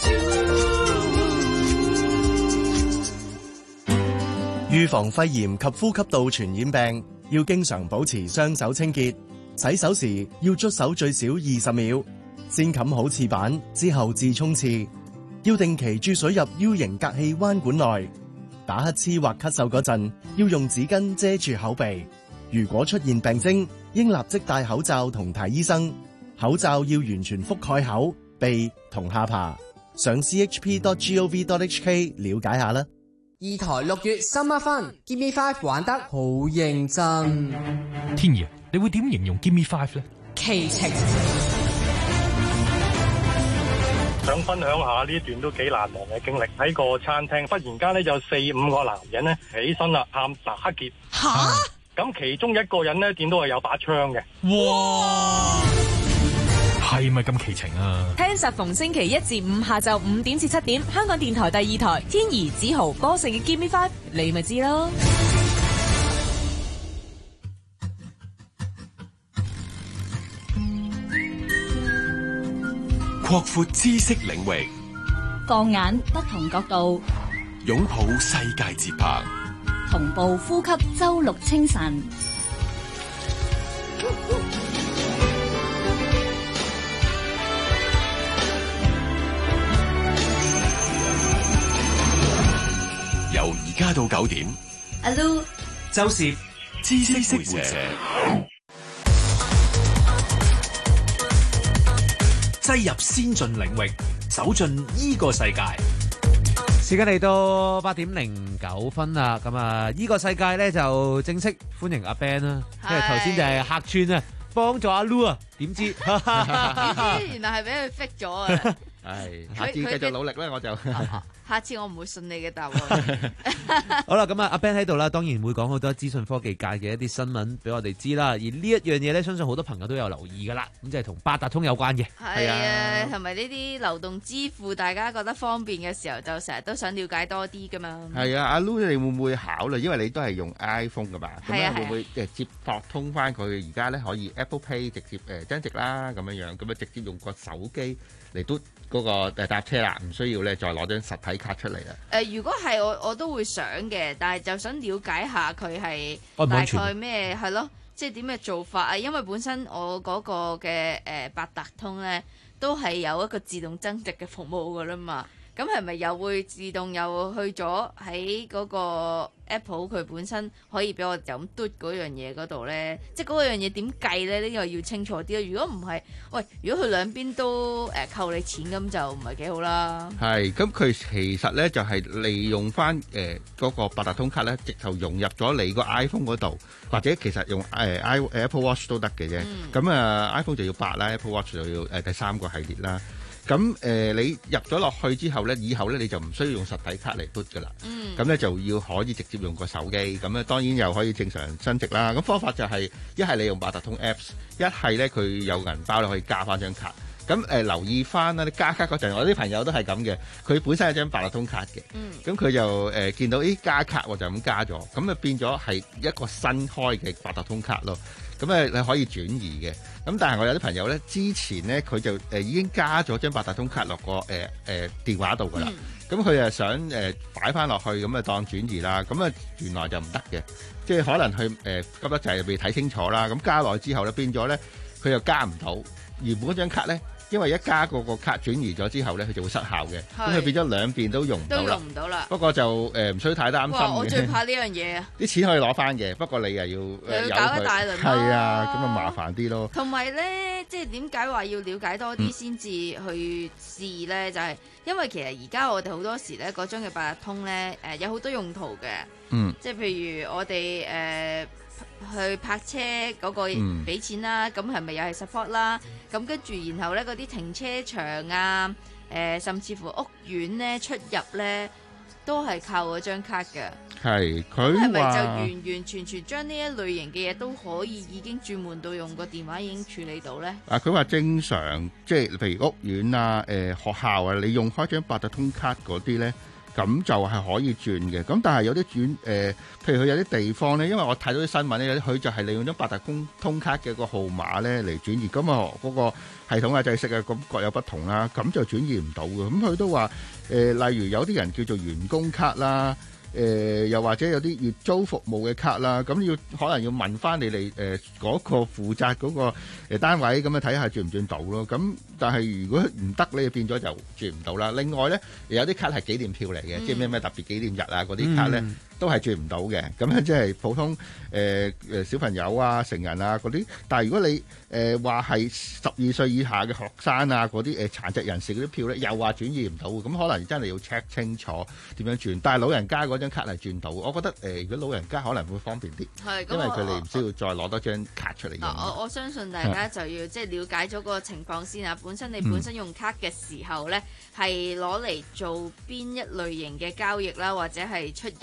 預防肺炎及呼吸道傳染病，要經常保持雙手清潔。洗手時要捽手最少二十秒，先冚好廁板，之後至沖廁。要定期注水入 U 型隔氣彎管內。打乞嗤或咳嗽嗰陣，要用紙巾遮住口鼻。如果出現病徵，應立即戴口罩同睇醫生。口罩要完全覆蓋口、鼻同下巴。上 c h p dot gov dot h k 了解下啦。 二台六月 Summer Fun，Give Me Five 玩得好認真。 天爺，你會點形容 Give Me Five 呢？ 奇情。 想分享下呢一段都幾難忘嘅經歷，喺個餐廳忽然間咧有四五個男人咧起身啦，喊打劫。吓！咁其中一個人咧見到係有把槍嘅。 哇！ 係咪咁奇情啊？ 聽實逢星期一至五下晝五點至七點，香港電台第二台天怡、子豪、波成嘅 Give Me Five，你咪知咯。 擴闊知識領域， 放眼不同角度， 擁抱世界節拍， 同步呼吸周六清晨。 由而家到九點， 阿 Lu、 周攝知識會社。 擠入先進領域，走進呢個世界。 時間嚟到八點零九分啦，咁啊，呢個世界咧就正式歡迎阿 Ben 啦，因為頭先就係客串啊，幫助阿 Lu 啊，點知？點知原來係俾佢 fake 咗啊！ 係，下次繼續努力啦，我就。 下次我唔會信你嘅答案。 好啦，咁啊，阿 Ben 喺度啦，當然會講好多資訊科技界嘅一啲新聞俾我哋知啦。而呢一樣嘢咧，相信好多朋友都有留意噶啦。咁即係同八達通有關嘅。 係啊，同埋呢啲流動支付，大家覺得方便嘅時候，就成日都想了解多啲噶嘛。 係啊，阿 Lu 你會唔會考慮？因為你都係用 iPhone 噶嘛，咁樣會唔會誒接駁通翻佢？而家咧可以 Apple Pay 直接誒增值啦，咁樣樣，咁啊直接用個手機嚟嘟嗰個誒搭車啦，唔需要咧再攞張實體卡出嚟啦。 誒，如果係我我都會想嘅，但係就想了解下佢係大概咩係咯，即係點嘅做法啊？因為本身我嗰個嘅誒八達通咧都係有一個自動增值嘅服務噶啦嘛。咁係咪又會自動又去咗喺嗰個 Apple 佢本身可以俾我就咁嘟嗰樣嘢嗰度咧？即係嗰樣嘢點計咧？呢個要清楚啲咯。如果唔係，喂，如果佢兩邊都誒扣你錢咁就唔係幾好啦。係， 咁佢其實咧就係利用翻誒嗰個八達通卡咧，直頭融入咗你個 iPhone 嗰度，或者其實用誒 i Apple Watch 都得嘅啫。咁啊 iPhone 就要八啦 ，Apple Watch 就要誒第三個系列啦。咁誒、呃，你入咗落去之後咧，以後咧你就唔需要用實體卡嚟嘟噶啦。嗯。咁咧就要可以直接用個手機，咁咧當然又可以正常增值啦。咁方法就係一係你用八達通 Apps， 一係咧佢有銀包你可以加翻張卡。咁誒、呃、留意翻啦，你加卡嗰陣，我啲朋友都係咁嘅，佢本身有張八達通卡嘅。嗯。咁佢就誒、呃、見到咦加卡喎，就咁加咗，咁就變咗係一個新開嘅八達通卡咯。咁誒你可以轉移嘅，咁但係我有啲朋友咧，之前咧佢就誒、呃、已經加咗張八達通卡落個誒誒電話度噶啦，咁佢誒想誒擺翻落去，咁啊當轉移啦，咁啊原來就唔得嘅，即係可能佢誒、呃、急得滯未睇清楚啦，咁加落去之後咧變咗咧佢又加唔到，原本嗰張卡咧。因為一加個個卡轉移咗之後咧，佢就會失效嘅，咁佢變咗兩邊都用唔到啦。都用唔到啦。不過就誒唔需要太擔心嘅。 我最怕呢樣嘢啊！ 啲錢可以攞翻嘅，不過你又要又要搞一大輪。 係啊，咁啊麻煩啲咯。 同埋咧，即係點解話要了解多啲先至去試咧？嗯、就係因為其實而家我哋好多時咧，嗰張嘅八達通咧，誒有好多用途嘅。嗯。即係譬如我哋誒。呃去泊車嗰個俾錢啦，咁係咪又係 support 啦？咁跟住然後咧嗰啲停車場啊，誒、呃、甚至乎屋苑咧出入咧都係靠嗰張卡嘅。係佢係咪就完完全全將呢一類型嘅嘢都可以已經轉換到用個電話已經處理到咧？ 啊，佢話正常即係譬如屋苑啊、誒、呃、學校啊，你用開張八達通卡嗰啲咧。咁就係可以轉嘅，咁但係有啲轉誒、呃，譬如佢有啲地方咧，因為我睇到啲新聞咧，有啲佢就係利用咗八達通通卡嘅個號碼咧嚟轉移，咁啊嗰個系統啊制式啊咁各有不同啦，咁就轉移唔到嘅。咁佢都話誒、呃，例如有啲人叫做員工卡啦。誒、呃、又或者有啲月租服務嘅卡啦，咁要可能要問翻你哋誒嗰個負責嗰個誒單位，咁樣睇下轉唔轉到咯。咁但係如果唔得咧，變咗就轉唔到啦。另外咧，有啲卡係紀念票嚟嘅，嗯、即係咩咩特別紀念日啊嗰啲卡咧。嗯都係轉唔到嘅，咁樣即係普通誒誒、呃、小朋友啊、成人啊嗰啲。但係如果你誒話係十二歲以下嘅學生啊嗰啲誒殘疾人士嗰啲票咧，又話轉移唔到，咁可能真係要 check 清楚點樣轉。但係老人家嗰張卡係轉到，我覺得誒、呃，如果老人家可能會方便啲，因為佢哋唔需要再攞多張卡出嚟用。 我我相信大家就要即係了解咗個情況先啊。本身你本身用卡嘅時候咧，係攞嚟做邊一類型嘅交易啦，或者係出入啦。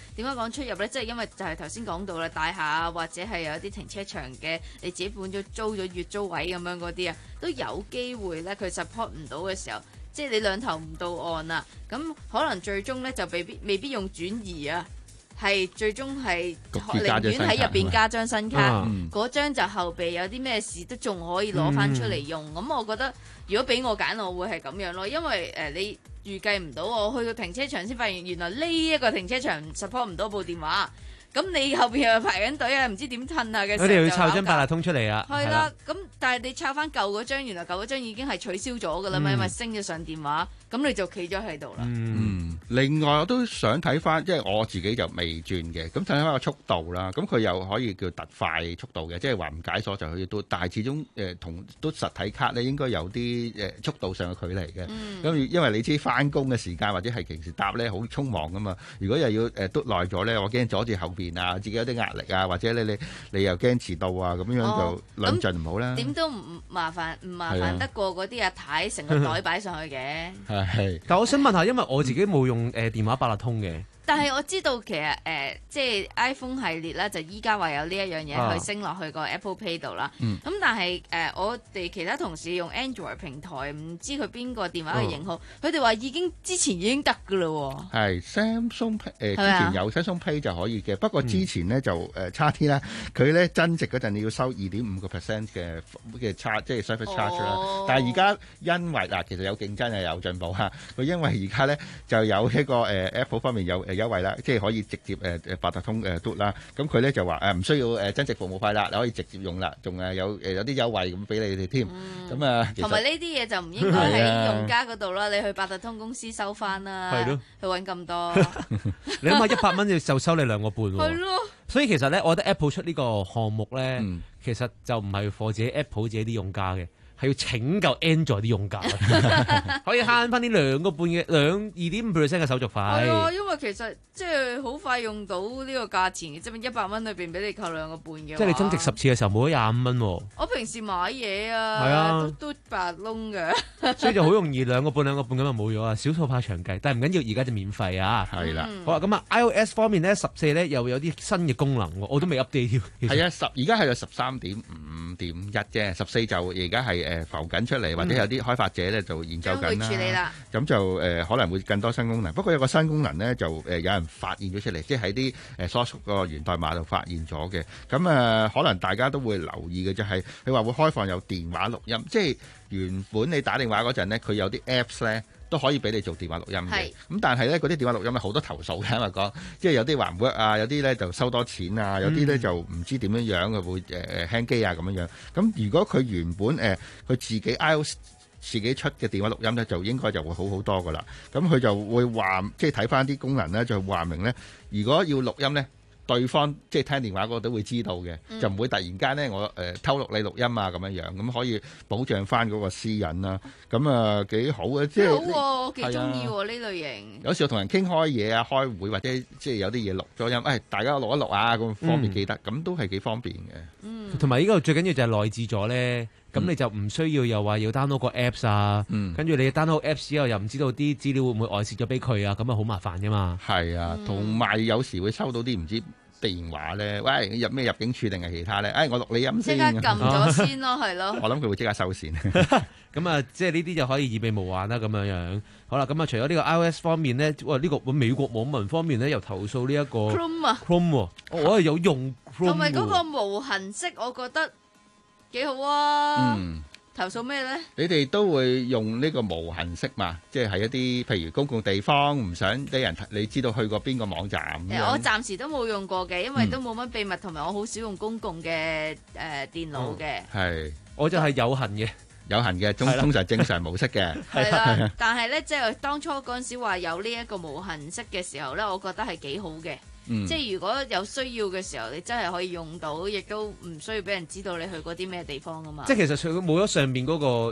點解講出入咧？即係因為就係頭先講到啦，大廈啊，或者係有一啲停車場嘅，你自己本咗租咗月租位咁樣嗰啲啊，都有機會咧，佢 support 唔到嘅時候，即係你兩頭唔到岸啊，咁可能最終咧就未必未必用轉移啊。係最終係寧願喺入邊加張新卡，嗰張就後備有啲咩事都仲可以攞翻出嚟用。咁、嗯、我覺得如果俾我揀，我會係咁樣咯，因為誒、呃、你預計唔到我去到停車場先發現原來呢一個停車場 support 唔到部電話。咁你後邊又排緊隊啊，唔知點褪啊嘅時候， 佢哋要抄張八達通出嚟啊。 係啦，咁但係你抄翻舊嗰張，原來舊嗰張已經係取消咗噶啦嘛，因為升咗上電話，咁你就企咗喺度啦。 嗯，另外我都想睇翻，即係我自己就未轉嘅，咁睇翻個速度啦。咁佢又可以叫特快速度嘅，即係話唔解鎖就可以都，但係始終誒同都實體卡咧應該有啲誒速度上嘅距離嘅。咁、嗯、因為你知翻工嘅時間或者係平時搭咧好匆忙噶嘛，如果又要誒嘟耐咗咧，我驚阻住後邊啊，自己有啲壓力啊，或者你你你又驚遲到啊，咁樣就論盡唔好啦。 點都唔麻煩，唔麻煩得過嗰啲阿太成個袋擺上去嘅。 係， 但我想問下，因為我自己冇用誒電話八達通嘅。 但係我知道其實誒、呃，即係 iPhone 系列咧，就依家話有呢一樣嘢去升落去個 Apple Pay 度啦。咁、嗯、但係誒、呃，我哋其他同事用 Android 平台，唔知佢邊個電話嘅型號，佢哋話已經之前已經得㗎啦喎。 係 Samsung 誒、呃，之前有 Samsung Pay 就可以嘅，不過之前咧就誒、呃、差啲啦。佢咧增值嗰陣你要收二點五個 percent 嘅嘅 charge， 即係 service charge 啦、哦。但係而家因為嗱，其實有競爭又有進步嚇。佢因為而家咧就有一個誒、呃、Apple 方面有誒。優惠啦，即係可以直接誒誒八達通誒嘟啦，咁佢咧就話誒唔需要誒增值服務費啦，你可以直接用啦，仲誒有誒有啲優惠咁俾你哋添，咁啊同埋呢啲嘢就唔應該喺用家嗰度啦，你去八達通公司收翻啦，係咯，去揾咁多， 你諗下一百蚊就收你兩個半喎， 係咯， 所以其實咧，我覺得 Apple 出呢個項目咧，其實就唔係貨自己 Apple 自己啲用家嘅。係要拯救 Android 啲用家，可以慳翻啲兩個半嘅兩二點五 percent 嘅手續費。 係啊，因為其實即係好快用到呢個價錢，即係一百蚊裏邊俾你扣兩個半嘅。 即係你增值十次嘅時候冇咗廿五蚊喎。 我平時買嘢啊， 啊都都八窿嘅， 所以就好容易兩個半兩個半咁就冇咗啊！少數怕長計，但係唔緊要，而家就免費啊。 係啦， 好啦，咁啊 iOS 方面咧，十四咧又有啲新嘅功能喎，我都未 update 添。 係啊，十而家係有十三點五點一啫，十四就而家係。誒浮緊出嚟，或者有啲開發者咧就研究緊啦。咁就誒、呃、可能會更多新功能。不過有個新功能咧就誒、呃、有人發現咗出嚟，即係喺啲誒 source 個源代碼度發現咗嘅。咁誒、呃、可能大家都會留意嘅就係佢話會開放有電話錄音，即係原本你打電話嗰陣咧，佢有啲 apps 咧。都可以俾你做電話錄音嘅，咁但係咧嗰啲電話錄音咧好多投訴嘅，因為講即係有啲話唔 work 啊，有啲咧就收多錢啊，有啲咧就唔知點樣樣嘅會誒輕機啊咁樣樣。咁如果佢原本誒佢、呃、自己 iOS 自己出嘅電話錄音咧，就應該就會好好多噶啦。咁佢就會話即係睇翻啲功能咧，就話明咧，如果要錄音咧。對方即係聽電話嗰個都會知道嘅、嗯，就唔會突然間咧我誒、呃、偷錄你錄音啊咁樣樣，咁可以保障翻嗰個私隱啦。咁啊幾好嘅，即係好喎，我幾中意喎呢類型。 有時候同人傾開嘢啊，開會或者即係有啲嘢錄咗音，誒、哎、大家錄一錄啊，咁方便記得，咁、嗯、都係幾方便嘅。 嗯，同埋呢個最緊要就係內置咗咧，咁你就唔需要又話要 download 個 apps 啊，跟、嗯、住你 download apps 之後又唔知道啲資料會唔會外泄咗俾佢啊，咁啊好麻煩噶嘛。 係啊，同、嗯、埋有，有時會收到啲唔知。電話咧，喂，入咩入境處定係其他咧？誒、哎，我錄你音先， 即刻撳咗先咯，係咯。 我諗佢會即刻收線。 咁啊，即係呢啲就可以以備無患啦，咁樣樣。好啦，咁啊，除咗呢個 iOS 方面咧，哇，呢、這個美國網民方面咧又投訴呢一個 Chrome 啊 ，Chrome，、啊、我係有用 Chrome。 同埋嗰個無痕式，我覺得幾好啊。 嗯。 投訴咩咧？ 你哋都會用呢個無痕式嘛？即係喺一啲譬如公共地方，唔想啲人你知道去過邊個網站。 我暫時都冇用過嘅，因為都冇乜秘密，同、嗯、埋我好少用公共嘅誒、呃、電腦嘅。 係、哦， 我就係有痕嘅， 有痕嘅，通通常正常模式嘅。 係啦，但係咧，即係當初嗰陣時話有呢一個無痕式嘅時候咧，我覺得係幾好嘅。嗯、即係如果有需要嘅時候，你真係可以用到，亦都唔需要俾人知道你去過啲咩地方啊嘛。 即係其實佢冇咗上面嗰個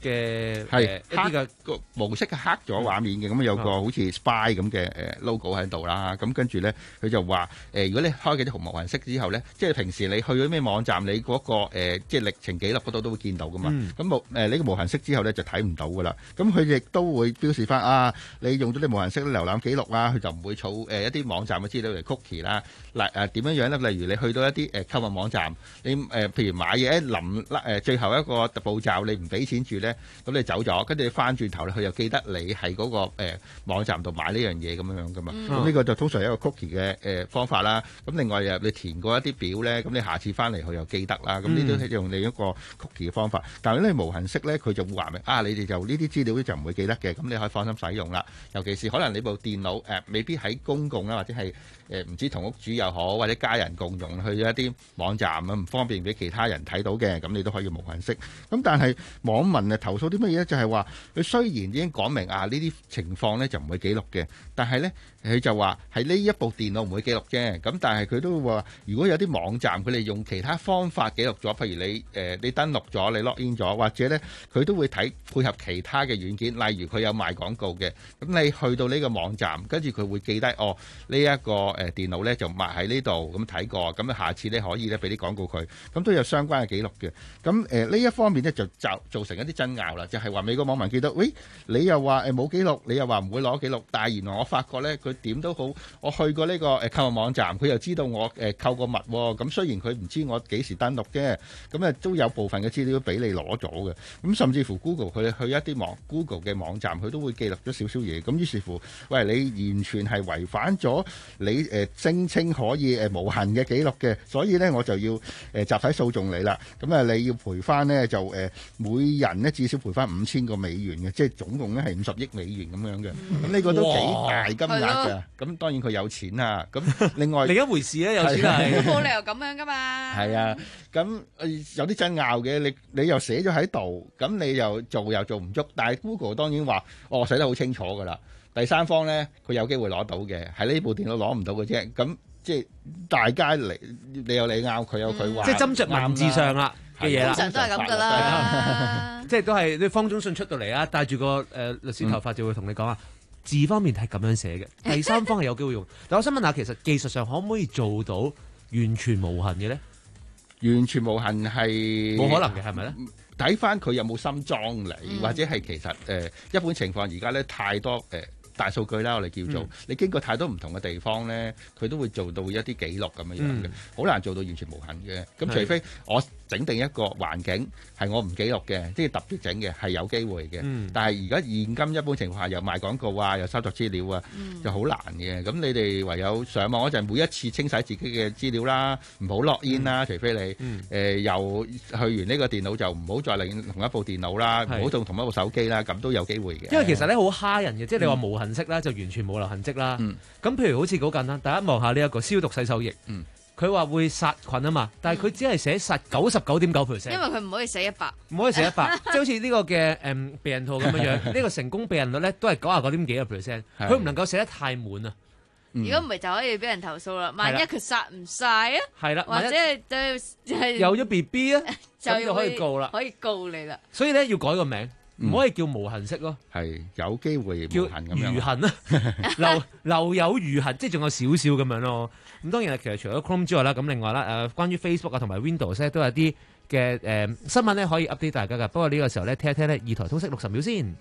嘅係一啲嘅個模式係黑咗畫面嘅，咁有個好似 spy 咁嘅誒 logo 喺度啦。咁跟住咧，佢就話誒，如果你開幾啲紅無痕式之後咧，即係平時你去咗咩網站，你嗰個誒即係歷程記錄嗰度都會見到噶嘛。咁無誒呢個無痕式之後咧就睇唔到噶啦。咁佢亦都會標示翻啊，你用咗啲無痕式瀏覽記錄啊，佢就唔會儲誒一啲網站嘅資料嚟 cookie 啦。嗱誒點樣樣咧？例如你去到一啲誒購物網站，你誒譬如買嘢臨誒最後一個步驟，你唔俾錢住咧，咁你走咗，跟住你翻轉頭咧，佢又記得你喺嗰個誒網站度買呢樣嘢咁樣樣噶嘛。咁呢個就通常係一個 cookie 嘅誒方法啦。咁另外又你填過一啲表咧，咁你下次翻嚟佢又記得啦。咁呢都係用另一個 cookie 嘅方法。但係咧無痕式咧，佢就會話明啊，你哋就呢啲資料咧就唔會記得嘅。咁你可以放心使用啦。尤其是可能你部電腦誒未必喺公共啦，或者係誒唔知同屋主又好，或者家人共用去一啲網站啊，唔方便俾其他人睇到嘅，咁你都可以無痕式。咁但係網民啊投訴啲乜嘢咧？就係話佢雖然已經講明啊呢啲情況咧就唔會記錄嘅，但係咧佢就話喺呢一部電腦唔會記錄啫。咁但係佢都會話，如果有啲網站佢哋用其他方法記錄咗，譬如你誒、呃、你登錄咗，你 log in 咗，或者咧佢都會睇配合其他嘅軟件，例如佢有賣廣告嘅，咁你去到呢個網站，跟住佢會記低哦呢一、這個誒、呃、電腦咧就賣喺呢度咁睇過，咁下次咧可以咧俾啲廣告佢，咁都有相關嘅記錄嘅。咁誒呢一方面咧就就造成一啲爭拗啦，就係、是、話美國網民記得，喂你又話誒冇記錄，你又話唔會攞記錄，但係原來我發覺咧佢點都好，我去過呢個誒購物網站，佢又知道我誒購過物喎，咁雖然佢唔知我幾時登錄嘅，咁啊都有部分嘅資料俾你攞咗嘅，咁甚至乎 Google 佢去一啲網 Google 嘅網站，佢都會記錄咗少少嘢，咁於是乎，喂你完全係違反咗你誒聲稱可以誒無痕嘅記錄嘅，所以咧我就要誒集體訴訟你啦，咁啊你要賠翻呢，就誒每人呢至少賠翻五千個美元嘅，即係總共咧係五十億美元咁樣嘅，咁呢、嗯、個都幾大金額㗎，咁當然佢有錢啊，咁另外另一回事咧，有錢係都冇理由咁樣㗎嘛。 係啊，咁有啲爭拗嘅，你你又寫咗喺度，咁你又做又做唔足，但係 Google 當然話，哦寫得好清楚㗎啦，第三方咧佢有機會攞到嘅，喺呢部電腦攞唔到嘅啫，咁即係大家嚟，你有你拗，佢有佢話， 即係斟酌文字上啦嘅嘢啦， 通常都係咁㗎啦， 即係都係啲方中信出到嚟啊，帶住個誒律師頭髮就會同你講啊。嗯字方面係咁樣寫嘅，第三方係有機會用。但我想問下，其實技術上可唔可以做到完全無痕嘅咧？ 完全無痕係冇可能嘅，係咪咧？ 睇翻佢有冇心裝嚟， 嗯、 或者係其實誒、呃、一般情況而家咧太多誒、呃、大數據啦，我哋叫做、嗯、你經過太多唔同嘅地方咧，佢都會做到一啲記錄咁樣樣嘅，好、嗯、難做到完全無痕嘅。咁除非我整定一個環境係我唔記錄嘅，即係特別整嘅係有機會嘅。嗯、但係而家現今一般情況下又賣廣告啊，又收集資料啊，嗯、就好難嘅。咁你哋唯有上網嗰陣，每一次清洗自己嘅資料啦，唔好 log in 啦，嗯、除非你誒、嗯呃、又去完呢個電腦就唔好再嚟同一部電腦啦，唔好用同一部手機啦，咁都有機會嘅。 因為其實咧好蝦人嘅，即係你話無痕式啦，就完全冇留痕跡啦。咁、嗯、譬如好似好簡單，大家望下呢一個消毒洗手液。嗯佢話會殺菌啊嘛，但係佢只係寫殺九十九點九 percent， 因為佢唔可以寫一百， 唔可以寫一百，即係好似呢個嘅誒避孕套咁樣樣，呢個成功避孕率咧都係九十九點幾個 percent，佢唔能夠寫得太滿啊。 如果唔係就可以俾人投訴啦。萬一佢殺唔晒啊， 係啦， 或者係就係有咗 B B 啊，咁就可以告啦， 可以告你啦。 所以咧要改個名。唔可以叫無痕式咯， 係有機會無痕咁樣， 叫餘痕啊，留留有餘痕，即係仲有少少咁樣咯。咁當然其實除咗 Chrome 之外啦，咁另外啦，誒、呃、關於 Facebook 啊同埋 Windows 咧都有啲嘅誒新聞咧可以 update 大家噶。不過呢個時候咧聽一聽咧二台通識六十秒先。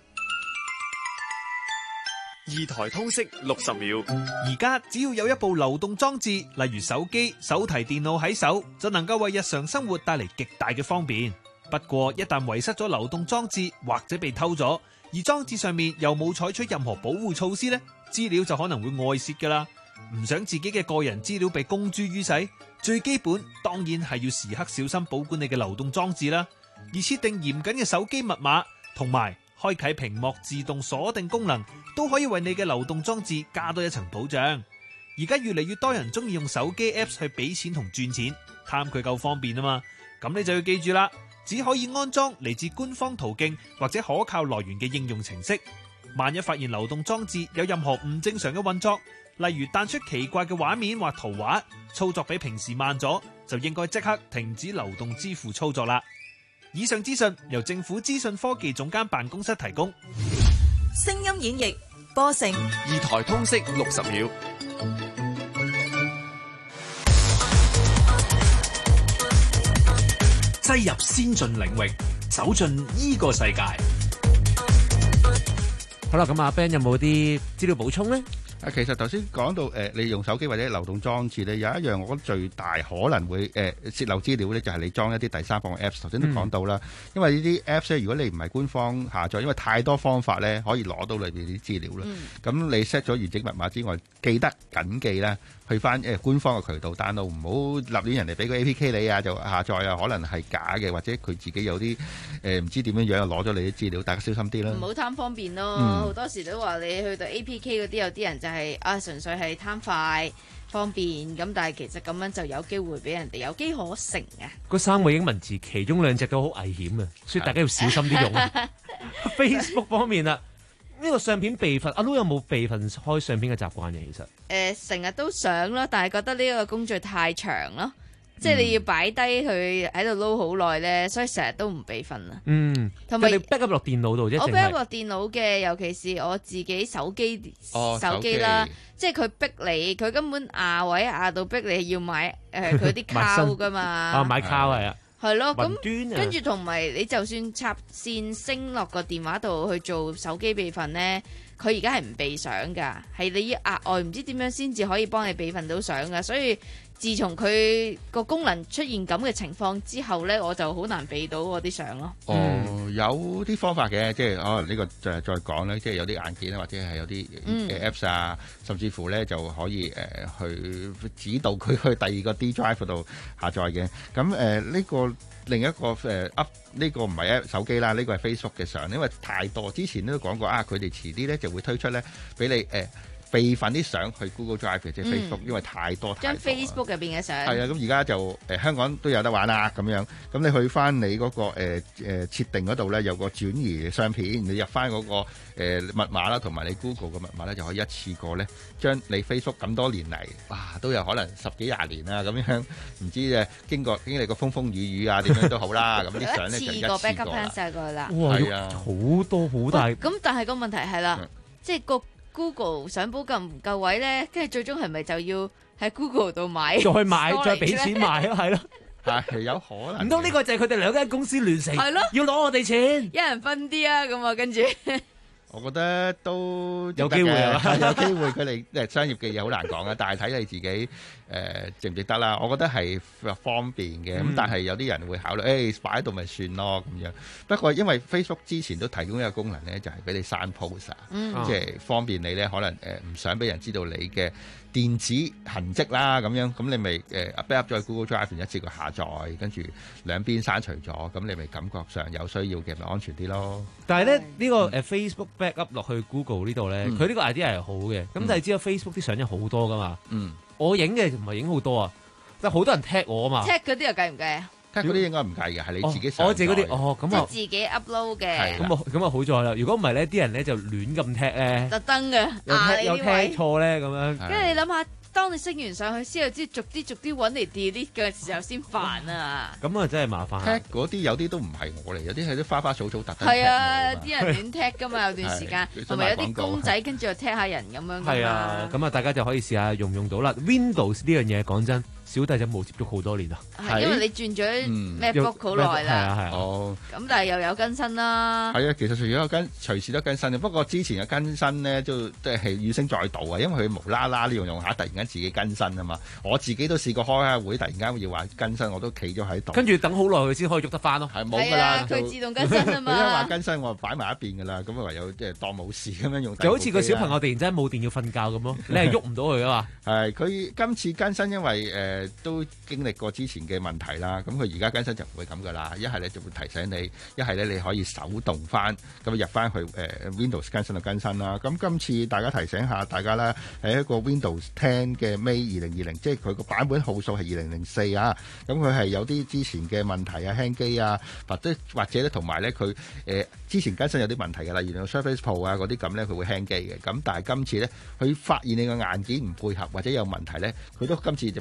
二台通識六十秒，而家只要有一部流動裝置，例如手機、手提電腦喺手，就能夠為日常生活帶嚟極大嘅方便。不過一旦遺失咗流動裝置或者被偷咗，而裝置上面又冇採取任何保護措施呢，資料就可能會外泄噶啦。唔想自己嘅個人資料被公諸於世，最基本當然係要時刻小心保管你嘅流動裝置啦。而設定嚴謹嘅手機密碼同埋開啟屏幕自動鎖定功能，都可以為你嘅流動裝置加多一層保障。而家越嚟越多人中意用手機 Apps 去俾錢同賺錢，貪佢夠方便啊嘛。咁你就要記住啦。只可以安裝嚟自官方途徑或者可靠來源嘅應用程式。萬一發現流動裝置有任何唔正常嘅運作，例如彈出奇怪嘅畫面或圖畫，操作比平時慢咗，就應該即刻停止流動支付操作啦。 以上資訊由政府資訊科技總監辦公室提供。 聲音演繹波成二台通識六十秒。 擠入先進領域，走進呢個世界。 好啦，咁阿 Ben 有冇啲資料補充呢？ 啊，其實頭先講到誒、呃，你用手機或者流動裝置咧，有一樣我覺得最大可能會誒、呃、泄漏資料咧，就係、是、你裝一啲第三方嘅 Apps。頭先都講到啦，嗯、因為呢啲 Apps 咧，如果你唔係官方下載，因為太多方法咧可以攞到裏邊啲資料啦。咁、嗯、你 set 咗完整密碼之外，記得緊記啦，去翻誒官方嘅渠道 download，唔好立亂人哋俾個 A P K 你啊，就下載啊，可能係假嘅，或者佢自己有啲誒唔知點樣樣攞咗你啲資料，大家小心啲啦。 唔好貪方便咯，好、嗯、多時都話你去到 A P K 嗰啲，有啲人就係、是、啊純粹係貪快方便，咁但係其實咁樣就有機會俾人哋有機可乘啊！ 嗰三個英文字其中兩隻都好危險啊，所以大家要小心啲用啊。Facebook 方面啊，呢、這個相片備份，阿 Lu 有冇備份開相片嘅習慣嘅？其實誒成日都想咯，但係覺得呢個工序太長咯。即係你要擺低佢喺度撈好耐咧，所以成日都唔備份啊。 嗯，同埋你 backup 落電腦度啫。 我 backup 落電腦嘅，尤其是我自己手機、哦、手機啦，即係佢逼你，佢根本壓位壓到逼你要買誒佢啲卡噶嘛。 啊，買卡係啊。 係咯，咁跟住同埋你就算插線升落個電話度去做手機備份咧，佢而家係唔備相㗎，係你要額外唔知點樣先至可以幫你備份到相㗎，所以。自從佢個功能出現咁嘅情況之後咧，我就好難備到嗰啲相咯。 哦，嗯、有啲方法嘅，即係可能呢個就係再講咧，即係有啲硬件或者係有啲 Apps 啊，嗯、甚至乎咧就可以誒、呃、去指導佢去第二個 D Drive 度下載嘅。咁誒呢個另一個誒 Up 呢個唔係手機啦，呢、呢個係 Facebook 嘅相，因為太多。之前都講過啊，佢哋遲啲咧就會推出咧俾你誒。呃備份啲相去 Google Drive 即係 Facebook，因為太多太多。將 Facebook 入邊嘅相係啊，咁而家就誒、呃、香港都有得玩啦咁樣。咁你去翻你嗰、那個誒誒、呃、設定嗰度咧，有個轉移相片，你入翻嗰個、呃、密碼啦，同埋你 Google 嘅密碼咧，就可以一次過咧將你 Facebook 咁多年嚟，哇都有可能十幾廿年啦咁樣，唔知誒經過經歷過風風雨雨啊點樣都好啦。咁啲相咧就一次過 backup 晒過去啦。 哇，啊，好多好大。 咁但係個問題係啦，即係個。Google 相簿夠唔夠位咧？跟住最終係咪就要喺 Google 度買？ 再買再俾錢買咯，係咯， 係有可能。 唔通呢個就係佢哋兩間公司聯成？ 係咯， 要攞我哋錢， 一人分啲啊！咁啊，跟住。 我覺得都有機會啊， 有機會佢哋誒商業嘅嘢好難講啊，但係睇你自己誒、呃、值唔值得啦。我覺得係方便嘅，咁、嗯、但係有啲人會考慮誒擺喺度咪算咯咁樣。不過因為 Facebook 之前都提供一個功能咧，就係、是、俾你刪 post 啊、嗯，即係方便你咧，可能誒唔想俾人知道你嘅電子痕跡啦咁樣，咁你咪誒 backup 咗去 Google Drive 一次過下載，跟住兩邊刪除咗，咁你咪感覺上有需要嘅咪安全啲咯。 但係咧呢、呢個誒 Facebook backup 落去 Google 呢度咧，佢、嗯、呢個 idea 係好嘅。咁、嗯、但係知道 Facebook 啲相真係好多噶嘛。嗯，我影嘅唔係影好多啊，但係好多人 tag 我啊嘛。 tag 嗰啲又計唔計啊？ 嗰啲應該唔計嘅，係你自己上、哦。 我自己嗰啲哦，咁啊， 即係自己 upload 嘅。 咁啊，咁啊好在啦。如果唔係咧，啲人咧就亂咁 tag 咧， 特登嘅， 有 tag 有 tag 錯咧咁樣。 跟住你諗下。當你升完上去先，又知逐啲逐啲揾嚟 delete 嘅時候先煩啊！ 咁啊真係麻煩。 踢嗰啲有啲都唔係我嚟，有啲係啲花花草草特登。 係啊，啲人亂踢噶嘛，有段時間，同埋有啲公仔跟住又踢下人咁樣。 係啊，咁啊大家就可以試下用唔用到啦。Windows 呢樣嘢講真，小弟就冇接觸好多年啦。 係因為你轉咗 MacBook 好耐啦。係啊係啊。哦。咁但係又有更新啦。係啊，其實除咗有更，隨時都更新嘅。不過之前嘅更新咧，都即係怨聲載道啊，因為佢無啦啦呢用用下，突然間自己更新啊嘛，我自己都試過開下會，突然間要話更新，我都企咗喺度， 跟住等好耐佢先可以喐得翻咯， 係冇噶啦， 佢自動更新啊嘛， 佢一話更新我擺埋一邊噶啦，咁啊唯有即係當冇事咁樣用， 就好似個小朋友突然之間冇電要瞓覺咁咯，你係喐唔到佢啊嘛， 係佢今次更新，因為誒、呃、都經歷過之前嘅問題啦，咁佢而家更新就唔會咁噶啦，一係咧就會提醒你，一係咧你可以手動翻咁入翻去誒、呃、Windows 更新就更新啦，咁今次大家提醒下大家啦，係一個 Windows ten 嘅 May 二零二零，即係佢個版本號數係二零零四啊，咁佢係有啲之前嘅問題啊，輕機啊，或者或者咧同埋咧佢誒之前更新有啲問題嘅啦，例如 Surface Pro 啊嗰啲咁咧佢會輕機嘅，咁但係今次咧佢發現你個硬件唔配合或者有問題咧，佢都今次就比較貼心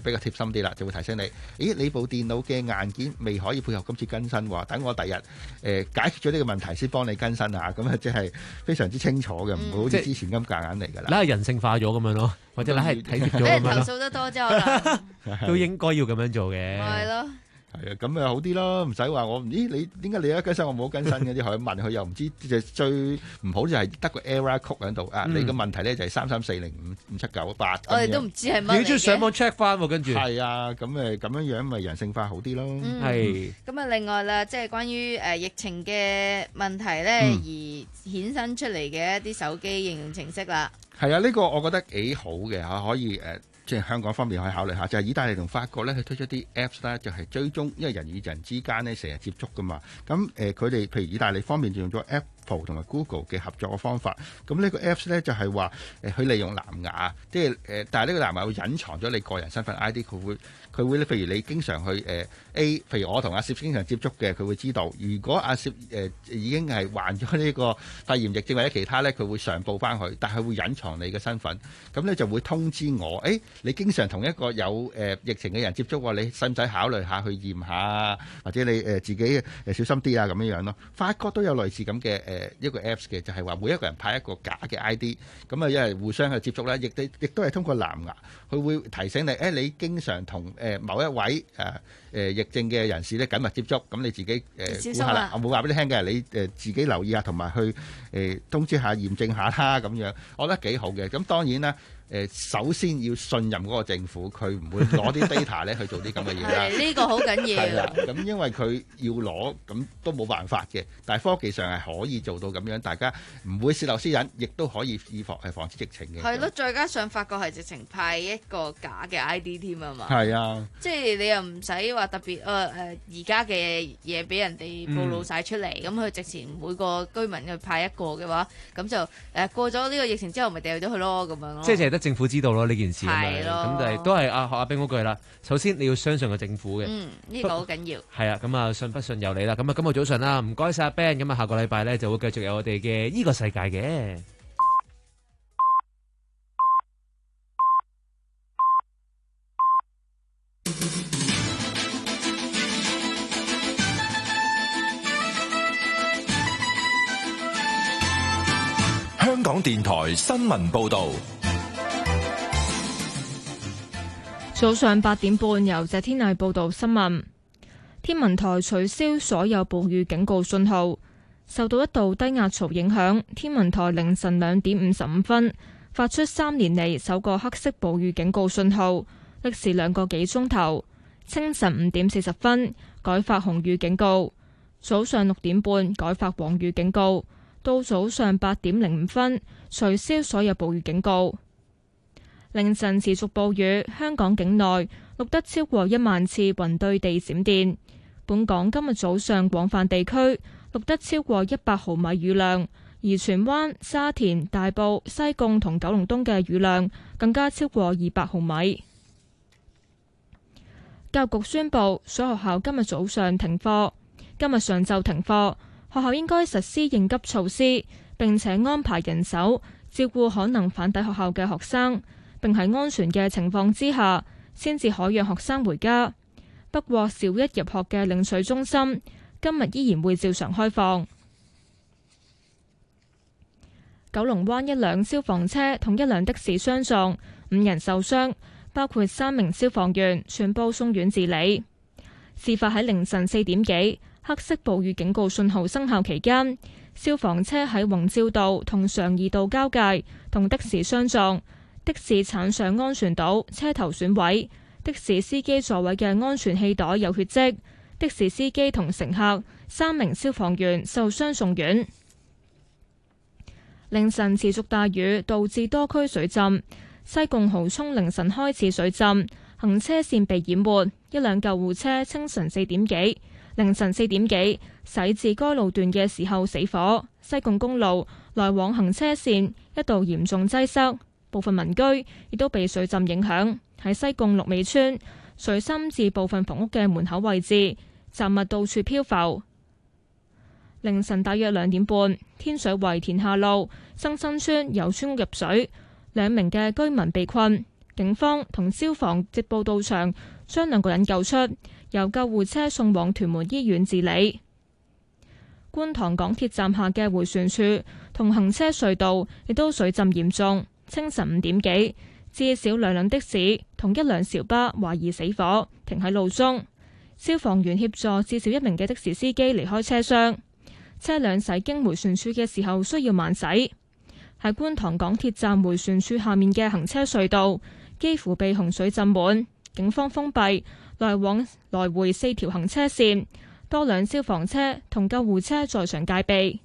啲啦，就會提醒你，咦，你部電腦嘅硬件未可以配合今次更新喎，等我第日誒、呃、解決咗呢個問題先幫你更新啊，咁啊即係非常之清楚嘅，唔會好似之前咁夾硬嚟㗎啦。 嗱係人性化咗咁樣咯，或者嗱係體貼咗咁樣咯。 投訴得多之後啦， 都應該要咁樣做嘅。 係咯。 係啊，咁咪好啲咯，唔使話我，咦你點解你一更新我冇更新嗰啲，可以問佢又唔知，就最唔好就係得個 error code 喺度啊！你嘅問題咧就係三三四零五五七九八， 我哋都唔知係乜嚟嘅。 你要上網 check 翻喎，跟住係啊，咁誒咁樣樣咪人性化好啲咯。 係。 咁啊，另外啦，即係關於誒疫情嘅問題咧， 嗯、 而衍生出嚟嘅一啲手機應用程式啦。 係啊，呢、呢個我覺得幾好嘅嚇，可以誒。呃即係香港方面可以考慮下，就係、是、意大利同法國咧，佢推出啲 Apps 咧，就係追蹤，因為人與人之間咧成日接觸噶嘛。咁誒，佢、呃、哋譬如意大利方面就用咗 Apple 同埋 Google 嘅合作嘅方法。咁呢個 Apps 咧就係話誒，佢、呃、利用藍牙，即係誒、呃，但係呢個藍牙會隱藏咗你個人身份 I D，佢會佢會咧，譬如你經常去誒、呃、A，譬如我同阿攝經常接觸嘅，佢會知道。如果阿攝誒、呃、已經係患咗呢個肺炎疫症或者其他咧，佢會上報翻佢，但係會隱藏你嘅身份。咁咧就會通知我，誒、欸。你經常同一個有誒、呃、疫情嘅人接觸，你使唔使考慮下去驗下，或者你誒、呃、自己誒、呃、小心啲啊咁樣樣咯。法國都有類似咁嘅誒一個 Apps 嘅，就係、是、話每一個人派一個假嘅 I D， 咁啊因為互相去接觸啦，亦都亦都係通過藍牙，佢會提醒你，誒、欸、你經常同誒、呃、某一位誒誒、呃、疫症嘅人士咧緊密接觸，咁你自己誒估下啦，我冇話俾你聽嘅，你誒、呃、自己留意下，同埋去誒、呃、通知下驗證下啦咁樣，我覺得幾好嘅。咁當然啦。誒，首先要信任嗰個政府，佢唔會攞啲 data 咧去做啲咁嘅嘢啦。 係呢個好緊要。 係啦，咁因為佢要攞，咁都冇辦法嘅。但係科技上係可以做到咁樣，大家唔會泄漏私隱，亦都可以預防係防止疫情嘅。 係咯，再加上法國係直情派一個假嘅 I D 添啊嘛。 係啊， 即係你又唔使話特別誒誒而家嘅嘢俾人哋暴露晒出嚟，咁佢、嗯、直情每個居民去派一個嘅話，咁就誒、呃、過咗呢個疫情之後，咪掉咗佢咯，咁樣咯。 即係政府知道咯呢件事咁樣， 咁就係都係阿學阿冰嗰句啦。首先你要相信個政府嘅， 嗯，呢個好緊要。係啊，咁啊信不信由你啦。咁啊今日早上啦，唔該晒阿 Ben。咁啊下個禮拜咧就會繼續有我哋嘅呢個世界嘅。 香港電台新聞報道。 早上八點半，由謝天麗報道新聞。天文台取消所有暴雨警告信號，受到一道低壓槽影響，天文台凌晨兩點五十五分發出三年嚟首個黑色暴雨警告信號，歷時兩個幾鐘頭。清晨五點四十分改發紅雨警告，早上六點半改發黃雨警告，到早上八點零五分取消所有暴雨警告。凌晨持續暴雨，香港境內錄得超過一萬次雲對地閃電。本港今日早上廣泛地區錄得超過一百毫米雨量，而荃灣、沙田、大埔、西貢同九龍東嘅雨量更加超過二百毫米。教育局宣布，所有學校今日早上停課，今日上晝停課，學校應該實施應急措施，並且安排人手照顧可能返抵學校嘅學生。並喺安全嘅情況之下，先至可讓學生回家。不過，小一入學嘅領取中心今日依然會照常開放。九龍灣一輛消防車同一輛的士相撞，五人受傷，包括三名消防員，全部送院治理。事發喺凌晨四點幾，黑色暴雨警告信號生效期間，消防車喺宏照道同常怡道交界同的士相撞。的士鏟上安全島，車頭損毀，的士司機座位嘅安全氣袋有血跡，的士司機同乘客三名消防員受傷送院。凌晨持續大雨導致多區水浸，西貢蠔涌凌晨開始水浸，行車線被淹沒，一輛救護車清晨四點幾、凌晨四點幾駛至該路段嘅時候死火，西貢公路來往行車線一度嚴重擠塞。部分民居亦都被水浸影響，喺西貢綠尾村水深至部分房屋嘅門口位置，雜物到處漂浮。凌晨大約兩點半，天水圍田下路生新村有村屋入水，兩名嘅居民被困， 警方同消防接報到場，將兩個人救出，由救護車送往屯門醫院治理。觀塘港鐵站下嘅迴旋處同行車隧道亦都水浸嚴重，清晨五點幾，至少兩輛的士同一輛小巴懷疑死火，停喺路中。消防員協助至少一名嘅的，的士司機離開車廂，車輛駛經迴旋處嘅時候需要慢駛。喺觀塘港鐵站迴旋處下面嘅行車隧道幾乎被洪水浸滿，警方封閉來往來回四條行車線，多輛消防車同救護車在場戒備。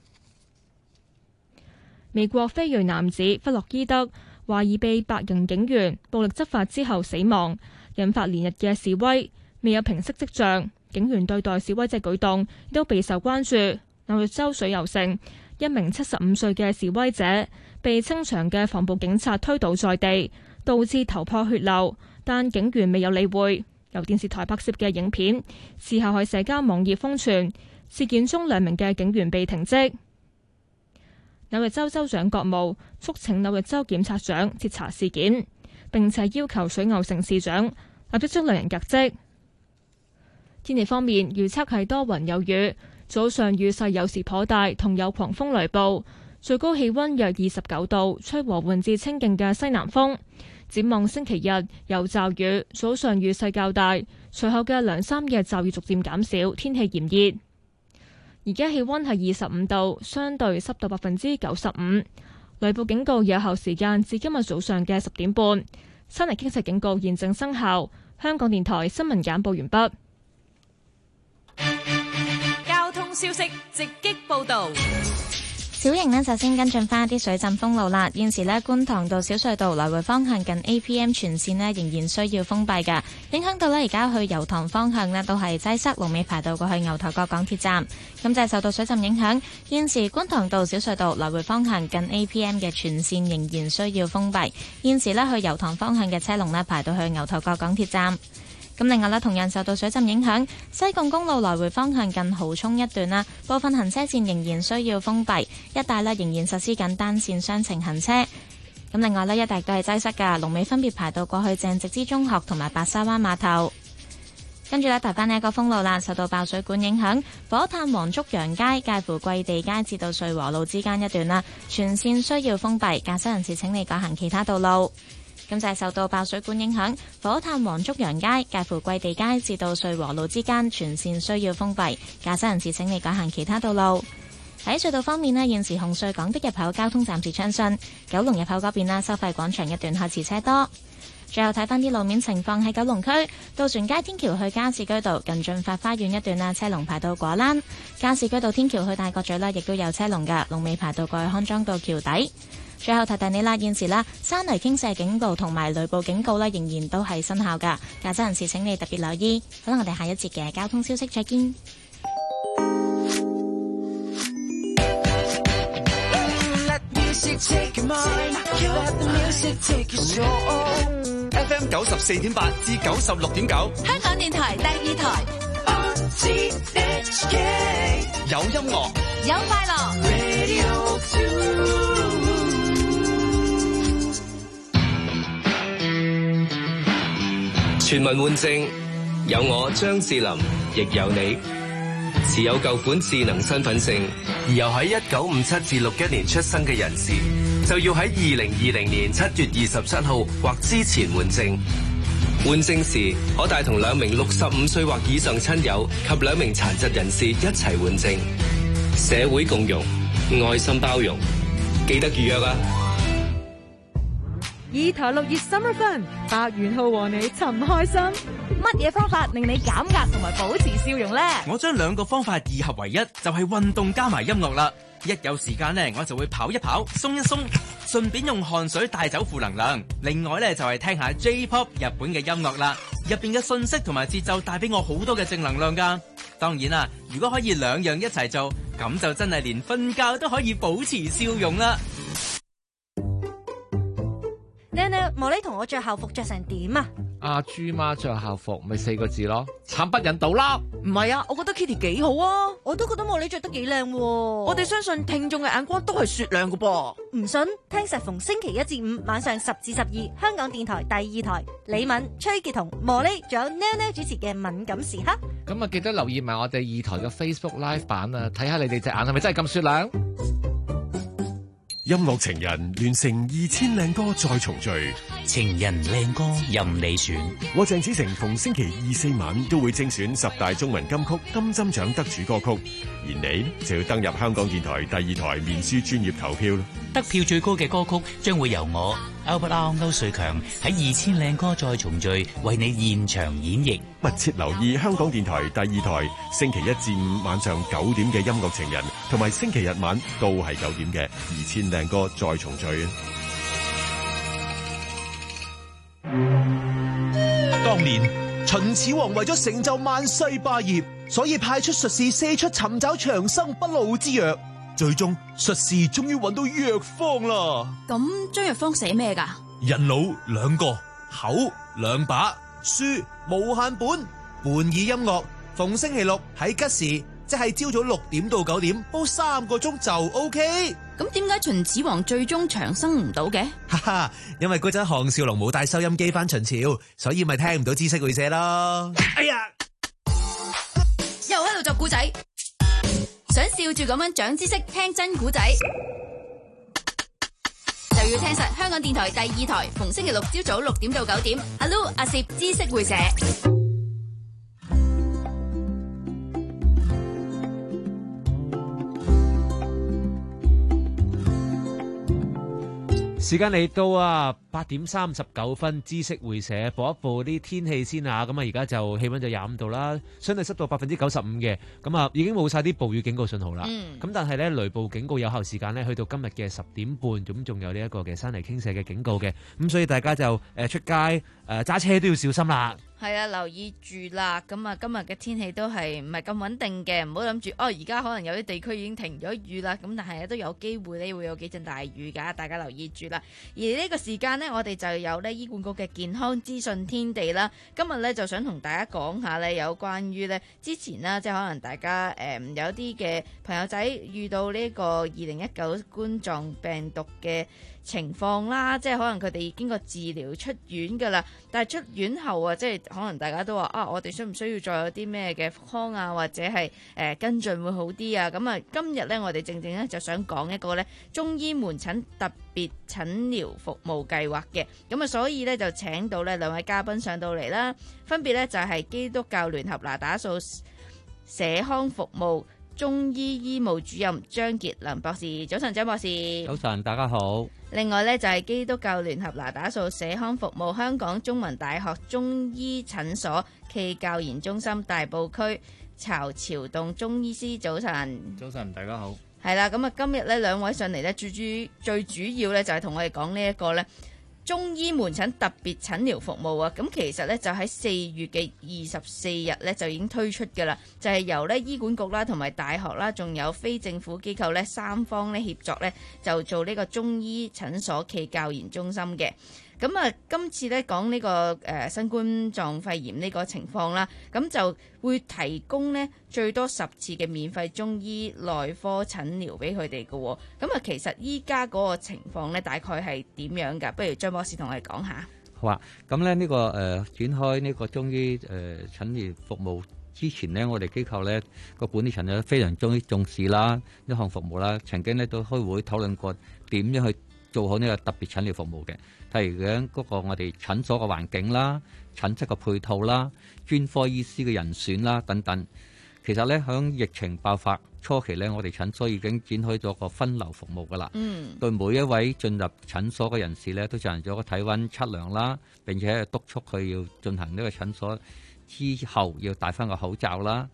美國非裔男子弗洛伊德懷疑被白人警員暴力執法之後死亡，引發連日嘅示威，未有平息跡象。警員對待示威者舉動亦都備受關注。紐約州水牛城一名七十五歲嘅示威者被清場嘅防暴警察推倒在地，導致頭破血流，但警員未有理會。由電視台拍攝嘅影片事後喺社交網頁瘋傳，事件中兩名嘅警員被停職。紐約州州長葛務促請紐約州檢察長徹查事件，並且要求水牛城市長立即將兩人革職。天氣方面，預測係多雲有雨，早上雨勢有時頗大，同有狂風雷暴，最高氣溫約二十九度，吹和緩至清勁嘅西南風。展望星期日有驟雨，早上雨勢較大，隨後嘅兩三日驟雨逐漸減少，天氣炎熱。而家氣溫係二十五度，相對濕度百分之九十五。雷暴警告有效時間至今日早上嘅十點半。山泥傾瀉警告現正生效。香港電台新聞簡報完畢。 交通消息直擊報道。 小型呢，就先跟進翻一啲水浸封路啦。現時呢，觀塘道小隧道來回方向近 A P M 全線呢，仍然需要封閉㗎，影響到呢，而家去油塘方向呢，都係擠塞，龍尾排到過去牛頭角港鐵站。咁就係受到水浸影響，現時觀塘道小隧道來回方向近 A P M 嘅全線仍然需要封閉。現時呢，去油塘方向嘅車龍呢，排到去牛頭角港鐵站。咁另外啦，同樣受到水浸影響，西貢公路來回方向近蠔涌一段啦，部分行車線仍然需要封閉，一帶呢仍然實施緊單線雙程行車。咁另外呢，一帶都係擠塞㗎，龍尾分別排到過去鄭植之中學同埋白沙灣碼頭。跟住呢，提翻呢一個封路啦，受到爆水管影響，火炭黃竹洋街介乎貴地街至到瑞和路之間一段啦，全線需要封閉，駕駛人士請你改行其他道路。咁就係受到爆水管影響，火炭黃竹洋街介乎貴地街至到瑞和路之間全線需要封閉，駕駛人士請你改行其他道路。喺隧道方面呢，現時紅隧港的入口交通暫時暢順，九龍入口嗰邊啦，收費廣場一段開始車多。最後睇翻啲路面情況，喺九龍區渡船街天橋去加士居道近駿發花園一段啦，車龍排到果欄；加士居道天橋去大角咀啦，亦都有車龍㗎，龍尾排到過去康莊道橋底。最後提提你啦，現時啦，山泥傾瀉警告同埋雷暴警告咧，仍然都係生效噶。駕駛人士請你特別留意。好啦，我哋下一節嘅交通消息再見。 F M 九十四點八至九十六點九， 香港電台第二台。 有音樂， 有快樂。 全民換證，有我張智霖，亦有你。持有舊款智能身份證而又喺一九五七至六一年出生嘅人士，就要喺二零二零年七月二十七號或之前換證。換證時可帶同兩名六十五歲或以上親友及兩名殘疾人士一齊換證。社會共融，愛心包容，記得預約啊！ 二台六月 Summer Fun， 白元浩和你尋開心。 乜嘢方法令你減壓同埋保持笑容呢？ 我將兩個方法二合為一，就係運動加埋音樂啦。一有時間呢，我就會跑一跑，鬆一鬆，順便用汗水帶走負能量。另外呢，就係聽下 J-pop 日本嘅音樂啦，入邊嘅信息同埋節奏帶俾我好多嘅正能量噶。當然啦，如果可以兩樣一齊做，咁就真係連瞓覺都可以保持笑容啦。 娘娘，莫你同我着校服着成點啊？ 阿豬媽着校服咪四個字咯，慘不忍睹啦。 唔係啊，我覺得 Kitty 幾好啊，我都覺得莫莉着得幾靚。我哋相信聽眾嘅眼光都係雪亮嘅噃。 唔信？聽實逢星期一至五晚上十至十二，香港電台第二台，李敏、崔潔同莫莉，仲有 Nell Nell 主持嘅敏感時刻。 咁啊，記得留意埋我哋二台嘅 Facebook Live 版啊，睇下你哋隻眼係咪真係咁雪亮？ 音樂情人聯成二千靚歌再重聚， 情人靚歌任你選。 我鄭子誠逢星期二四晚都會精選十大中文金曲金針獎得主歌曲，而你就要登入香港電台第二台面書專頁投票啦。 得票最高嘅歌曲將會由我 Albert R 歐瑞強喺二千靚歌再重聚為你現場演繹。 密切留意香港電台第二台星期一至五晚上九點嘅音樂情人，同埋星期日晚都係九點嘅二千靚歌再重聚啊！ 當年秦始皇為咗成就萬世霸業，所以派出術士四出尋找長生不老之藥。最終術士終於揾到藥方啦。 咁張藥方寫咩噶？ 人腦兩個，口兩把，書無限本，伴以音樂。逢星期六喺吉時，即係朝早六點到九點，煲三個鐘就 OK。 咁點解秦始皇最終長生唔到嘅？ 哈哈，因為嗰陣項少龍冇帶收音機返秦朝，所以咪聽唔到知識會社咯。哎呀， 又喺度作古仔，想笑住咁樣長知識，聽真古仔，就要聽實香港電台第二台，逢星期六朝早六點到九點，阿 Lu 阿攝知識會社。 時間嚟到啊，八點三十九分，知識會社報一報啲天氣先啊。咁啊，而家就氣溫就廿五度啦，相對濕度百分之九十五嘅。咁啊，已經冇晒啲暴雨警告信號啦。咁、嗯、但係咧，雷暴警告有效時間咧，去到今日嘅十點半，咁仲有呢一個嘅山泥傾瀉嘅警告嘅。咁所以大家就誒出街誒揸車都要小心啦。 係啊，留意住啦。咁啊，今日嘅天氣都係唔係咁穩定嘅，唔好諗住哦。而家可能有啲地區已經停咗雨啦，咁但係都有機會咧會有幾陣大雨噶，大家留意住啦。而呢個時間呢，我哋就有呢醫管局嘅健康資訊天地啦。今日呢，就想同大家講下呢，有關於呢之前啦，即係可能大家誒、呃、有啲嘅朋友仔遇到呢個二零一九冠狀病毒嘅情況啦，即係可能佢哋經過治療出院噶啦，但係出院後啊，即係可能大家都話啊，我哋需唔需要再有啲咩嘅復康啊，或者係誒、呃、跟進會好啲啊？咁啊，今日咧我哋正正咧就想講一個咧中醫門診特別診療服務計劃嘅，咁啊，所以咧就請到咧兩位嘉賓上到嚟啦，分別咧就係基督教聯合那打素社康服務中醫醫務主任張傑良博士。早晨，張博士。 早晨，大家好。 另外呢，就係基督教聯合那打素社康服務香港中文大學中醫診所暨教研中心大埔區曹朝棟中醫師。早晨。 早晨，大家好。 係啦，咁啊，今日呢兩位上嚟呢，最主最主要呢，就係同我哋講呢一個呢中醫門診特別診療服務啊。咁其實呢，就喺四月嘅二十四日呢，就已經推出㗎啦，就係由呢醫管局啦、同埋大學啦，仲有非政府機構呢三方呢協作呢，就做呢個中醫診所暨教研中心嘅。咁啊，今次咧講呢個誒新冠狀肺炎呢個情況啦，咁就會提供呢最多十次嘅免費中醫內科診療俾佢哋嘅。咁啊，其實依家嗰個情況咧，大概係點樣㗎？不如張博士同我哋講下。 好啊，咁咧呢個誒、呃、展開呢個中醫誒診療服務之前呢，我哋機構咧個管理層咧非常中意重視啦呢項服務啦，曾經咧都開會討論過點樣去做好呢個特別診療服務嘅。例如講嗰個我哋診所嘅環境啦、診室嘅配套啦、專科醫師嘅人選啦等等。其實咧響疫情爆發初期咧，我哋診所已經展開咗個分流服務噶啦。嗯，對每一位進入診所嘅人士咧，都進行咗個體溫測量啦，並且督促佢要進行呢個診所之後要戴翻個口罩啦。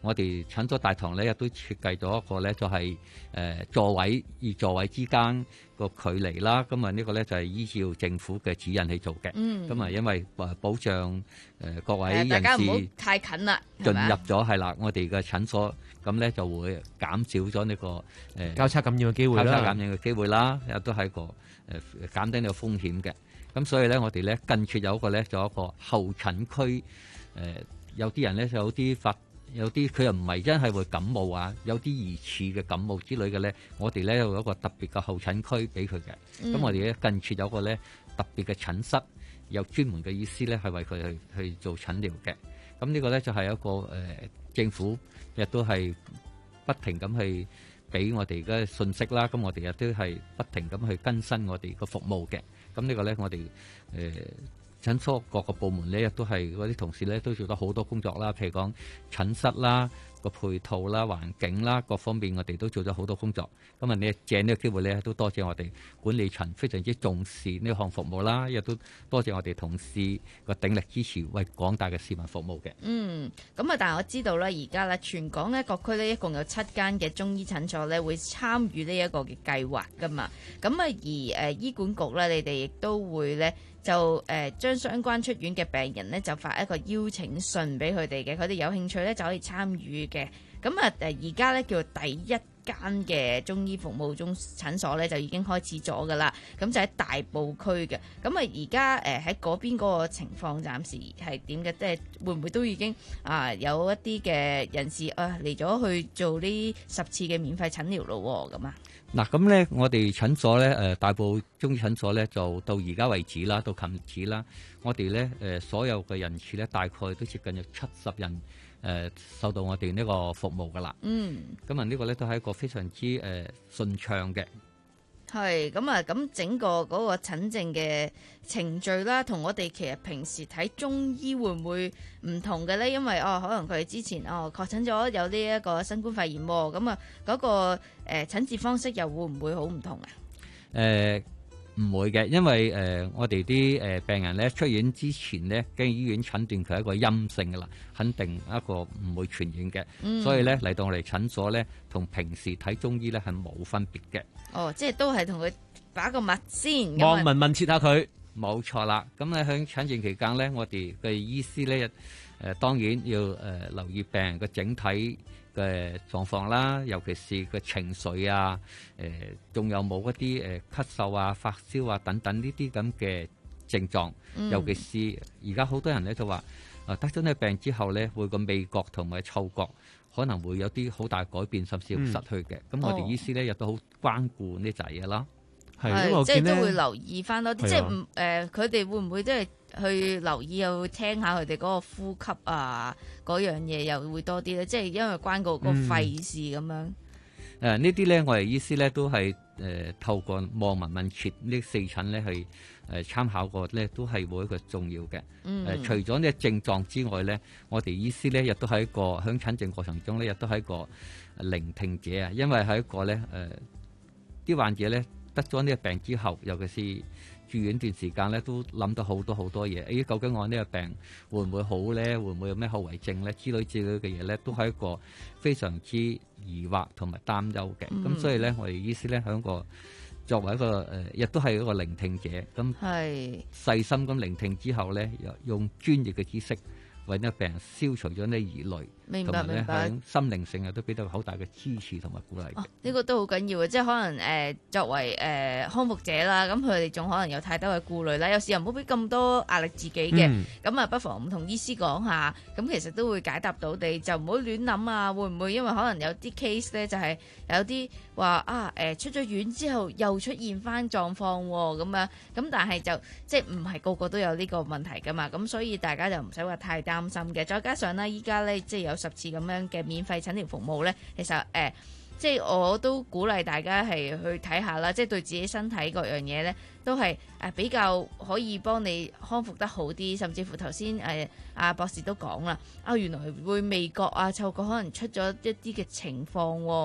我哋診所大堂咧亦都設計咗一個咧，就係、是、誒、呃、座位與座位之間個距離啦。咁啊呢個咧就係依照政府嘅指引去做嘅。咁啊、嗯、因為誒保障誒、呃、各位人士大家唔好太近啦， 進入咗係啦，我哋嘅診所咁咧就會減少咗呢、這個誒、呃、 交叉感染嘅機會啦， 交叉感染嘅機會啦，亦都係一個誒、呃、減低呢個風險嘅。咁所以咧，我哋咧近處有一個咧，就有一個候診區。誒、呃，有啲人咧就有啲發，有啲佢又唔係真係會感冒啊，有啲疑似嘅感冒之類嘅咧，我哋咧有一個特別嘅候診區俾佢嘅。咁、嗯、我哋咧近處有一個咧特別嘅診室，有專門嘅醫師咧係為佢去去做診療嘅。咁呢個咧就係一個誒、呃、政府亦都係不停咁去俾我哋嘅信息啦。咁我哋亦都係不停咁去更新我哋個服務嘅。咁呢個咧，我哋誒診所各個部門咧，亦都係嗰啲同事咧，都做咗好多工作啦。譬如講診室啦、個配套啦、環境啦，各方面我哋都做咗好多工作。咁啊，你借呢個機會咧，都多謝我哋管理層非常之重視呢項服務啦，亦都多謝我哋同事個鼎力支持，為廣大嘅市民服務嘅。 嗯，咁啊，但係我知道咧，而家咧全港咧各區咧一共有七間嘅中醫診所咧會參與呢一個嘅計劃噶嘛。咁啊，而誒、呃、醫管局咧，你哋亦都會咧就誒將、呃、相關出院嘅病人咧就發一個邀請信俾佢哋嘅，佢哋有興趣咧就可以參與嘅。咁啊誒而家咧叫第一間嘅中醫服務中診所咧就已經開始咗噶啦，咁就喺大埔區嘅。咁啊而家誒喺嗰邊嗰個情況暫時係點嘅？即係會唔會都已經啊有一啲嘅人士啊嚟咗去做呢十次嘅免費診療咯？咁啊嗱，咁咧我哋診所咧誒大埔中醫診所咧就到而家為止啦，到琴日止啦，我哋咧誒所有嘅人次咧大概都接近有七十人。誒、呃、受到我哋呢個服務噶啦，嗯，咁啊呢個咧都係一個非常之誒、呃、順暢嘅， 係咁啊，咁整個嗰個診症嘅程序啦，同我哋其實平時睇中醫會唔會唔同嘅咧？因為哦，可能佢之前哦確診咗有呢一個新冠肺炎，咁啊嗰個誒診治方式又會唔會好唔同啊？ 誒、呃。唔會嘅，因為誒、呃、我哋啲誒病人咧出院之前咧，經醫院診斷佢係一個陰性嘅啦，肯定一個唔會傳染嘅，嗯、所以咧嚟到我哋診所咧，同平時睇中醫咧係冇分別嘅。 哦，即係都係同佢把個脈先， 望聞問切下佢， 冇錯啦。咁咧喺診症期間咧，我哋嘅醫師咧誒、呃、當然要誒、呃、留意病人嘅整體嘅狀況啦，尤其是個情緒啊，誒、呃，仲有冇一啲誒咳嗽啊、發燒啊等等呢啲咁嘅症狀，嗯、尤其是而家好多人咧就話，啊得咗呢個病之後咧，會個味覺同埋嗅覺可能會有啲好大改變，甚至會失去嘅。咁、嗯、我哋醫師咧亦都好關顧呢仔嘢啦， 係即係都會留意翻多啲，即係唔誒佢哋會唔會即係去留意又聽下佢哋嗰個呼吸啊嗰樣嘢又會多啲咧，即係因為關個個肺事咁樣。誒、 嗯、呢啲咧，我哋醫師咧都係誒、呃、透過望聞問切呢四診咧去誒參考過咧，都係會一個重要嘅。誒、嗯呃、除咗呢症狀之外咧，我哋醫師咧亦都係一個響診症過程中咧，亦都係一個聆聽者啊，因為係一個咧誒啲患者咧得咗呢個病之後，尤其是住院段時間咧，都諗到好多好多嘢。誒，究竟我呢個病會唔會好咧？會唔會有咩後遺症咧？之類之類嘅嘢咧，都係一個非常之疑惑同埋擔憂嘅。咁、嗯、所以咧，我哋醫師咧喺個作為一個誒，亦、呃、都係一個聆聽者。咁係細心咁聆聽之後咧，用專業嘅知識為呢個病人消除咗呢疑慮。 明白明白， 心靈性啊都俾到好大嘅支持同埋鼓勵。呢、 哦這個都好緊要嘅，即係可能誒、呃、作為誒、呃、康復者啦，咁佢哋仲可能有太多嘅顧慮啦。有時又唔好俾咁多壓力自己嘅，咁啊、嗯、不妨唔同醫師講下，咁其實都會解答到你，就唔好亂諗啊。會唔會因為可能有啲 case 咧，就係、是、有啲話啊誒、呃、出咗院之後又出現翻狀況喎咁樣，咁但係就即係唔係個個都有呢個問題噶嘛，咁所以大家就唔使話太擔心嘅。再加上咧，依家咧即係有十次咁樣嘅免費診療服務咧，其實誒、呃，即係我都鼓勵大家係去睇下啦，即係對自己身體各樣嘢咧，都係誒比較可以幫你康復得好啲，甚至乎頭先誒阿博士都講啦，啊原來會味覺啊、嗅覺可能出咗一啲嘅情況喎，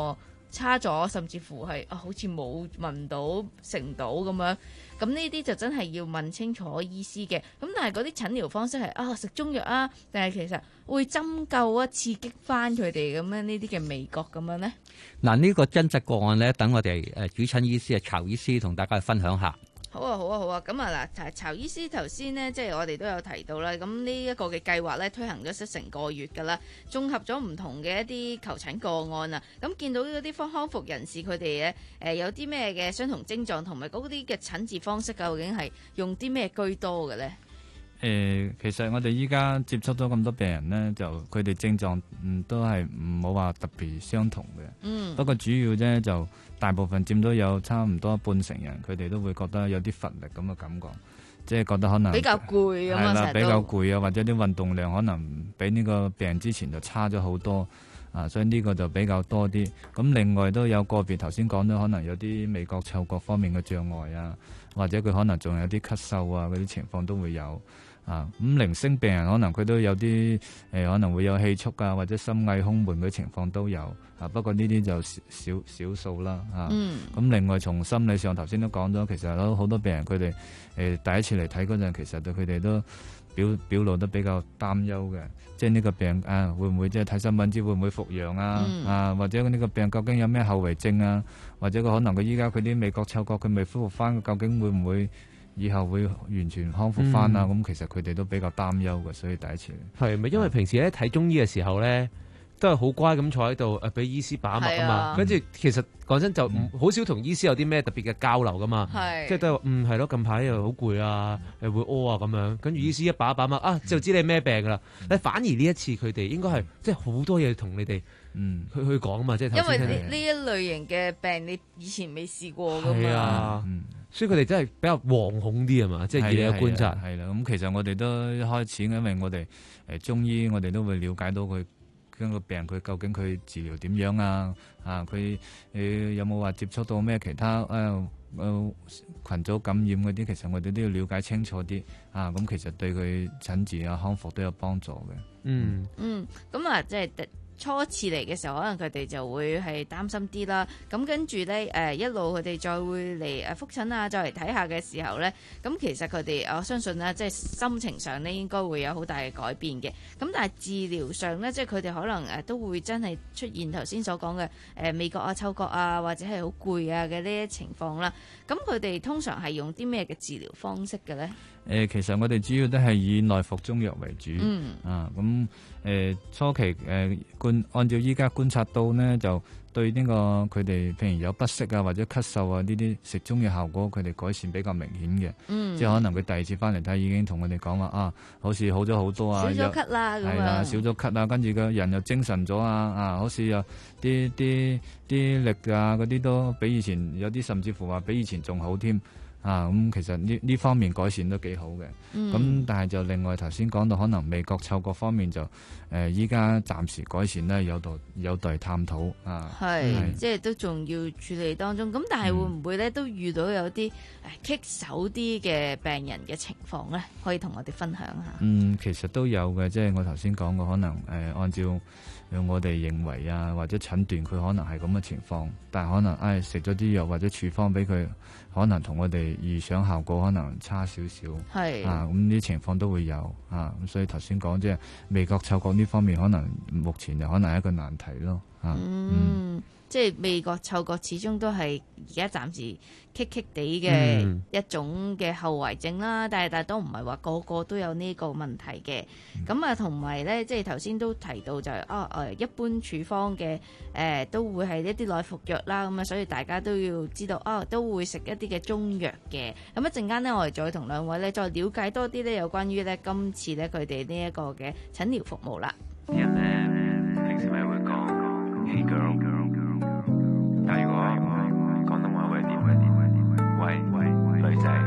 差咗，甚至乎係啊好似冇聞到食唔到咁樣。咁呢啲就真係要問清楚醫師嘅。咁但係嗰啲診療方式係啊食中藥啊，定係其實會針灸啊刺激翻佢哋咁樣呢啲嘅味覺咁樣呢？ 嗱，呢個真實個案咧，等我哋誒主診醫師啊曹醫師同大家去分享下。 好啊，好啊，好啊！咁啊嗱，曹醫師頭先呢，即係我哋都有提到啦。咁呢一個嘅計劃咧，推行咗成個月㗎啦，綜合咗唔同嘅一啲求診個案啊。咁見到嗰啲康復人士佢哋咧，誒有啲咩嘅相同症狀，同埋嗰啲嘅診治方式究竟係用啲咩居多嘅咧？ 誒、呃，其實我哋依家接觸到咁多病人呢，就佢哋症狀嗯都係唔好話特別相同嘅。嗯。不過主要咧就大部分佔到有差唔多半成人，佢哋都會覺得有啲乏力咁嘅感覺，即係覺得可能比較攰咁啊，成日都比較攰啊，或者啲運動量可能比呢個病人之前就差咗好多啊，所以呢個就比較多啲。咁另外都有個別頭先講到可能有啲味覺嗅覺方面嘅障礙啊，或者佢可能仲有啲咳嗽啊嗰啲情況都會有。啊，咁零星病人可能佢都有啲誒、呃，可能會有氣促啊，或者心翳胸悶嘅情況都有啊。不過呢啲就少少少數啦，啊。嗯。咁另外從心理上頭先都講咗，其實有好多病人佢哋誒第一次嚟睇嗰陣，其實對佢哋都表表露得比較擔憂嘅，即係呢個病啊會唔會即係睇新聞知會唔會復陽啊？嗯、啊，或者呢個病究竟有咩後遺症啊？或者佢可能佢依家佢啲味覺嗅覺佢未恢復翻，究竟會唔會以後會完全康復翻啊？咁、嗯、其實佢哋都比較擔憂嘅，所以第一次係咪因為平時咧睇中醫嘅時候咧，都係好乖咁坐喺度誒，俾醫師把脈啊嘛。跟住其實講真就唔好少同醫師有啲咩特別嘅交流噶嘛。係即係都係嗯係咯，近排又好攰啊，誒會屙啊咁樣。跟住醫師一把一把脈啊，就知你咩病噶啦。但反而呢一次佢哋應該係即係好多嘢同你哋嗯去去講啊嘛。即係因為呢呢一類型嘅病你以前未試過噶嘛。係啊。嗯所以佢哋真係比較惶恐啲啊嘛，即係以你嘅觀察。 係啦，咁其實我哋都一開始，因為我哋誒中醫，我哋都會了解到佢跟個病佢究竟佢治療點樣啊？啊，佢誒有冇話接觸到咩其他誒誒、呃呃、群組感染嗰啲？其實我哋都要了解清楚啲啊。咁其實對佢診治啊康復都有幫助嘅。 嗯嗯，咁啊，即係。初次嚟嘅時候，可能佢哋就會係擔心啲啦。咁跟住咧，誒一路佢哋再會嚟誒覆診啊，再嚟睇下嘅時候咧，咁其實佢哋我相信咧，即係心情上咧應該會有好大嘅改變嘅。咁但係治療上咧，即係佢哋可能誒都會真係出現頭先所講嘅誒味覺啊、嗅覺啊，或者係好攰啊嘅呢啲情況啦。咁佢哋通常係用啲咩嘅治療方式嘅咧？誒、 呃，其實我哋主要都係以內服中藥為主。嗯。啊，咁誒、呃、初期誒、呃按照依家觀察到呢，就對呢個佢哋譬如有不適啊或者咳嗽啊呢啲食中藥效果，佢哋改善比較明顯嘅。嗯，即係可能佢第二次翻嚟睇已經同我哋講話啊，好似好咗好多啊， 少咗咳啦， 係啦，少咗咳啊，跟住個人又精神咗啊，啊，好似又啲啲啲力啊嗰啲都比以前有啲，甚至乎話比以前仲好添。啊，咁、嗯、其實呢呢方面改善都幾好嘅。咁、嗯、但係就另外頭先講到可能味覺嗅覺方面就誒依家暫時改善咧，有待有待探討啊。 係，即係都仲要處理當中。咁但係會唔會咧都遇到有啲誒棘手啲嘅病人嘅情況咧？可以同我哋分享下。嗯， 其實都有嘅，即係我頭先講過，可能誒、呃、按照我哋認為啊，或者診斷佢可能係咁嘅情況，但係可能誒食咗啲藥或者處方俾佢，可能同我哋預想效果可能差少少。係啊，咁呢啲情況都會有啊，咁所以頭先講即係味覺嗅覺呢方面，可能目前就可能係一個難題咯。啊，嗯。嗯即係味覺嗅覺始終都係而家暫時棘棘地嘅一種嘅後遺症啦，嗯、但係但係都唔係話個個都有呢個問題嘅。咁啊、嗯，同埋咧，即係頭先都提到就係、是、啊誒，一般處方嘅誒、呃、都會係一啲內服藥啦，咁啊，所以大家都要知道啊，都會食一啲嘅中藥嘅。咁一陣間呢，我哋再同兩位咧再了解多啲咧，有關於咧今次咧佢哋呢一個嘅診療服務啦。人咧平時咪會講 Hey girl girl。但如果廣東話會點會點會點？喂喂，女仔。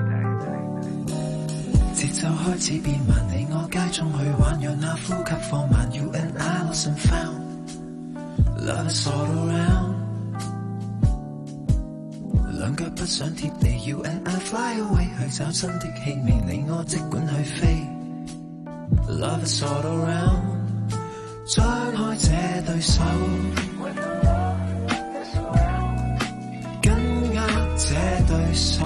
節奏開始變慢，你我街中去玩，讓那呼吸放慢。You and I lost and found, love is all around。兩腳不想貼地 ，You and I fly away， 去找新的氣味，你我即管去飛。Love is all around，張開這對手。 對手，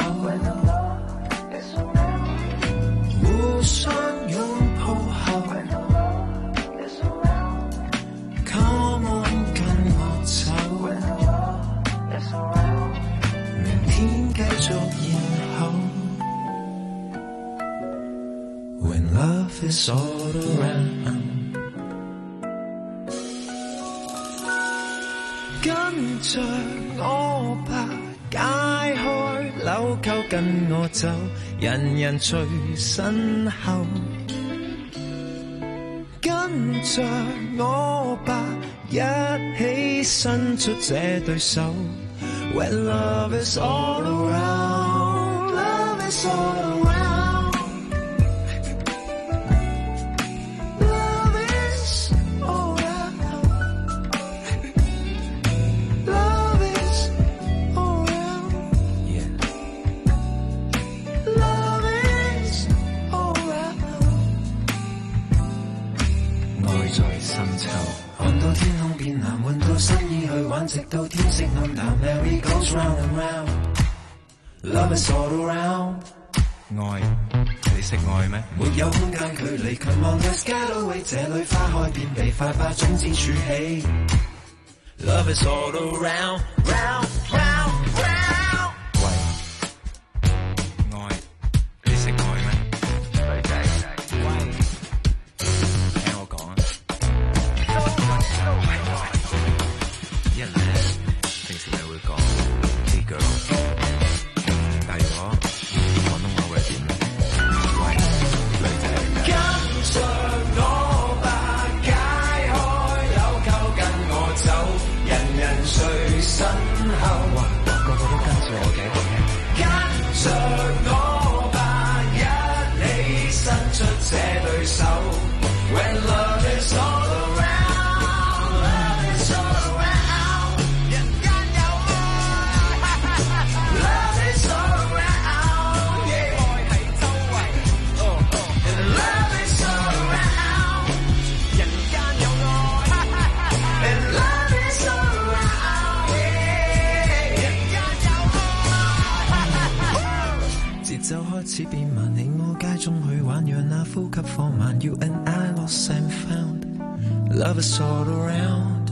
互相擁抱後 Come on 跟我走，明天繼續然後 When love is all around， 跟着我吧，解開紐扣跟我走，人人隨身後，跟着我吧，一起伸出這對手。When love is all around, love is all around, love is all around, love is all around, yeah, love is all around。愛在深秋，看到天空變藍，換到心意去玩，直到天色暗淡。Merry goes round and round, love is all around。愛，你識愛咩？沒有空間距離 ，Come on let's get away， 這裏花開遍地，快把種子儲起。Love is all around, round, round, round。 喂，愛，你識愛咩？女仔，喂，聽我講啊。一人咧，平時咪會講 Hey girl， 但如果廣東話會係點咧？喂，女仔， 跟着我吧，解開紐扣跟我走，人人隨身後。哇，個個都跟住我嘅。跟着我吧，一起伸出這對手。When love is all around, love is all around， 人間有愛 ，love is all around， yeah， 愛喺周圍 ，and love is all around， 人間有愛 ，and love is all around， yeah， 人間有愛。節奏開始變慢，你我街中去玩，讓那呼吸放慢。You and I lost and found, love is all around。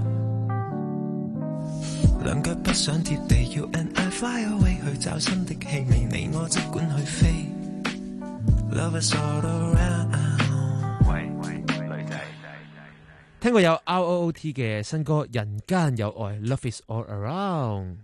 兩腳不想貼地 ，You and I fly away 去找新的氣味，你我即管去飛。Love is all around。 喂喂，女仔， 聽過有 R O O T 嘅新歌《人間有愛》 ，Love is all around。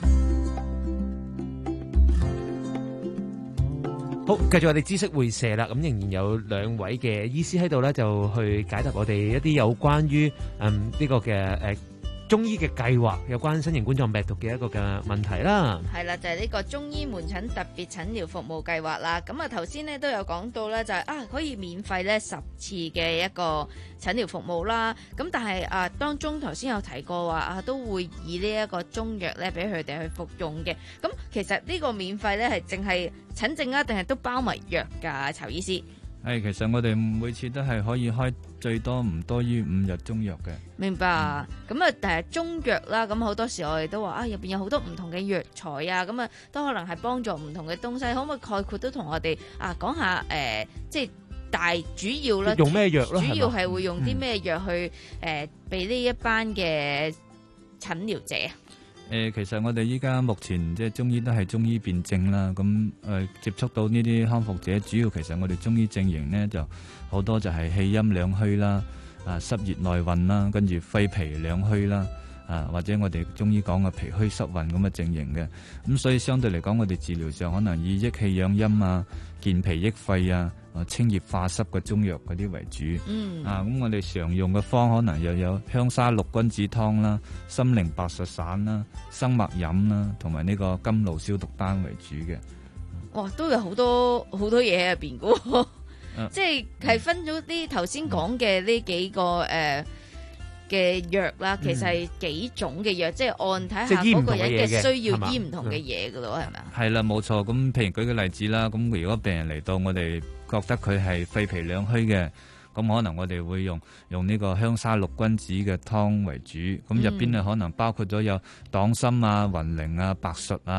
好，繼續我哋知識會社啦，咁仍然有兩位嘅醫師喺度咧，就去解答我哋一啲有關於嗯呢個嘅誒中醫嘅計劃，有關新型冠狀病毒嘅一個嘅問題啦。 係啦，就係呢個中醫門診特別診療服務計劃啦。咁啊頭先咧都有講到咧，就係啊可以免費咧十次嘅一個診療服務啦。咁但係啊當中頭先有提過話啊都會以呢一個中藥咧俾佢哋去服用嘅。咁其實呢個免費咧係淨係診症啊，定係都包埋藥㗎？曹醫師。 係，其實我哋每次都係可以開最多唔多於五日中藥嘅。 明白。咁啊、嗯，但係中藥啦，咁好多時我哋都話啊，入邊有好多唔同嘅藥材啊，咁啊都可能係幫助唔同嘅東西。可唔可以概括都同我哋啊講下誒、呃，即係大主要啦， 用咩藥咯？ 主要係會用啲咩藥去誒俾呢一班嘅診療者啊？ 誒、呃，其實我哋依家目前即係中醫都係中醫辨證啦，咁誒、呃、接觸到呢啲康復者，主要其實我哋中醫症型呢就好多就係氣陰兩虛啦，啊濕熱內鬱啦，跟住肺脾兩虛啦，啊或者我哋中醫講嘅脾虛濕鬱咁嘅症型嘅，咁所以相對嚟講，我哋治療上可能以益氣養陰啊、健脾益肺啊、清熱化濕嘅中藥嗰啲為主。嗯。啊，咁我哋常用嘅方可能又有香砂六君子湯啦、心靈白術散啦、生脈飲啦，同埋呢個甘露消毒丹為主嘅。 哇，都有好多好多嘢喺入邊噶，啊、即係係分咗啲頭先講嘅呢幾個誒嘅藥啦，其實係幾種嘅藥，嗯、即係按睇下嗰個人嘅需要醫唔同嘅嘢噶咯，係咪啊？係啦， 冇錯。咁譬如舉個例子啦，咁如果病人嚟到我哋覺得佢係肺脾兩虛嘅，咁可能我哋會用用呢個香砂六君子嘅湯為主，咁入邊咧可能包括咗有黨參啊、雲苓啊、白術啊、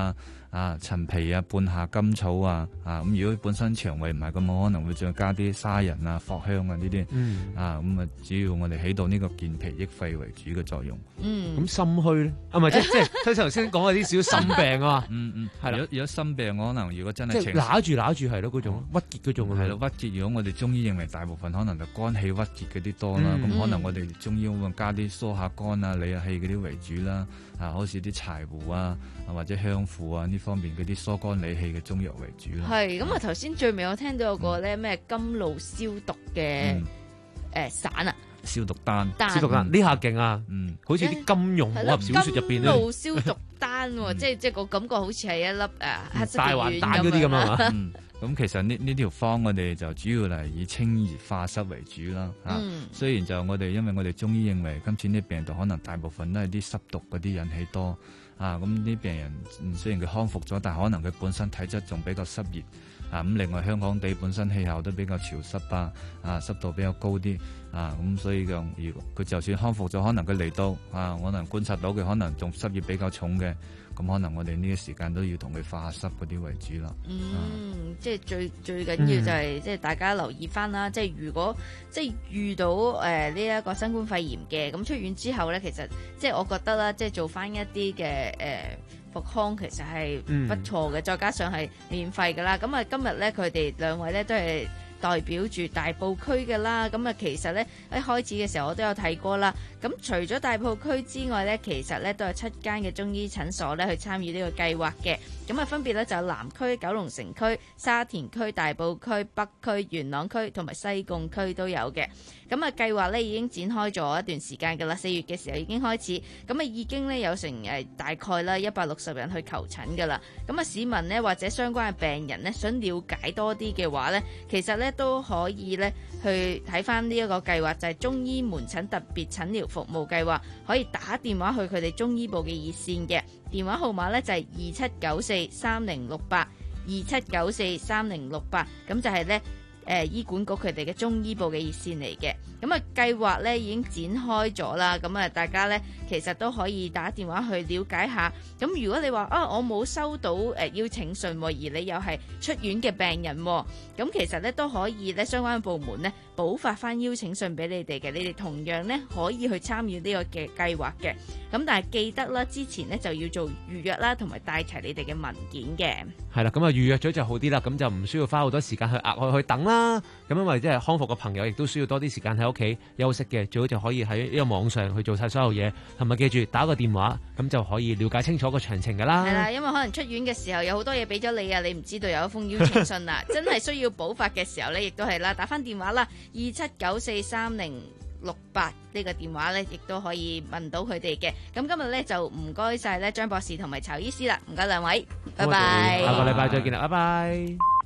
啊陳皮啊、半夏甘草啊啊咁。如果本身腸胃唔係咁好，可能會再加啲沙仁啊、藿香啊呢啲。嗯啊咁啊，主要我哋起到呢個健脾益肺為主嘅作用。 嗯， 咁心虛咧啊，唔係即即即係頭先講嗰啲少心病啊。 嗯嗯， 係啦。 如果如果心病，可能如果真係即係揦住揦住係咯，嗰種鬱結嗰種係咯，鬱結。如果我哋中醫認為大部分可能就肝氣鬱結嗰啲多啦，咁、嗯、可能我哋中醫會加啲疏下肝啊、理下氣嗰啲為主啦。啊，好似啲柴胡啊，或者香附啊呢方面嗰啲疏肝理氣嘅中藥為主啦。 係咁啊！頭先最尾我聽到有個咧咩甘露消毒嘅誒、嗯呃、散啊。 消毒丹， 消毒丹呢下勁啊！嗯，好似啲金庸武俠小說入邊咧， 甘露消毒丹，即係即係個感覺好似係一粒誒黑色大環蛋嗰啲咁啊嘛。 嗯，咁其實呢呢條方我哋就主要係以清熱化濕為主啦。嚇、嗯，雖然就我哋因為我哋中醫認為今次啲病毒可能大部分都係啲濕毒嗰啲引起多啊，咁啲病人雖然佢康復咗，但係可能佢本身體質仲比較濕熱。啊咁，另外香港地本身氣候都比較潮濕啊，啊濕度比較高啲啊，咁所以就如果佢就算康復咗，可能佢嚟到啊，可能觀察到佢可能仲濕熱比較重嘅，咁可能我哋呢個時間都要同佢化濕嗰啲為主啦。 嗯，啊、即係最最緊要就係、是嗯、即係大家留意翻啦，即係如果即係遇到誒呢一個新冠肺炎嘅，咁出院之後咧，其實即係我覺得啦，即係做翻一啲嘅誒。呃復康其實係不錯嘅、嗯，再加上係免費㗎啦。咁啊，今日咧佢哋兩位咧都係代表住大埔區嘅啦。咁啊，其實咧一開始嘅時候我都有睇過啦。咁除咗大埔區之外咧，其實咧都有七間嘅中醫診所咧去參與呢個計劃嘅。咁啊，分別咧就有南區、九龍城區、沙田區、大埔區、北區、元朗區同埋西貢區都有嘅。咁啊，計劃咧已經展開咗一段時間㗎啦，四月嘅時候已經開始，咁啊已經咧有成誒大概啦一百六十人去求診㗎啦。咁啊，市民呢，或者相關嘅病人呢，想了解多啲嘅話呢，其實呢都可以呢去睇翻呢一個計劃，就係中醫門診特別診療服務計劃，可以打電話去佢哋中醫部嘅熱線嘅電話號碼呢，就係二七九四三零六八二七九四三零六八，咁就係呢。誒、呃、醫管局佢哋嘅中醫部嘅熱線嚟嘅，咁啊計劃咧已經展開咗啦，咁啊大家咧其實都可以打電話去了解下。咁如果你話啊我冇收到誒、呃、邀請信，而你又係出院嘅病人，咁其實咧都可以咧相關部門咧補發翻邀請信俾你哋嘅，你哋同樣咧可以去參與呢個嘅計劃嘅。咁但係記得啦，之前咧就要做預約啦，同埋帶齊你哋嘅文件嘅。 係啦，咁啊預約咗就好啲啦，咁就唔需要花好多時間去額外去等啦。咁因為即係康復嘅朋友亦都需要多啲時間喺屋企休息嘅，最好就可以喺呢個網上去做晒所有嘢，同埋記住打個電話，咁就可以了解清楚個詳情噶啦。 係啦，因為可能出院嘅時候有好多嘢俾咗你啊，你唔知道有一封邀請信啦，真係需要補發嘅時候呢，亦都係啦，打翻電話啦，二七九四三零六八呢個電話呢，亦都可以問到佢哋嘅。咁今日呢，就唔該晒呢張博士同埋曹醫師啦，唔該兩位，拜拜。 下個禮拜再見啦，拜拜。